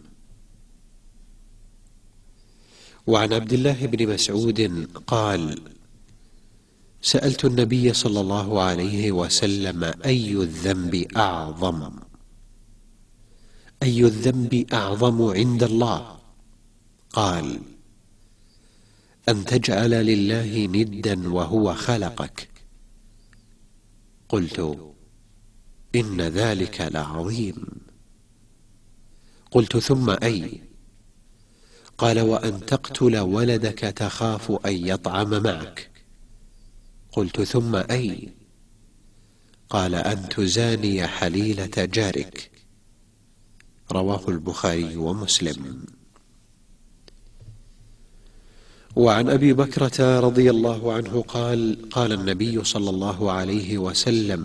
وعن عبد الله بن مسعود قال: سألت النبي صلى الله عليه وسلم: أي الذنب أعظم؟ أي الذنب أعظم عند الله؟ قال: أن تجعل لله ندا وهو خلقك. قلت: إن ذلك لعظيم. قلت: ثم أي؟ قال: وأن تقتل ولدك تخاف أن يطعم معك. قلت: ثم أي؟ قال: أن تزاني حليلة جارك. رواه البخاري ومسلم. وعن أبي بكرة رضي الله عنه قال: قال النبي صلى الله عليه وسلم: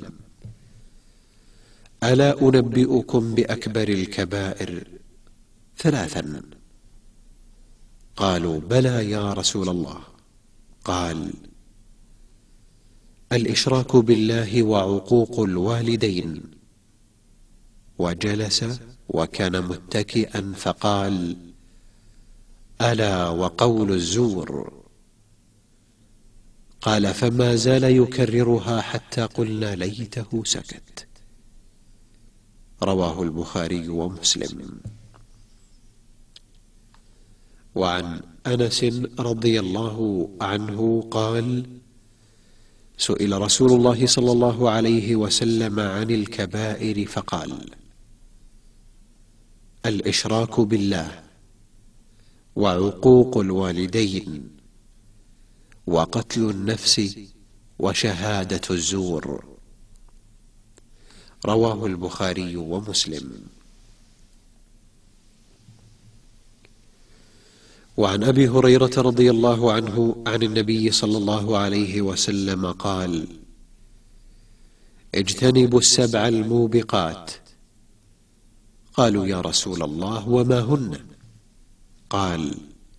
ألا أنبئكم بأكبر الكبائر؟ ثلاثا. قالوا: بلى يا رسول الله. قال: الإشراك بالله وعقوق الوالدين. وجلس وكان متكئا فقال: ألا وقول الزور. قال: فما زال يكررها حتى قلنا ليته سكت. رواه البخاري ومسلم. وعن أنس رضي الله عنه قال: سئل رسول الله صلى الله عليه وسلم عن الكبائر فقال: الإشراك بالله، وعقوق الوالدين، وقتل النفس، وشهادة الزور. رواه البخاري ومسلم. وعن أبي هريرة رضي الله عنه عن النبي صلى الله عليه وسلم قال: اجتنبوا السبع الموبقات. قالوا: يا رسول الله، وما هن؟ قال: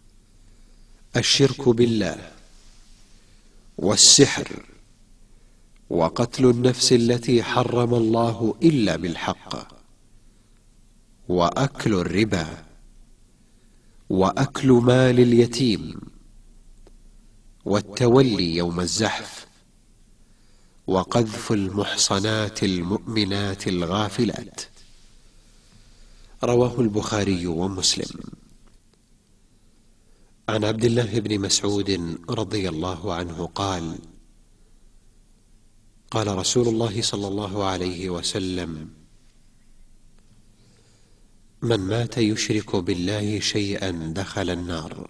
الشرك بالله، والسحر، وقتل النفس التي حرم الله إلا بالحق، وأكل الربا، وأكل مال اليتيم، والتولي يوم الزحف، وقذف المحصنات المؤمنات الغافلات. رواه البخاري ومسلم. عن عبد الله بن مسعود رضي الله عنه قال: قال رسول الله صلى الله عليه وسلم: من مات يشرك بالله شيئا دخل النار.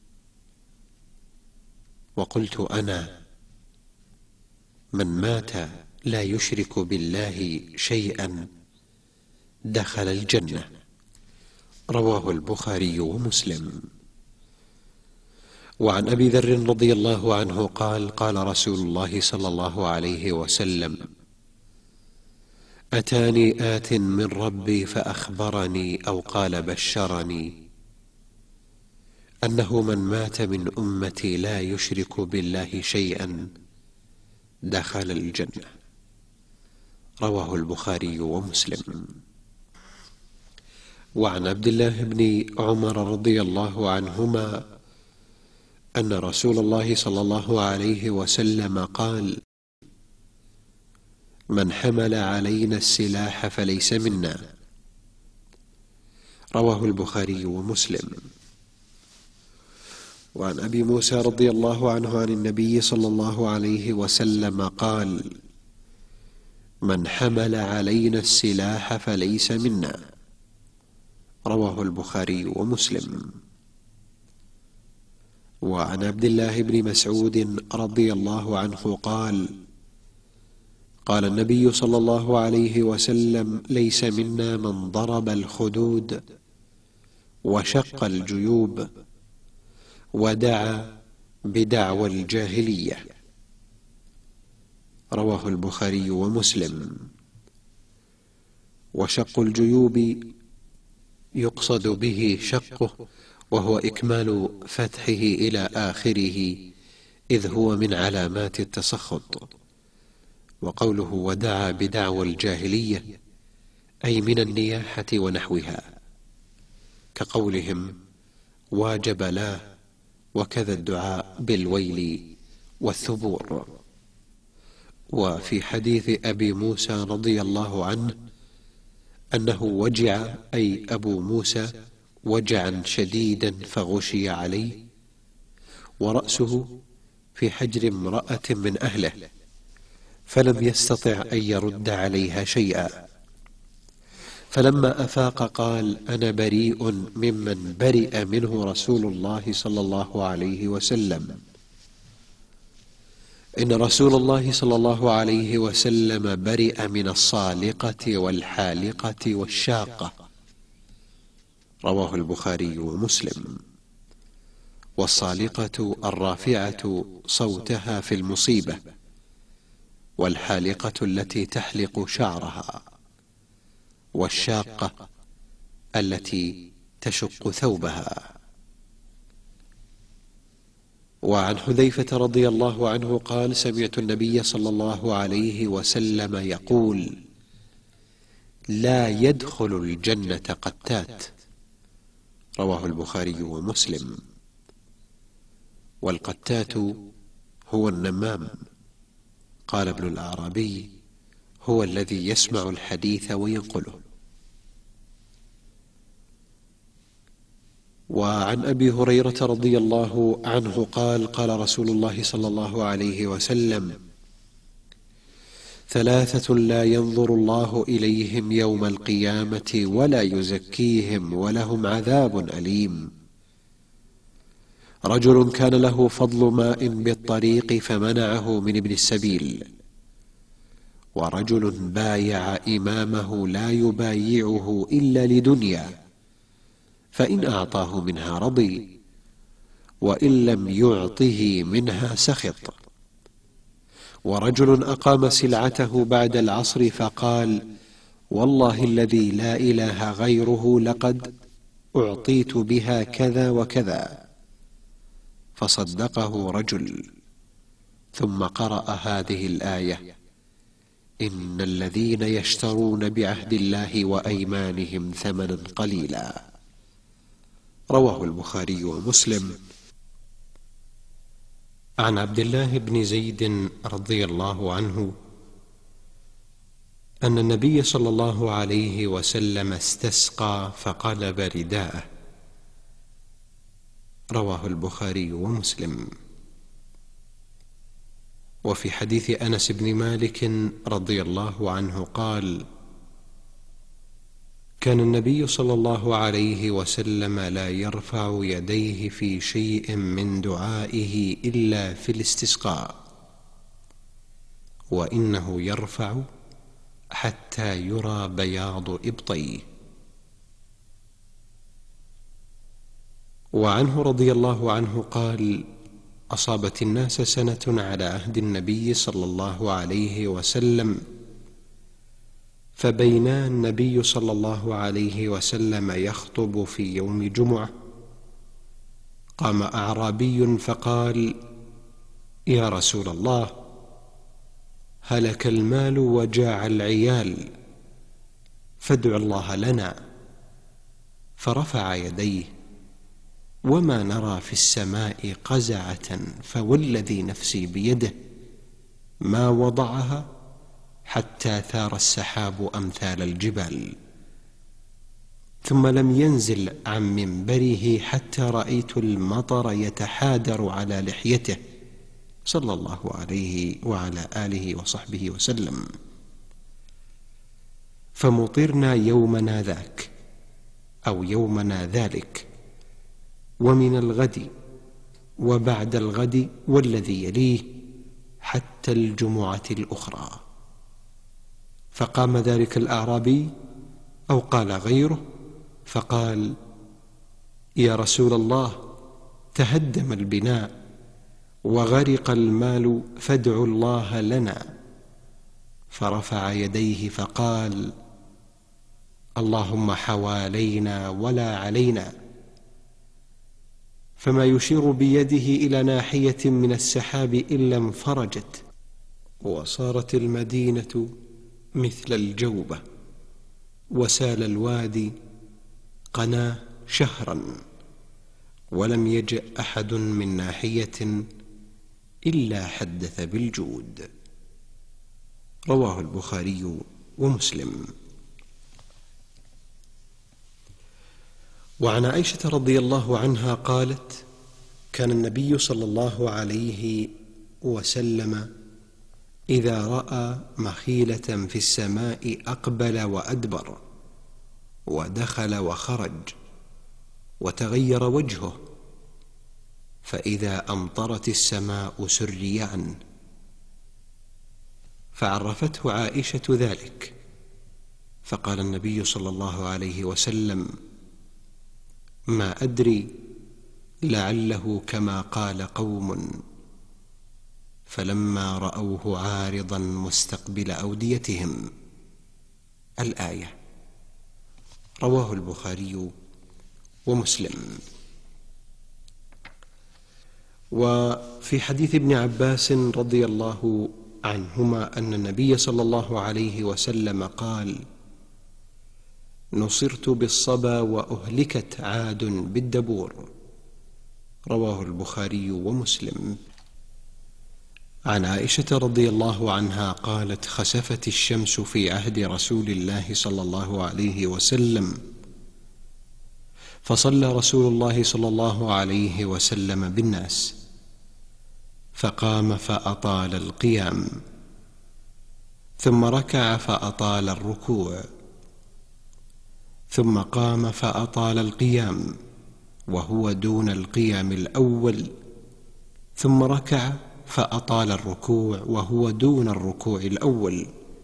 وقلت أنا: من مات لا يشرك بالله شيئا دخل الجنة. رواه البخاري ومسلم. وعن أبي ذر رضي الله عنه قال: قال رسول الله صلى الله عليه وسلم: أتاني آت من ربي فأخبرني أو قال بشرني أنه من مات من أمتي لا يشرك بالله شيئا دخل الجنة. رواه البخاري ومسلم. وعن عبد الله بن عمر رضي الله عنهما أن رسول الله صلى الله عليه وسلم قال: من حمل علينا السلاح فليس منا. رواه البخاري ومسلم. وعن أبي موسى رضي الله عنه عن النبي صلى الله عليه وسلم قال: من حمل علينا السلاح فليس منا. رواه البخاري ومسلم. وعن عبد الله بن مسعود رضي الله عنه قال: قال النبي صلى الله عليه وسلم: ليس منا من ضرب الخدود، وشق الجيوب، ودعا بدعوى الجاهلية. رواه البخاري ومسلم. وشق الجيوب يقصد به شقه، وهو إكمال فتحه إلى آخره، إذ هو من علامات التسخط. وقوله ودعا بدعوى الجاهلية أي من النياحة ونحوها، كقولهم واجب لا، وكذا الدعاء بالويل والثبور. وفي حديث أبي موسى رضي الله عنه أنه وجع، أي أبو موسى، وجعا شديدا فغشي عليه، ورأسه في حجر امرأة من أهله، فلم يستطع أن يرد عليها شيئا. فلما أفاق قال: أنا بريء ممن برئ منه رسول الله صلى الله عليه وسلم. إن رسول الله صلى الله عليه وسلم برئ من الصالقة والحالقة والشاقة. رواه البخاري ومسلم. والصالقة الرافعة صوتها في المصيبة، والحالقة التي تحلق شعرها، والشاقة التي تشق ثوبها. وعن حذيفة رضي الله عنه قال: سمعت النبي صلى الله عليه وسلم يقول: لا يدخل الجنة قتات. رواه البخاري ومسلم. والقتات هو النمام. قال ابن الأعرابي: هو الذي يسمع الحديث وينقله. وعن أبي هريرة رضي الله عنه قال: قال رسول الله صلى الله عليه وسلم: ثلاثة لا ينظر الله إليهم يوم القيامة ولا يزكيهم ولهم عذاب أليم: رجل كان له فضل ماء بالطريق فمنعه من ابن السبيل، ورجل بايع إمامه لا يبايعه إلا لدنيا، فإن أعطاه منها رضي، وإن لم يعطه منها سخط، ورجل أقام سلعته بعد العصر فقال: والله الذي لا إله غيره لقد أعطيت بها كذا وكذا، فصدقه رجل، ثم قرأ هذه الآية: إن الذين يشترون بعهد الله وأيمانهم ثمنا قليلا. رواه البخاري ومسلم. عن عبد الله بن زيد رضي الله عنه أن النبي صلى الله عليه وسلم استسقى فقلب رداءه. رواه البخاري ومسلم. وفي حديث أنس بن مالك رضي الله عنه قال: كان النبي صلى الله عليه وسلم لا يرفع يديه في شيء من دعائه إلا في الاستسقاء، وإنه يرفع حتى يرى بياض إبطيه. وعنه رضي الله عنه قال: أصابت الناس سنة على عهد النبي صلى الله عليه وسلم، فبينا النبي صلى الله عليه وسلم يخطب في يوم جمعة، قام أعرابي فقال: يا رسول الله، هلك المال وجاع العيال، فادع الله لنا. فرفع يديه: وما نرى في السماء قزعة فوالذي نفسي بيده ما وضعها حتى ثار السحاب أمثال الجبال. ثم لم ينزل عن منبره حتى رأيت المطر يتحادر على لحيته صلى الله عليه وعلى آله وصحبه وسلم. فمطرنا يومنا ذاك أو يومنا ذلك، ومن الغد وبعد الغد والذي يليه حتى الجمعة الأخرى. فقام ذلك الأعرابي أو قال غيره فقال: يا رسول الله، تهدم البناء وغرق المال، فادعوا الله لنا. فرفع يديه فقال: اللهم حوالينا ولا علينا. فما يشير بيده إلى ناحية من السحاب إلا انفرجت، وصارت المدينة مثل الجوبة، وسال الوادي قناه شهرا، ولم يجئ أحد من ناحية إلا حدث بالجود. رواه البخاري ومسلم. وعن عائشة رضي الله عنها قالت: كان النبي صلى الله عليه وسلم إذا رأى مخيلة في السماء أقبل وأدبر، ودخل وخرج، وتغير وجهه، فإذا أمطرت السماء سري عنه، فعرفته عائشة ذلك، فقال النبي صلى الله عليه وسلم: ما أدري، لعله كما قال قوم. فلما رأوه عارضا مستقبل أوديتهم. الآية. رواه البخاري ومسلم. وفي حديث ابن عباس رضي الله عنهما أن النبي صلى الله عليه وسلم قال: نصرت بالصبا وأهلكت عاد بالدبور. رواه البخاري ومسلم. عن عائشة رضي الله عنها قالت: خسفت الشمس في عهد رسول الله صلى الله عليه وسلم، فصلى رسول الله صلى الله عليه وسلم بالناس، فقام فأطال القيام، ثم ركع فأطال الركوع، ثم قام فأطال القيام وهو دون القيام الأول، ثم ركع فأطال الركوع وهو دون الركوع الأول،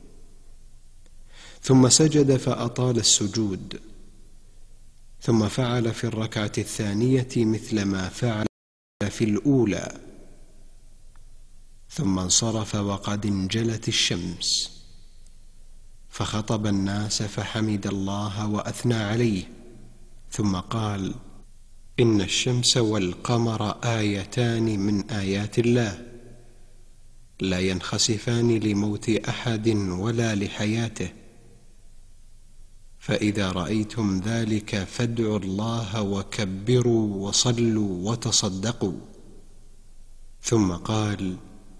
ثم سجد فأطال السجود، ثم فعل في الركعة الثانية مثل ما فعل في الأولى، ثم انصرف وقد انجلت الشمس، فخطب الناس فحمد الله وأثنى عليه، ثم قال: إن الشمس والقمر آيتان من آيات الله، لا ينخسفان لموت أحد ولا لحياته، فإذا رأيتم ذلك فادعوا الله وكبروا وصلوا وتصدقوا. ثم قال: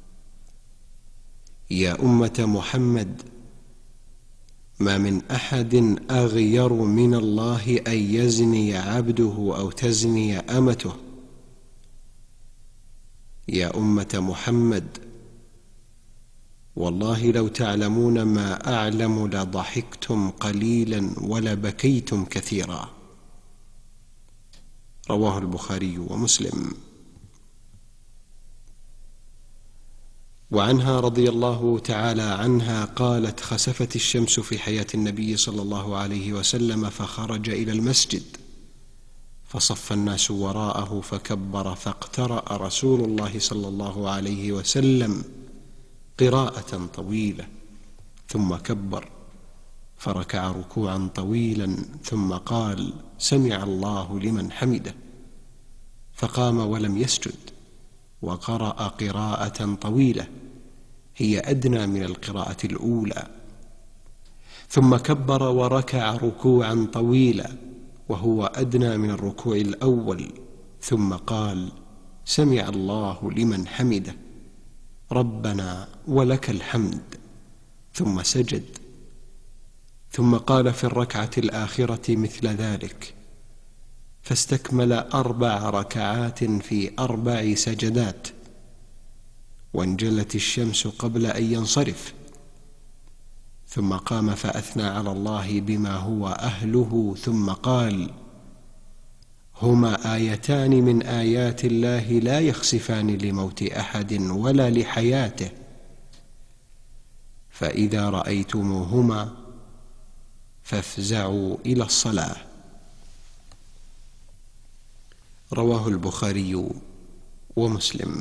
يا أمة محمد، ما من أحد أغير من الله أن يزني عبده أو تزني أمته. يا أمة محمد، والله لو تعلمون ما أعلم لضحكتم قليلا ولبكيتم كثيرا. رواه البخاري ومسلم. وعنها رضي الله تعالى عنها قالت: خسفت الشمس في حياة النبي صلى الله عليه وسلم، فخرج إلى المسجد، فصف الناس وراءه فكبر، فاقترأ رسول الله صلى الله عليه وسلم قراءة طويلة، ثم كبر، فركع ركوعا طويلا، ثم قال: سمع الله لمن حمده، فقام ولم يسجد، وقرأ قراءة طويلة هي أدنى من القراءة الأولى، ثم كبر وركع ركوعا طويلا وهو أدنى من الركوع الأول، ثم قال: سمع الله لمن حمده، ربنا ولك الحمد، ثم سجد، ثم قال في الركعة الآخرة مثل ذلك، فاستكمل 4 ركعات في 4 سجدات، وانجلت الشمس قبل أن ينصرف، ثم قام فأثنى على الله بما هو أهله، ثم قال: هما آيتان من آيات الله لا يخسفان لموت أحد ولا لحياته، فإذا رأيتموهما فافزعوا إلى الصلاة. رواه البخاري ومسلم.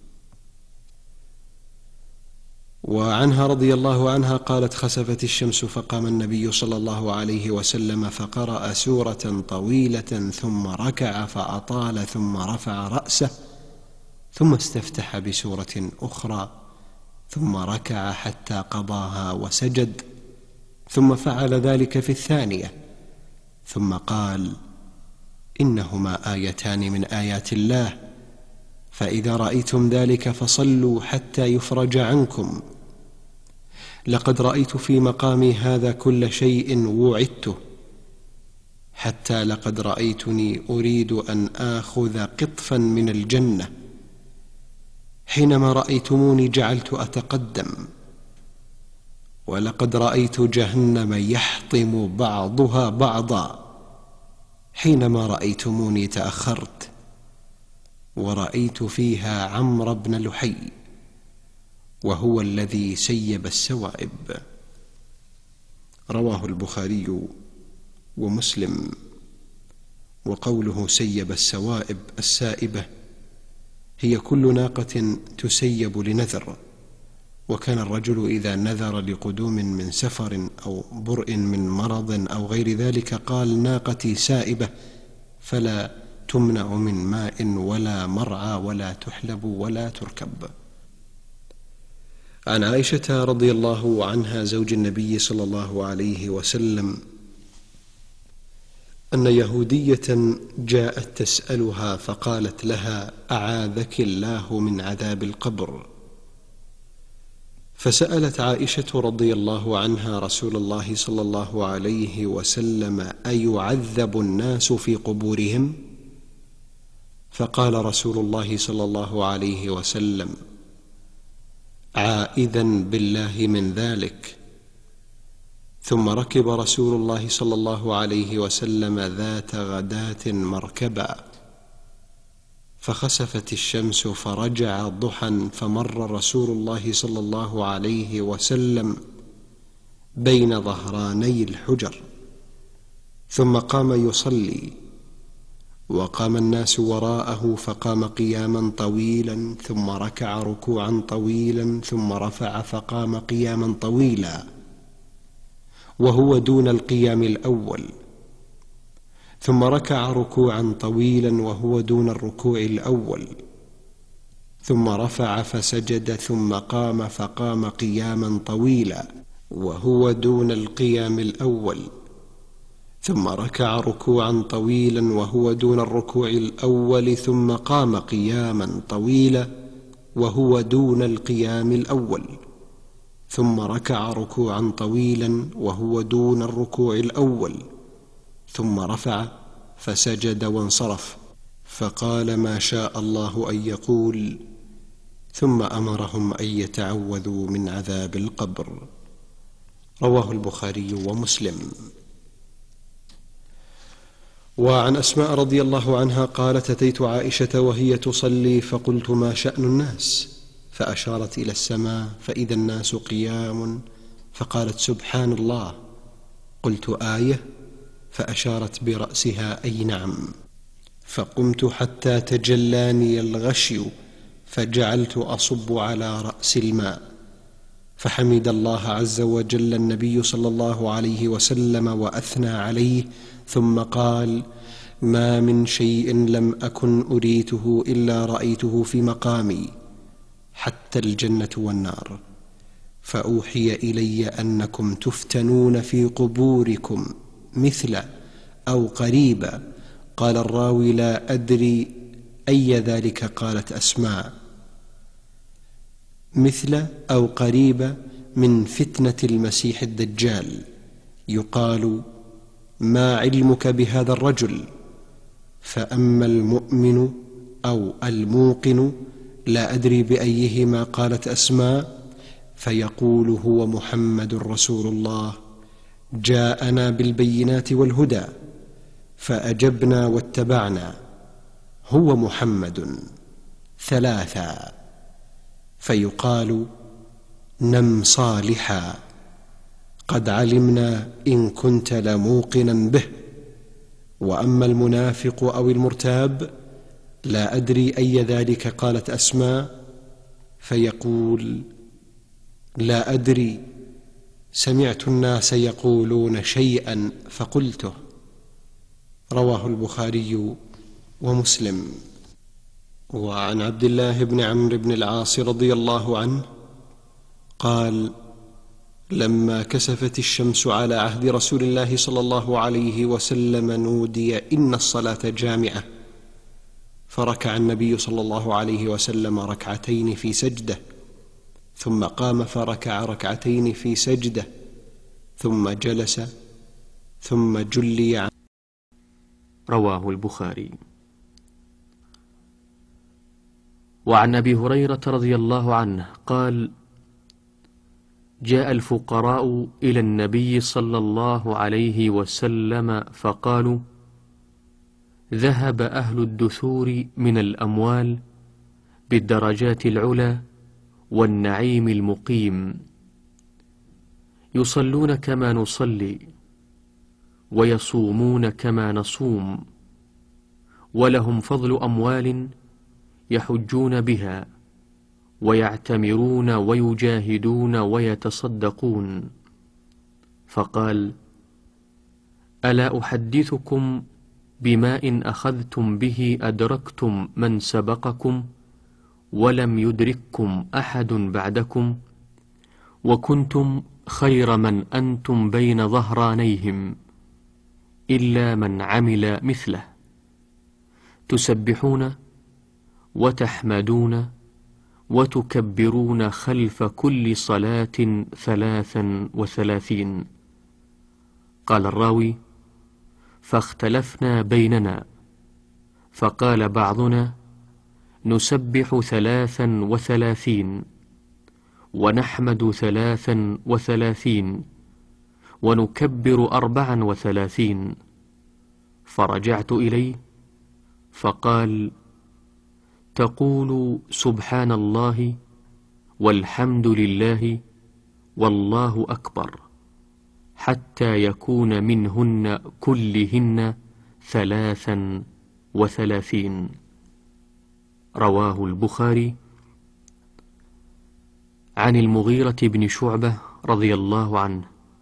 وعنها رضي الله عنها قالت: خسفت الشمس، فقام النبي صلى الله عليه وسلم فقرأ سورة طويلة، ثم ركع فأطال، ثم رفع رأسه، ثم استفتح بسورة أخرى، ثم ركع حتى قضاها وسجد، ثم فعل ذلك في الثانية، ثم قال: إنهما آيتان من آيات الله، فإذا رأيتم ذلك فصلوا حتى يفرج عنكم. لقد رأيت في مقامي هذا كل شيء وعدته، حتى لقد رأيتني أريد أن آخذ قطفا من الجنة، حينما رأيتموني جعلت أتقدم، ولقد رأيت جهنم يحطم بعضها بعضا، حينما رأيتموني تأخرت، ورأيت فيها عمرو بن لحي، وهو الذي سيب السوائب. رواه البخاري ومسلم. وقوله سيب السوائب السائبة هي كل ناقة تسيب لنذر. وكان الرجل إذا نذر لقدوم من سفر أو برء من مرض أو غير ذلك قال: ناقتي سائبة، فلا تمنع من ماء ولا مرعى ولا تحلب ولا تركب. عن عائشة رضي الله عنها زوج النبي صلى الله عليه وسلم أن يهودية جاءت تسألها فقالت لها: أعاذك الله من عذاب القبر. فسألت عائشة رضي الله عنها رسول الله صلى الله عليه وسلم: أيعذب الناس في قبورهم؟ فقال رسول الله صلى الله عليه وسلم: عائذا بالله من ذلك. ثم ركب رسول الله صلى الله عليه وسلم ذات غداة مركبا، فخسفت الشمس فرجع ضحى، فمر رسول الله صلى الله عليه وسلم بين ظهراني الحجر، ثم قام يصلي، وقام الناس وراءه، فقام قياما طويلا، ثم ركع ركوعا طويلا، ثم رفع فقام قياما طويلا وهو دون القيام الأول، ثم ركع ركوعا طويلا وهو دون الركوع الأول، ثم رفع فسجد، ثم قام فقام قياما طويلا وهو دون القيام الأول، ثم ركع ركوعا طويلا وهو دون الركوع الأول، ثم قام قياما طويلا وهو دون القيام الأول، ثم ركع ركوعا طويلا وهو دون الركوع الأول، ثم رفع فسجد وانصرف، فقال: ما شاء الله أن يقول، ثم أمرهم أن يتعوذوا من عذاب القبر. رواه البخاري ومسلم. وعن أسماء رضي الله عنها قالت: أتيت عائشة وهي تصلي فقلت: ما شأن الناس؟ فأشارت إلى السماء فإذا الناس قيام، فقالت: سبحان الله. قلت: آية؟ فأشارت برأسها: أي نعم. فقمت حتى تجلاني الغشي، فجعلت أصب على رأس الماء، فحمد الله عز وجل النبي صلى الله عليه وسلم وأثنى عليه، ثم قال: ما من شيء لم أكن أريته إلا رأيته في مقامي، حتى الجنة والنار. فأوحي إلي أنكم تفتنون في قبوركم مثل أو قريبا. قال الراوي: لا أدري أي ذلك. قالت أسماء: مثل أو قريبا من فتنة المسيح الدجال، يقال: ما علمك بهذا الرجل؟ فأما المؤمن أو الموقن لا أدري بأيهما. قالت أسماء: فيقول: هو محمد رسول الله، جاءنا بالبينات والهدى، فأجبنا واتبعنا، هو محمد. ثلاثا. فيقال: نم صالحا، قد علمنا إن كنت لموقنا به. وأما المنافق أو المرتاب لا أدري أي ذلك. قالت أسماء: فيقول: لا أدري، سمعت الناس يقولون شيئا فقلته. رواه البخاري ومسلم. وعن عبد الله بن عمرو بن العاص رضي الله عنه قال: لما كسفت الشمس على عهد رسول الله صلى الله عليه وسلم نودي: إن الصلاة جامعة. فركع النبي صلى الله عليه وسلم ركعتين في سجدة، ثم قام فركع ركعتين في سجدة، ثم جلس، ثم جلي عنه. رواه البخاري. وعن أبي هريرة رضي الله عنه قال: جاء الفقراء إلى النبي صلى الله عليه وسلم فقالوا: ذهب أهل الدثور من الأموال بالدرجات العلى والنعيم المقيم، يصلون كما نصلي ويصومون كما نصوم، ولهم فضل أموال يحجون بها ويعتمرون ويجاهدون ويتصدقون. فقال: ألا أحدثكم بما إن أخذتم به أدركتم من سبقكم ولم يدرككم أحد بعدكم، وكنتم خير من أنتم بين ظهرانيهم إلا من عمل مثله، تسبحون وتحمدون وتكبرون خلف كل صلاة 33. قال الراوي: فاختلفنا بيننا، فقال بعضنا: نسبح 33 ونحمد 33 ونكبر 34. فرجعت إليه فقال: تقول سبحان الله والحمد لله والله أكبر حتى يكون منهن كلهن 33. رواه البخاري. عن المغيرة بن شعبة رضي الله عنه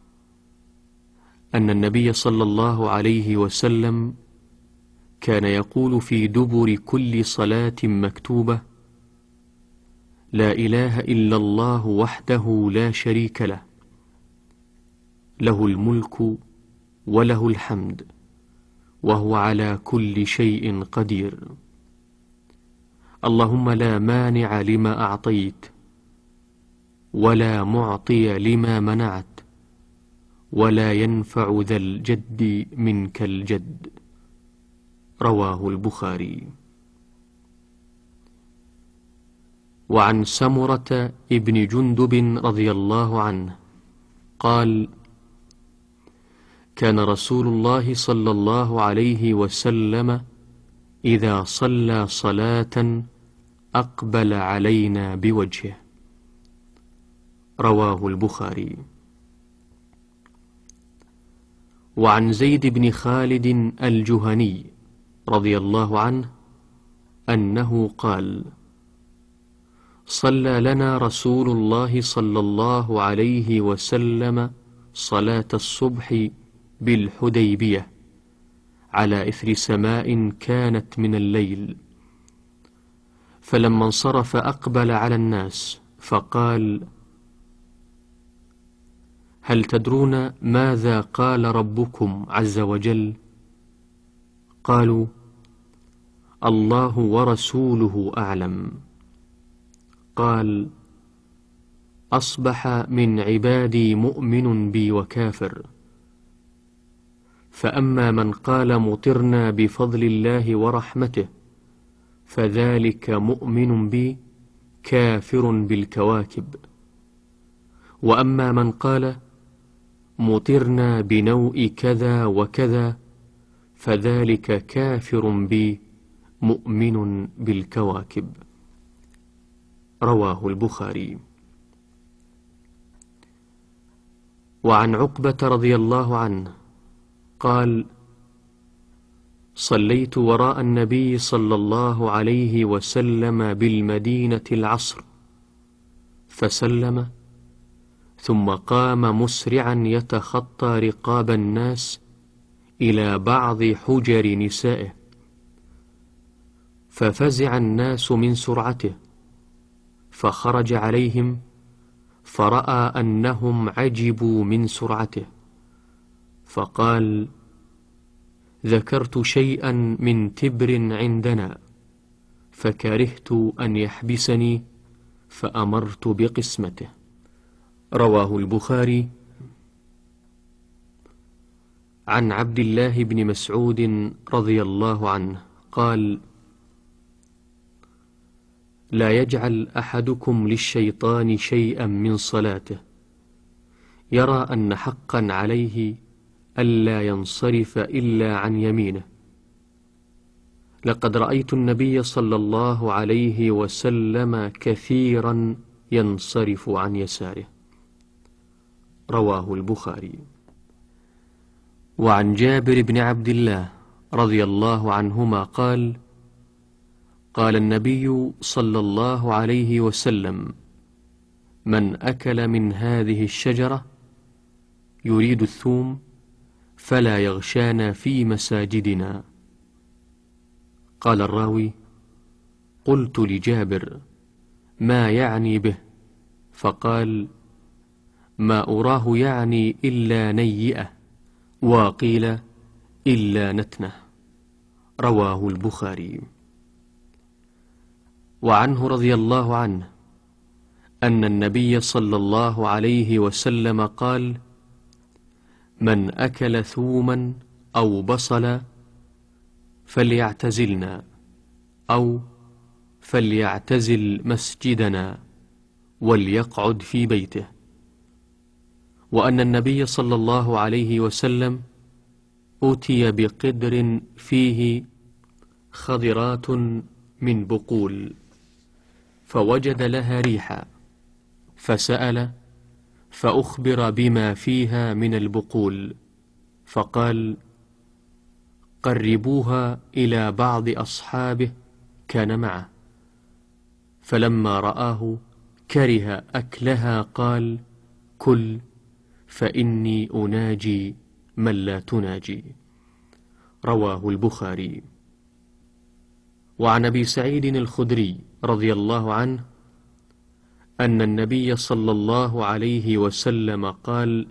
أن النبي صلى الله عليه وسلم كان يقول في دبر كل صلاة مكتوبة: لا إله إلا الله وحده لا شريك له، له الملك وله الحمد وهو على كل شيء قدير. اللهم لا مانع لما أعطيت ولا معطي لما منعت ولا ينفع ذا الجد منك الجد. رواه البخاري. وعن سمرة ابن جندب رضي الله عنه قال: كان رسول الله صلى الله عليه وسلم إذا صلى صلاة أقبل علينا بوجهه. رواه البخاري. وعن زيد بن خالد الجهني رضي الله عنه أنه قال: صلى لنا رسول الله صلى الله عليه وسلم صلاة الصبح بالحديبية على إثر سماء كانت من الليل، فلما انصرف أقبل على الناس فقال: هل تدرون ماذا قال ربكم عز وجل؟ قالوا: الله ورسوله أعلم. قال: أصبح من عبادي مؤمن بي وكافر، فأما من قال مطرنا بفضل الله ورحمته فذلك مؤمن بي كافر بالكواكب، وأما من قال مطرنا بنوء كذا وكذا فذلك كافر بي مؤمن بالكواكب. رواه البخاري. وعن عقبة رضي الله عنه قال: صليت وراء النبي صلى الله عليه وسلم بالمدينة العصر، فسلم ثم قام مسرعا يتخطى رقاب الناس إلى بعض حجر نسائه، ففزع الناس من سرعته، فخرج عليهم فرأى أنهم عجبوا من سرعته، فقال: ذكرت شيئا من تبر عندنا فكرهت أن يحبسني فأمرت بقسمته. رواه البخاري. عن عبد الله بن مسعود رضي الله عنه قال: لا يجعل أحدكم للشيطان شيئا من صلاته يرى أن حقا عليه ألا ينصرف إلا عن يمينه. لقد رأيت النبي صلى الله عليه وسلم كثيرا ينصرف عن يساره. رواه البخاري. وعن جابر بن عبد الله رضي الله عنهما قال: قال النبي صلى الله عليه وسلم: من أكل من هذه الشجرة يريد الثوم فلا يغشانا في مساجدنا. قال الراوي: قلت لجابر: ما يعني به؟ فقال: ما أراه يعني إلا نيئة، وقيل إلا نتنة. رواه البخاري. وعنه رضي الله عنه أن النبي صلى الله عليه وسلم قال: من أكل ثوما أو بصلا فليعتزلنا، أو فليعتزل مسجدنا وليقعد في بيته. وأن النبي صلى الله عليه وسلم أتي بقدر فيه خضرات من بقول، فوجد لها ريحا، فسأل فأخبر بما فيها من البقول، فقال: قربوها إلى بعض أصحابه كان معه، فلما رآه كره أكلها قال: كل، فإني أناجي من لا تناجي. رواه البخاري. وعن أبي سعيد الخدري رضي الله عنه أن النبي صلى الله عليه وسلم قال: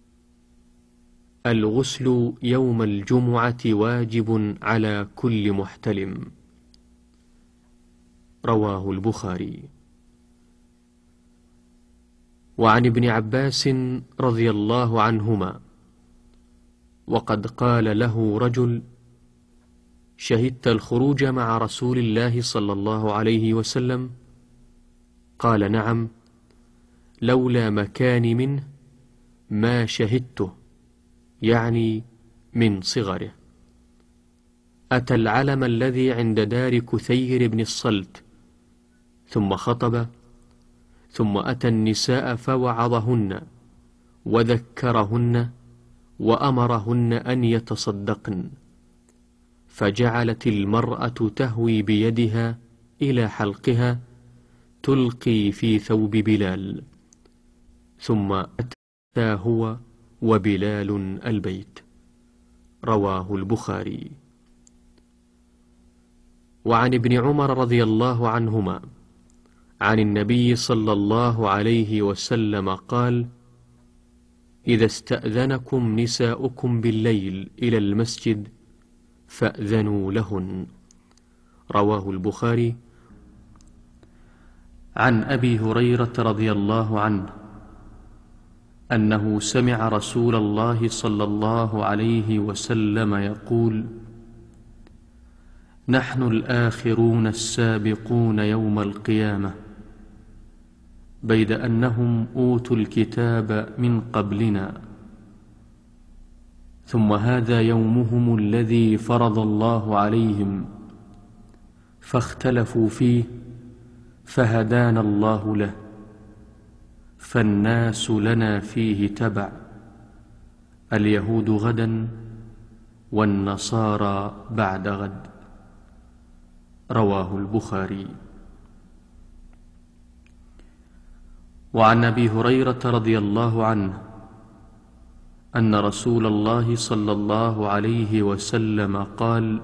الغسل يوم الجمعة واجب على كل محتلم. رواه البخاري. وعن ابن عباس رضي الله عنهما: وقد قال له رجل: شهدت الخروج مع رسول الله صلى الله عليه وسلم؟ قال: نعم، لولا مكاني منه ما شهدته، يعني من صغره. أتى العلم الذي عند دار كثير بن الصلت، ثم خطب، ثم أتى النساء فوعظهن وذكرهن وأمرهن أن يتصدقن، فجعلت المرأة تهوي بيدها إلى حلقها تلقي في ثوب بلال، ثم أتى هو وبلال البيت. رواه البخاري. وعن ابن عمر رضي الله عنهما عن النبي صلى الله عليه وسلم قال: إذا استأذنكم نساؤكم بالليل إلى المسجد فأذنوا لهن. رواه البخاري. عن أبي هريرة رضي الله عنه أنه سمع رسول الله صلى الله عليه وسلم يقول: نحن الآخرون السابقون يوم القيامة، بيد أنهم أوتوا الكتاب من قبلنا، ثم هذا يومهم الذي فرض الله عليهم، فاختلفوا فيه فهدانا الله له، فالناس لنا فيه تبع، اليهود غدا والنصارى بعد غد. رواه البخاري. وعن أبي هريرة رضي الله عنه أن رسول الله صلى الله عليه وسلم قال: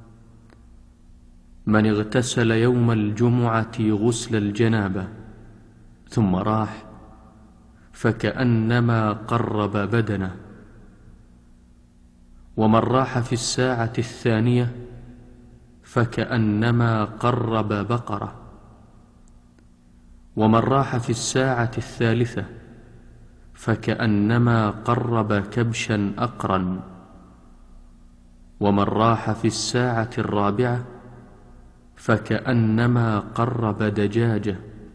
من اغتسل يوم الجمعة غسل الجنابة ثم راح فكأنما قرب بدنه، ومن راح في الساعة الثانية فكأنما قرب بقرة، ومن راح في الساعة الثالثة فكأنما قرب كبشا أقرا، ومن راح في الساعة الرابعة فكأنما قرب دجاجة،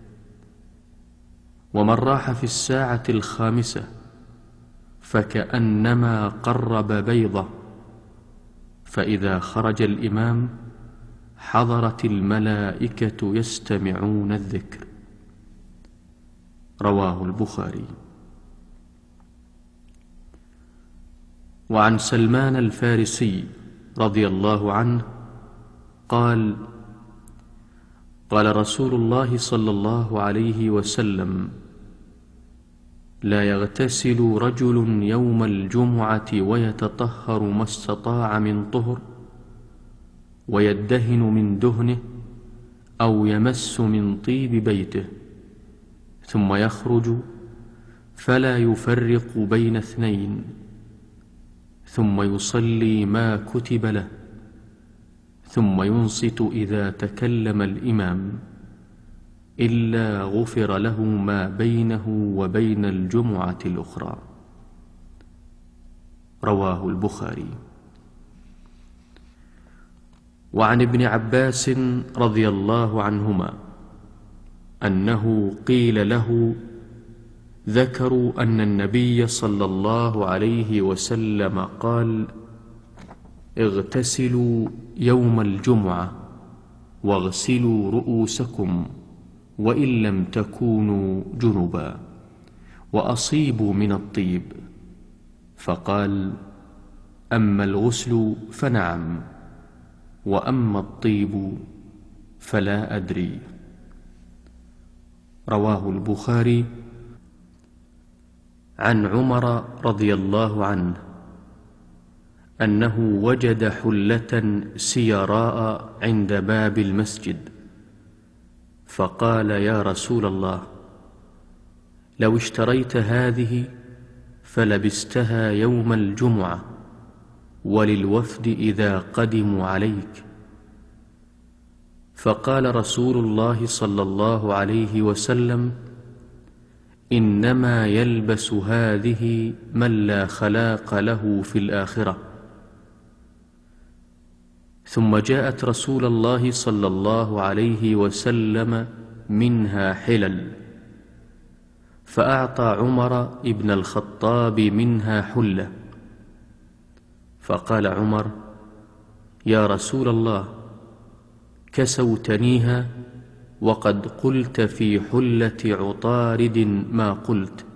ومن راح في الساعة الخامسة فكأنما قرب بيضة، فإذا خرج الإمام حضرت الملائكة يستمعون الذكر. رواه البخاري. وعن سلمان الفارسي رضي الله عنه قال: قال رسول الله صلى الله عليه وسلم: لا يغتسل رجل يوم الجمعة ويتطهر ما استطاع من طهر، ويدهن من دهنه، أو يمس من طيب بيته، ثم يخرج فلا يفرق بين اثنين، ثم يصلي ما كتب له، ثم ينصت إذا تكلم الإمام، إلا غفر له ما بينه وبين الجمعة الأخرى. رواه البخاري. وعن ابن عباس رضي الله عنهما أنه قيل له: ذكروا أن النبي صلى الله عليه وسلم قال: اغتسلوا يوم الجمعة واغسلوا رؤوسكم وإن لم تكونوا جنبا، وأصيبوا من الطيب. فقال: أما الغسل فنعم، وأما الطيب فلا أدري. رواه البخاري. عن عمر رضي الله عنه أنه وجد حلة سيراء عند باب المسجد، فقال: يا رسول الله، لو اشتريت هذه فلبستها يوم الجمعة وللوفد إذا قدموا عليك. فقال رسول الله صلى الله عليه وسلم: إنما يلبس هذه من لا خلاق له في الآخرة. ثم جاءت رسول الله صلى الله عليه وسلم منها حلل، فأعطى عمر ابن الخطاب منها حلة، فقال عمر: يا رسول الله، كسوتنيها وقد قلت في حلة عطارد ما قلت.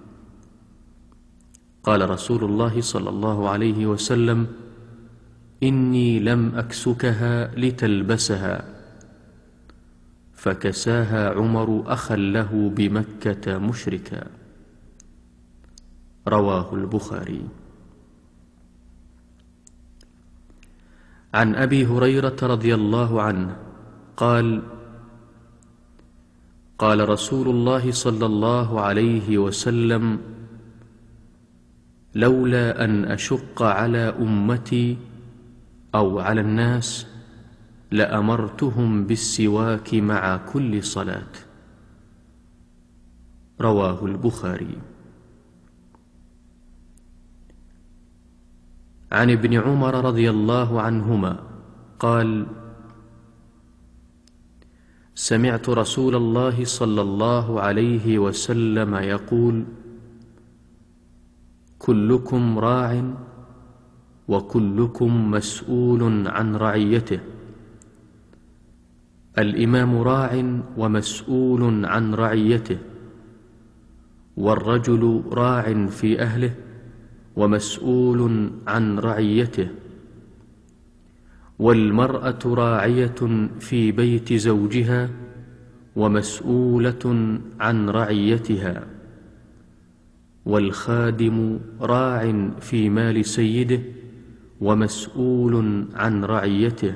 قال رسول الله صلى الله عليه وسلم: إني لم أكسكها لتلبسها. فكساها عمر أخا له بمكة مشركا. رواه البخاري. عن أبي هريرة رضي الله عنه قال: قال رسول الله صلى الله عليه وسلم: لولا أن أشق على أمتي أو على الناس لأمرتهم بالسواك مع كل صلاة. رواه البخاري. عن ابن عمر رضي الله عنهما قال: سمعت رسول الله صلى الله عليه وسلم يقول: كلكم راع وكلكم مسؤول عن رعيته. الإمام راع ومسؤول عن رعيته، والرجل راع في أهله ومسؤول عن رعيته، والمرأة راعية في بيت زوجها ومسؤولة عن رعيتها، والخادم راع في مال سيده ومسؤول عن رعيته.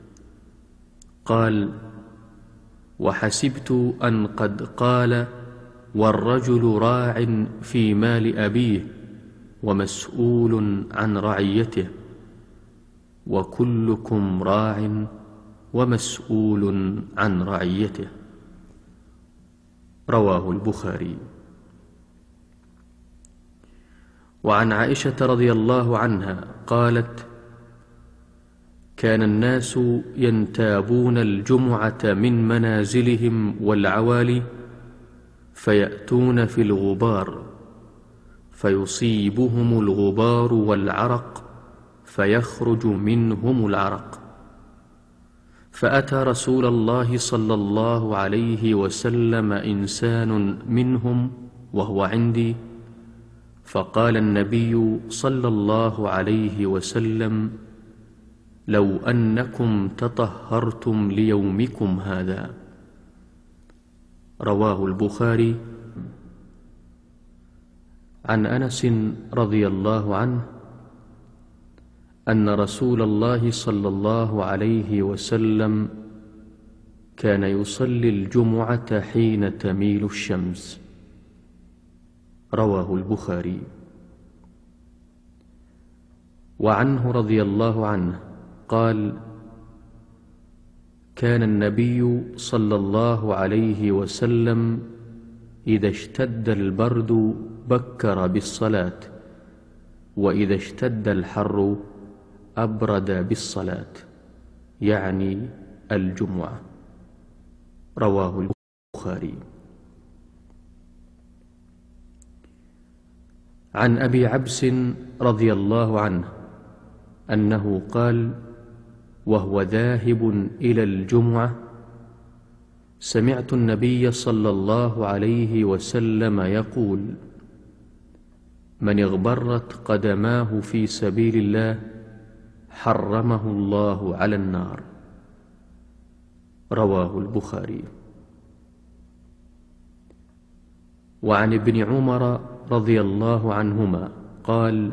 قال: وحسبت أن قد قال: والرجل راع في مال أبيه ومسؤول عن رعيته، وكلكم راع ومسؤول عن رعيته. رواه البخاري. وعن عائشة رضي الله عنها قالت: كان الناس ينتابون الجمعة من منازلهم والعوالي، فيأتون في الغبار، فيصيبهم الغبار والعرق، فيخرج منهم العرق. فأتى رسول الله صلى الله عليه وسلم إنسان منهم وهو عندي، فقال النبي صلى الله عليه وسلم: لو أنكم تطهرتم ليومكم هذا. رواه البخاري. عن أنس رضي الله عنه أن رسول الله صلى الله عليه وسلم كان يصلي الجمعة حين تميل الشمس. رواه البخاري. وعنه رضي الله عنه قال: كان النبي صلى الله عليه وسلم إذا اشتد البرد بكر بالصلاة، وإذا اشتد الحر أبرد بالصلاة، يعني الجمعة. رواه البخاري. عن أبي عبس رضي الله عنه أنه قال وهو ذاهب إلى الجمعة: سمعت النبي صلى الله عليه وسلم يقول: من اغبرت قدماه في سبيل الله حرمه الله على النار. رواه البخاري. وعن ابن عمر رضي الله عنهما قال: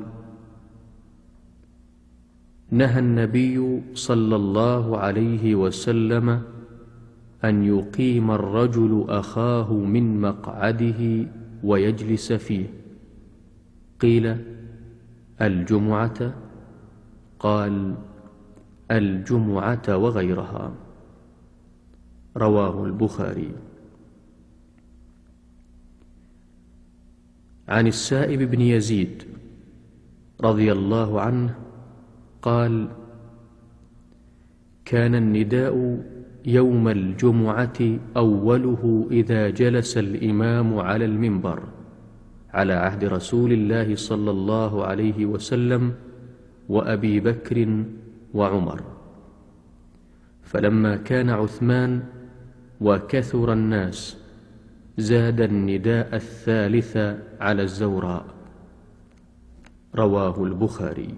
نهى النبي صلى الله عليه وسلم أن يقيم الرجل أخاه من مقعده ويجلس فيه. قيل: الجمعة؟ قال: الجمعة وغيرها. رواه البخاري. عن السائب بن يزيد رضي الله عنه قال: كان النداء يوم الجمعة أوله إذا جلس الإمام على المنبر على عهد رسول الله صلى الله عليه وسلم وأبي بكر وعمر، فلما كان عثمان وكثر الناس زاد النداء الثالث على الزوراء. رواه البخاري.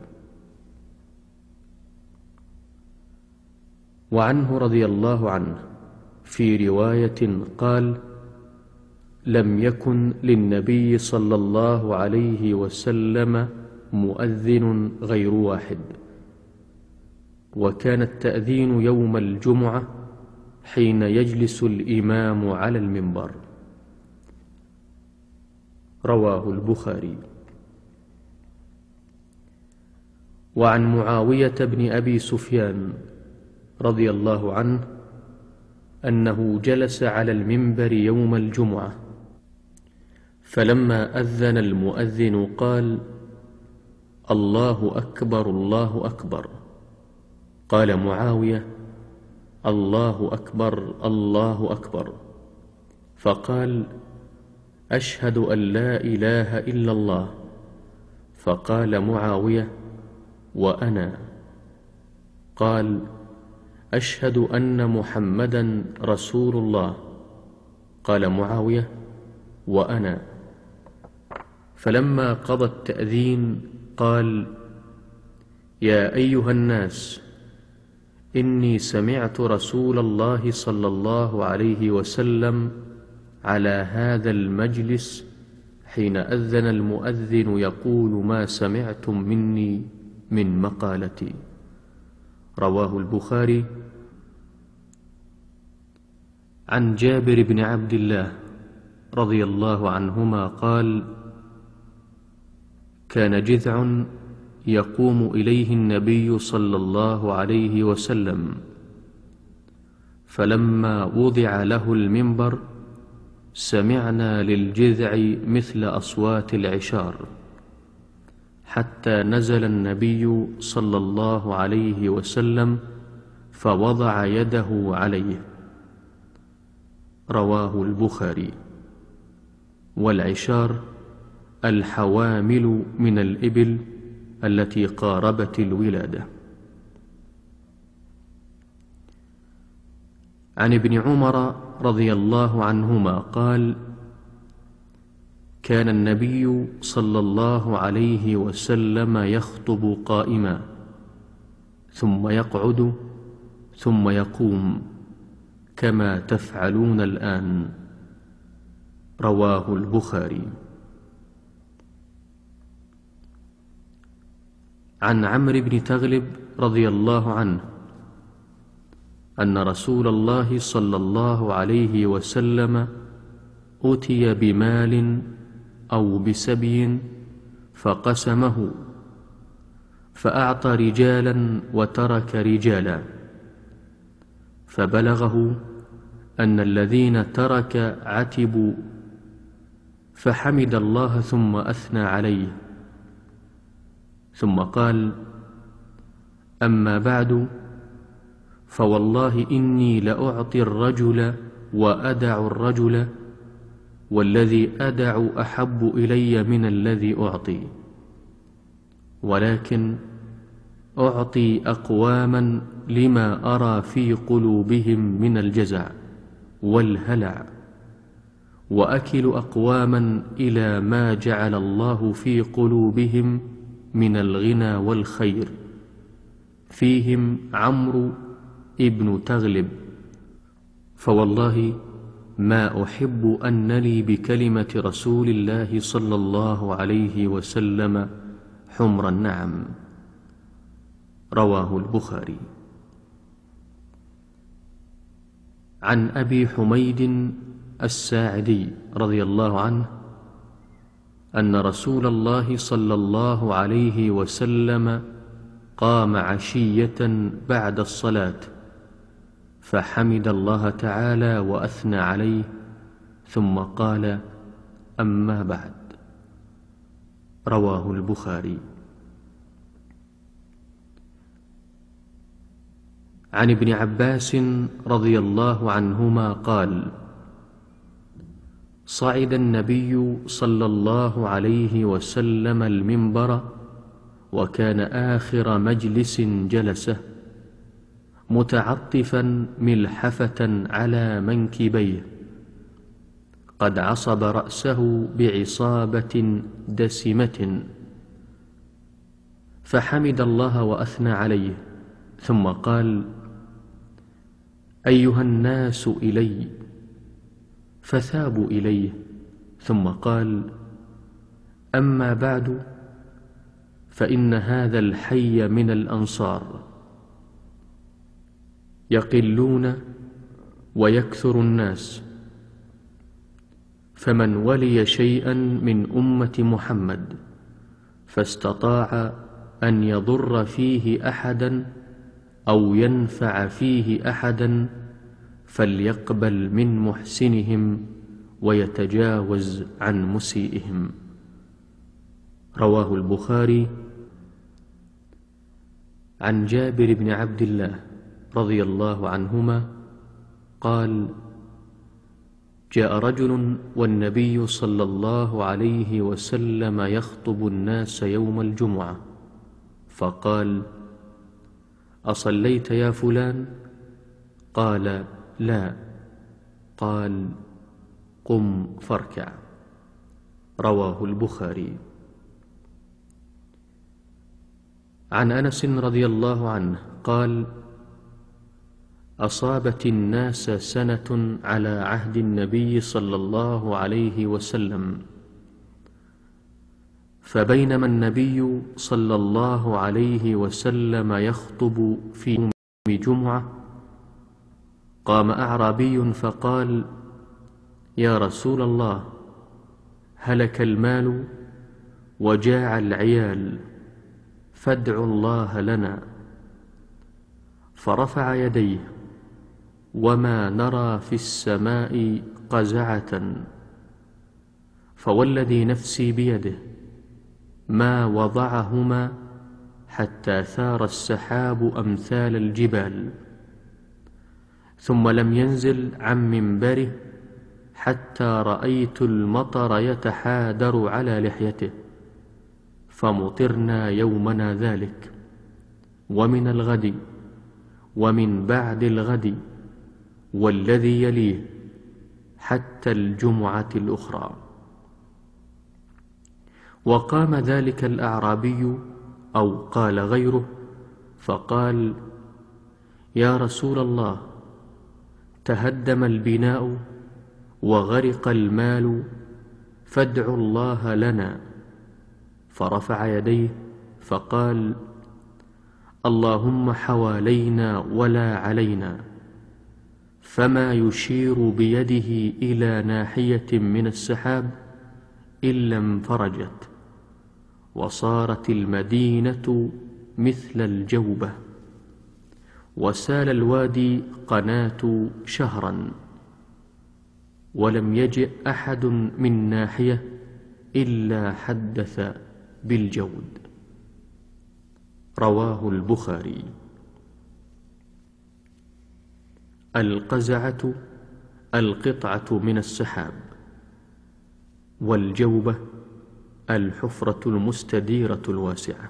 وعنه رضي الله عنه في رواية قال: لم يكن للنبي صلى الله عليه وسلم مؤذن غير واحد، وكان التأذين يوم الجمعة حين يجلس الإمام على المنبر. رواه البخاري. وعن معاوية بن أبي سفيان رضي الله عنه أنه جلس على المنبر يوم الجمعة، فلما أذن المؤذن قال: الله أكبر الله أكبر. قال معاوية: الله أكبر الله أكبر. فقال: أشهد أن لا إله إلا الله. فقال معاوية: وأنا. قال: أشهد أن محمدا رسول الله. قال معاوية: وأنا. فلما قضى التأذين قال: يا أيها الناس، إني سمعت رسول الله صلى الله عليه وسلم على هذا المجلس حين أذن المؤذن يقول ما سمعتم مني من مقالتي. رواه البخاري. عن جابر بن عبد الله رضي الله عنهما قال: كان جذع يقوم إليه النبي صلى الله عليه وسلم، فلما وضع له المنبر سمعنا للجذع مثل أصوات العشار، حتى نزل النبي صلى الله عليه وسلم فوضع يده عليه. رواه البخاري. والعشار الحوامل من الإبل التي قاربت الولادة. عن ابن عمر رضي الله عنهما قال: كان النبي صلى الله عليه وسلم يخطب قائما، ثم يقعد، ثم يقوم، كما تفعلون الآن. رواه البخاري. عن عمرو بن تغلب رضي الله عنه أن رسول الله صلى الله عليه وسلم أتي بمال أو بسبي فقسمه، فأعطى رجالا وترك رجالا، فبلغه أن الذين ترك عتبوا، فحمد الله ثم أثنى عليه، ثم قال: أما بعد، فوالله إني لأعطي الرجل وأدع الرجل، والذي أدع أحب إلي من الذي أعطي، ولكن أعطي أقواما لما أرى في قلوبهم من الجزع والهلع، وأكل أقواما إلى ما جعل الله في قلوبهم من الغنى والخير، فيهم عمرو ابن تغلب، فوالله ما أحب أن لي بكلمة رسول الله صلى الله عليه وسلم حمر النعم. رواه البخاري. عن أبي حميد الساعدي رضي الله عنه أن رسول الله صلى الله عليه وسلم قام عشية بعد الصلاة، فحمد الله تعالى وأثنى عليه، ثم قال: أما بعد. رواه البخاري. عن ابن عباس رضي الله عنهما قال: صعد النبي صلى الله عليه وسلم المنبر، وكان آخر مجلس جلسه، متعطفا ملحفة على منكبيه، قد عصب رأسه بعصابة دسمة، فحمد الله وأثنى عليه، ثم قال: أيها الناس إلي، فثابوا إليه، ثم قال: أما بعد، فإن هذا الحي من الأنصار يقلون ويكثر الناس، فمن ولي شيئا من أمة محمد فاستطاع أن يضر فيه أحدا أو ينفع فيه أحدا، فليقبل من محسنهم ويتجاوز عن مسيئهم. رواه البخاري. عن جابر بن عبد الله رضي الله عنهما قال: جاء رجل والنبي صلى الله عليه وسلم يخطب الناس يوم الجمعة، فقال: أصليت يا فلان؟ قال: لا. قال: قم فاركع. رواه البخاري. عن أنس رضي الله عنه قال: أصابت الناس سنة على عهد النبي صلى الله عليه وسلم، فبينما النبي صلى الله عليه وسلم يخطب في يوم جمعة، قام أعرابي فقال: يا رسول الله، هلك المال وجاع العيال، فادعوا الله لنا. فرفع يديه، وما نرى في السماء قزعة، فوالذي نفسي بيده ما وضعهما حتى ثار السحاب أمثال الجبال، ثم لم ينزل عن منبره حتى رأيت المطر يتحادر على لحيته، فمطرنا يومنا ذلك، ومن الغد، ومن بعد الغد، والذي يليه، حتى الجمعة الأخرى. وقام ذلك الأعرابي أو قال غيره فقال: يا رسول الله، تهدم البناء وغرق المال، فادعوا الله لنا. فرفع يديه فقال: اللهم حوالينا ولا علينا. فما يشير بيده إلى ناحية من السحاب إلا انفرجت، وصارت المدينة مثل الجوبة، وسال الوادي قناة شهرا، ولم يجئ أحد من ناحية إلا حدث بالجود. رواه البخاري. القزعة القطعة من السحاب، والجوبة الحفرة المستديرة الواسعة.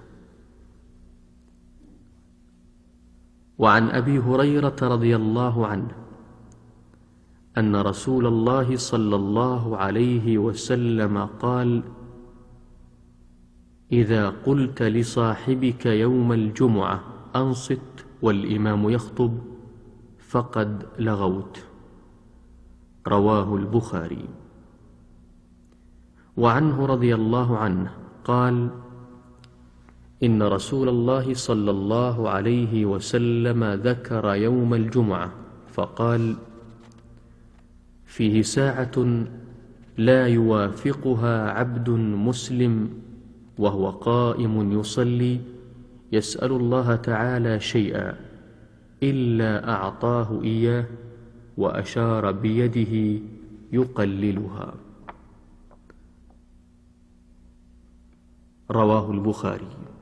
وعن أبي هريرة رضي الله عنه أن رسول الله صلى الله عليه وسلم قال: إذا قلت لصاحبك يوم الجمعة أنصت والإمام يخطب فقد لغوت. رواه البخاري. وعنه رضي الله عنه قال: إن رسول الله صلى الله عليه وسلم ذكر يوم الجمعة فقال: فيه ساعة لا يوافقها عبد مسلم وهو قائم يصلي يسأل الله تعالى شيئا إلا أعطاه إياه، وأشار بيده يقللها. رواه البخاري.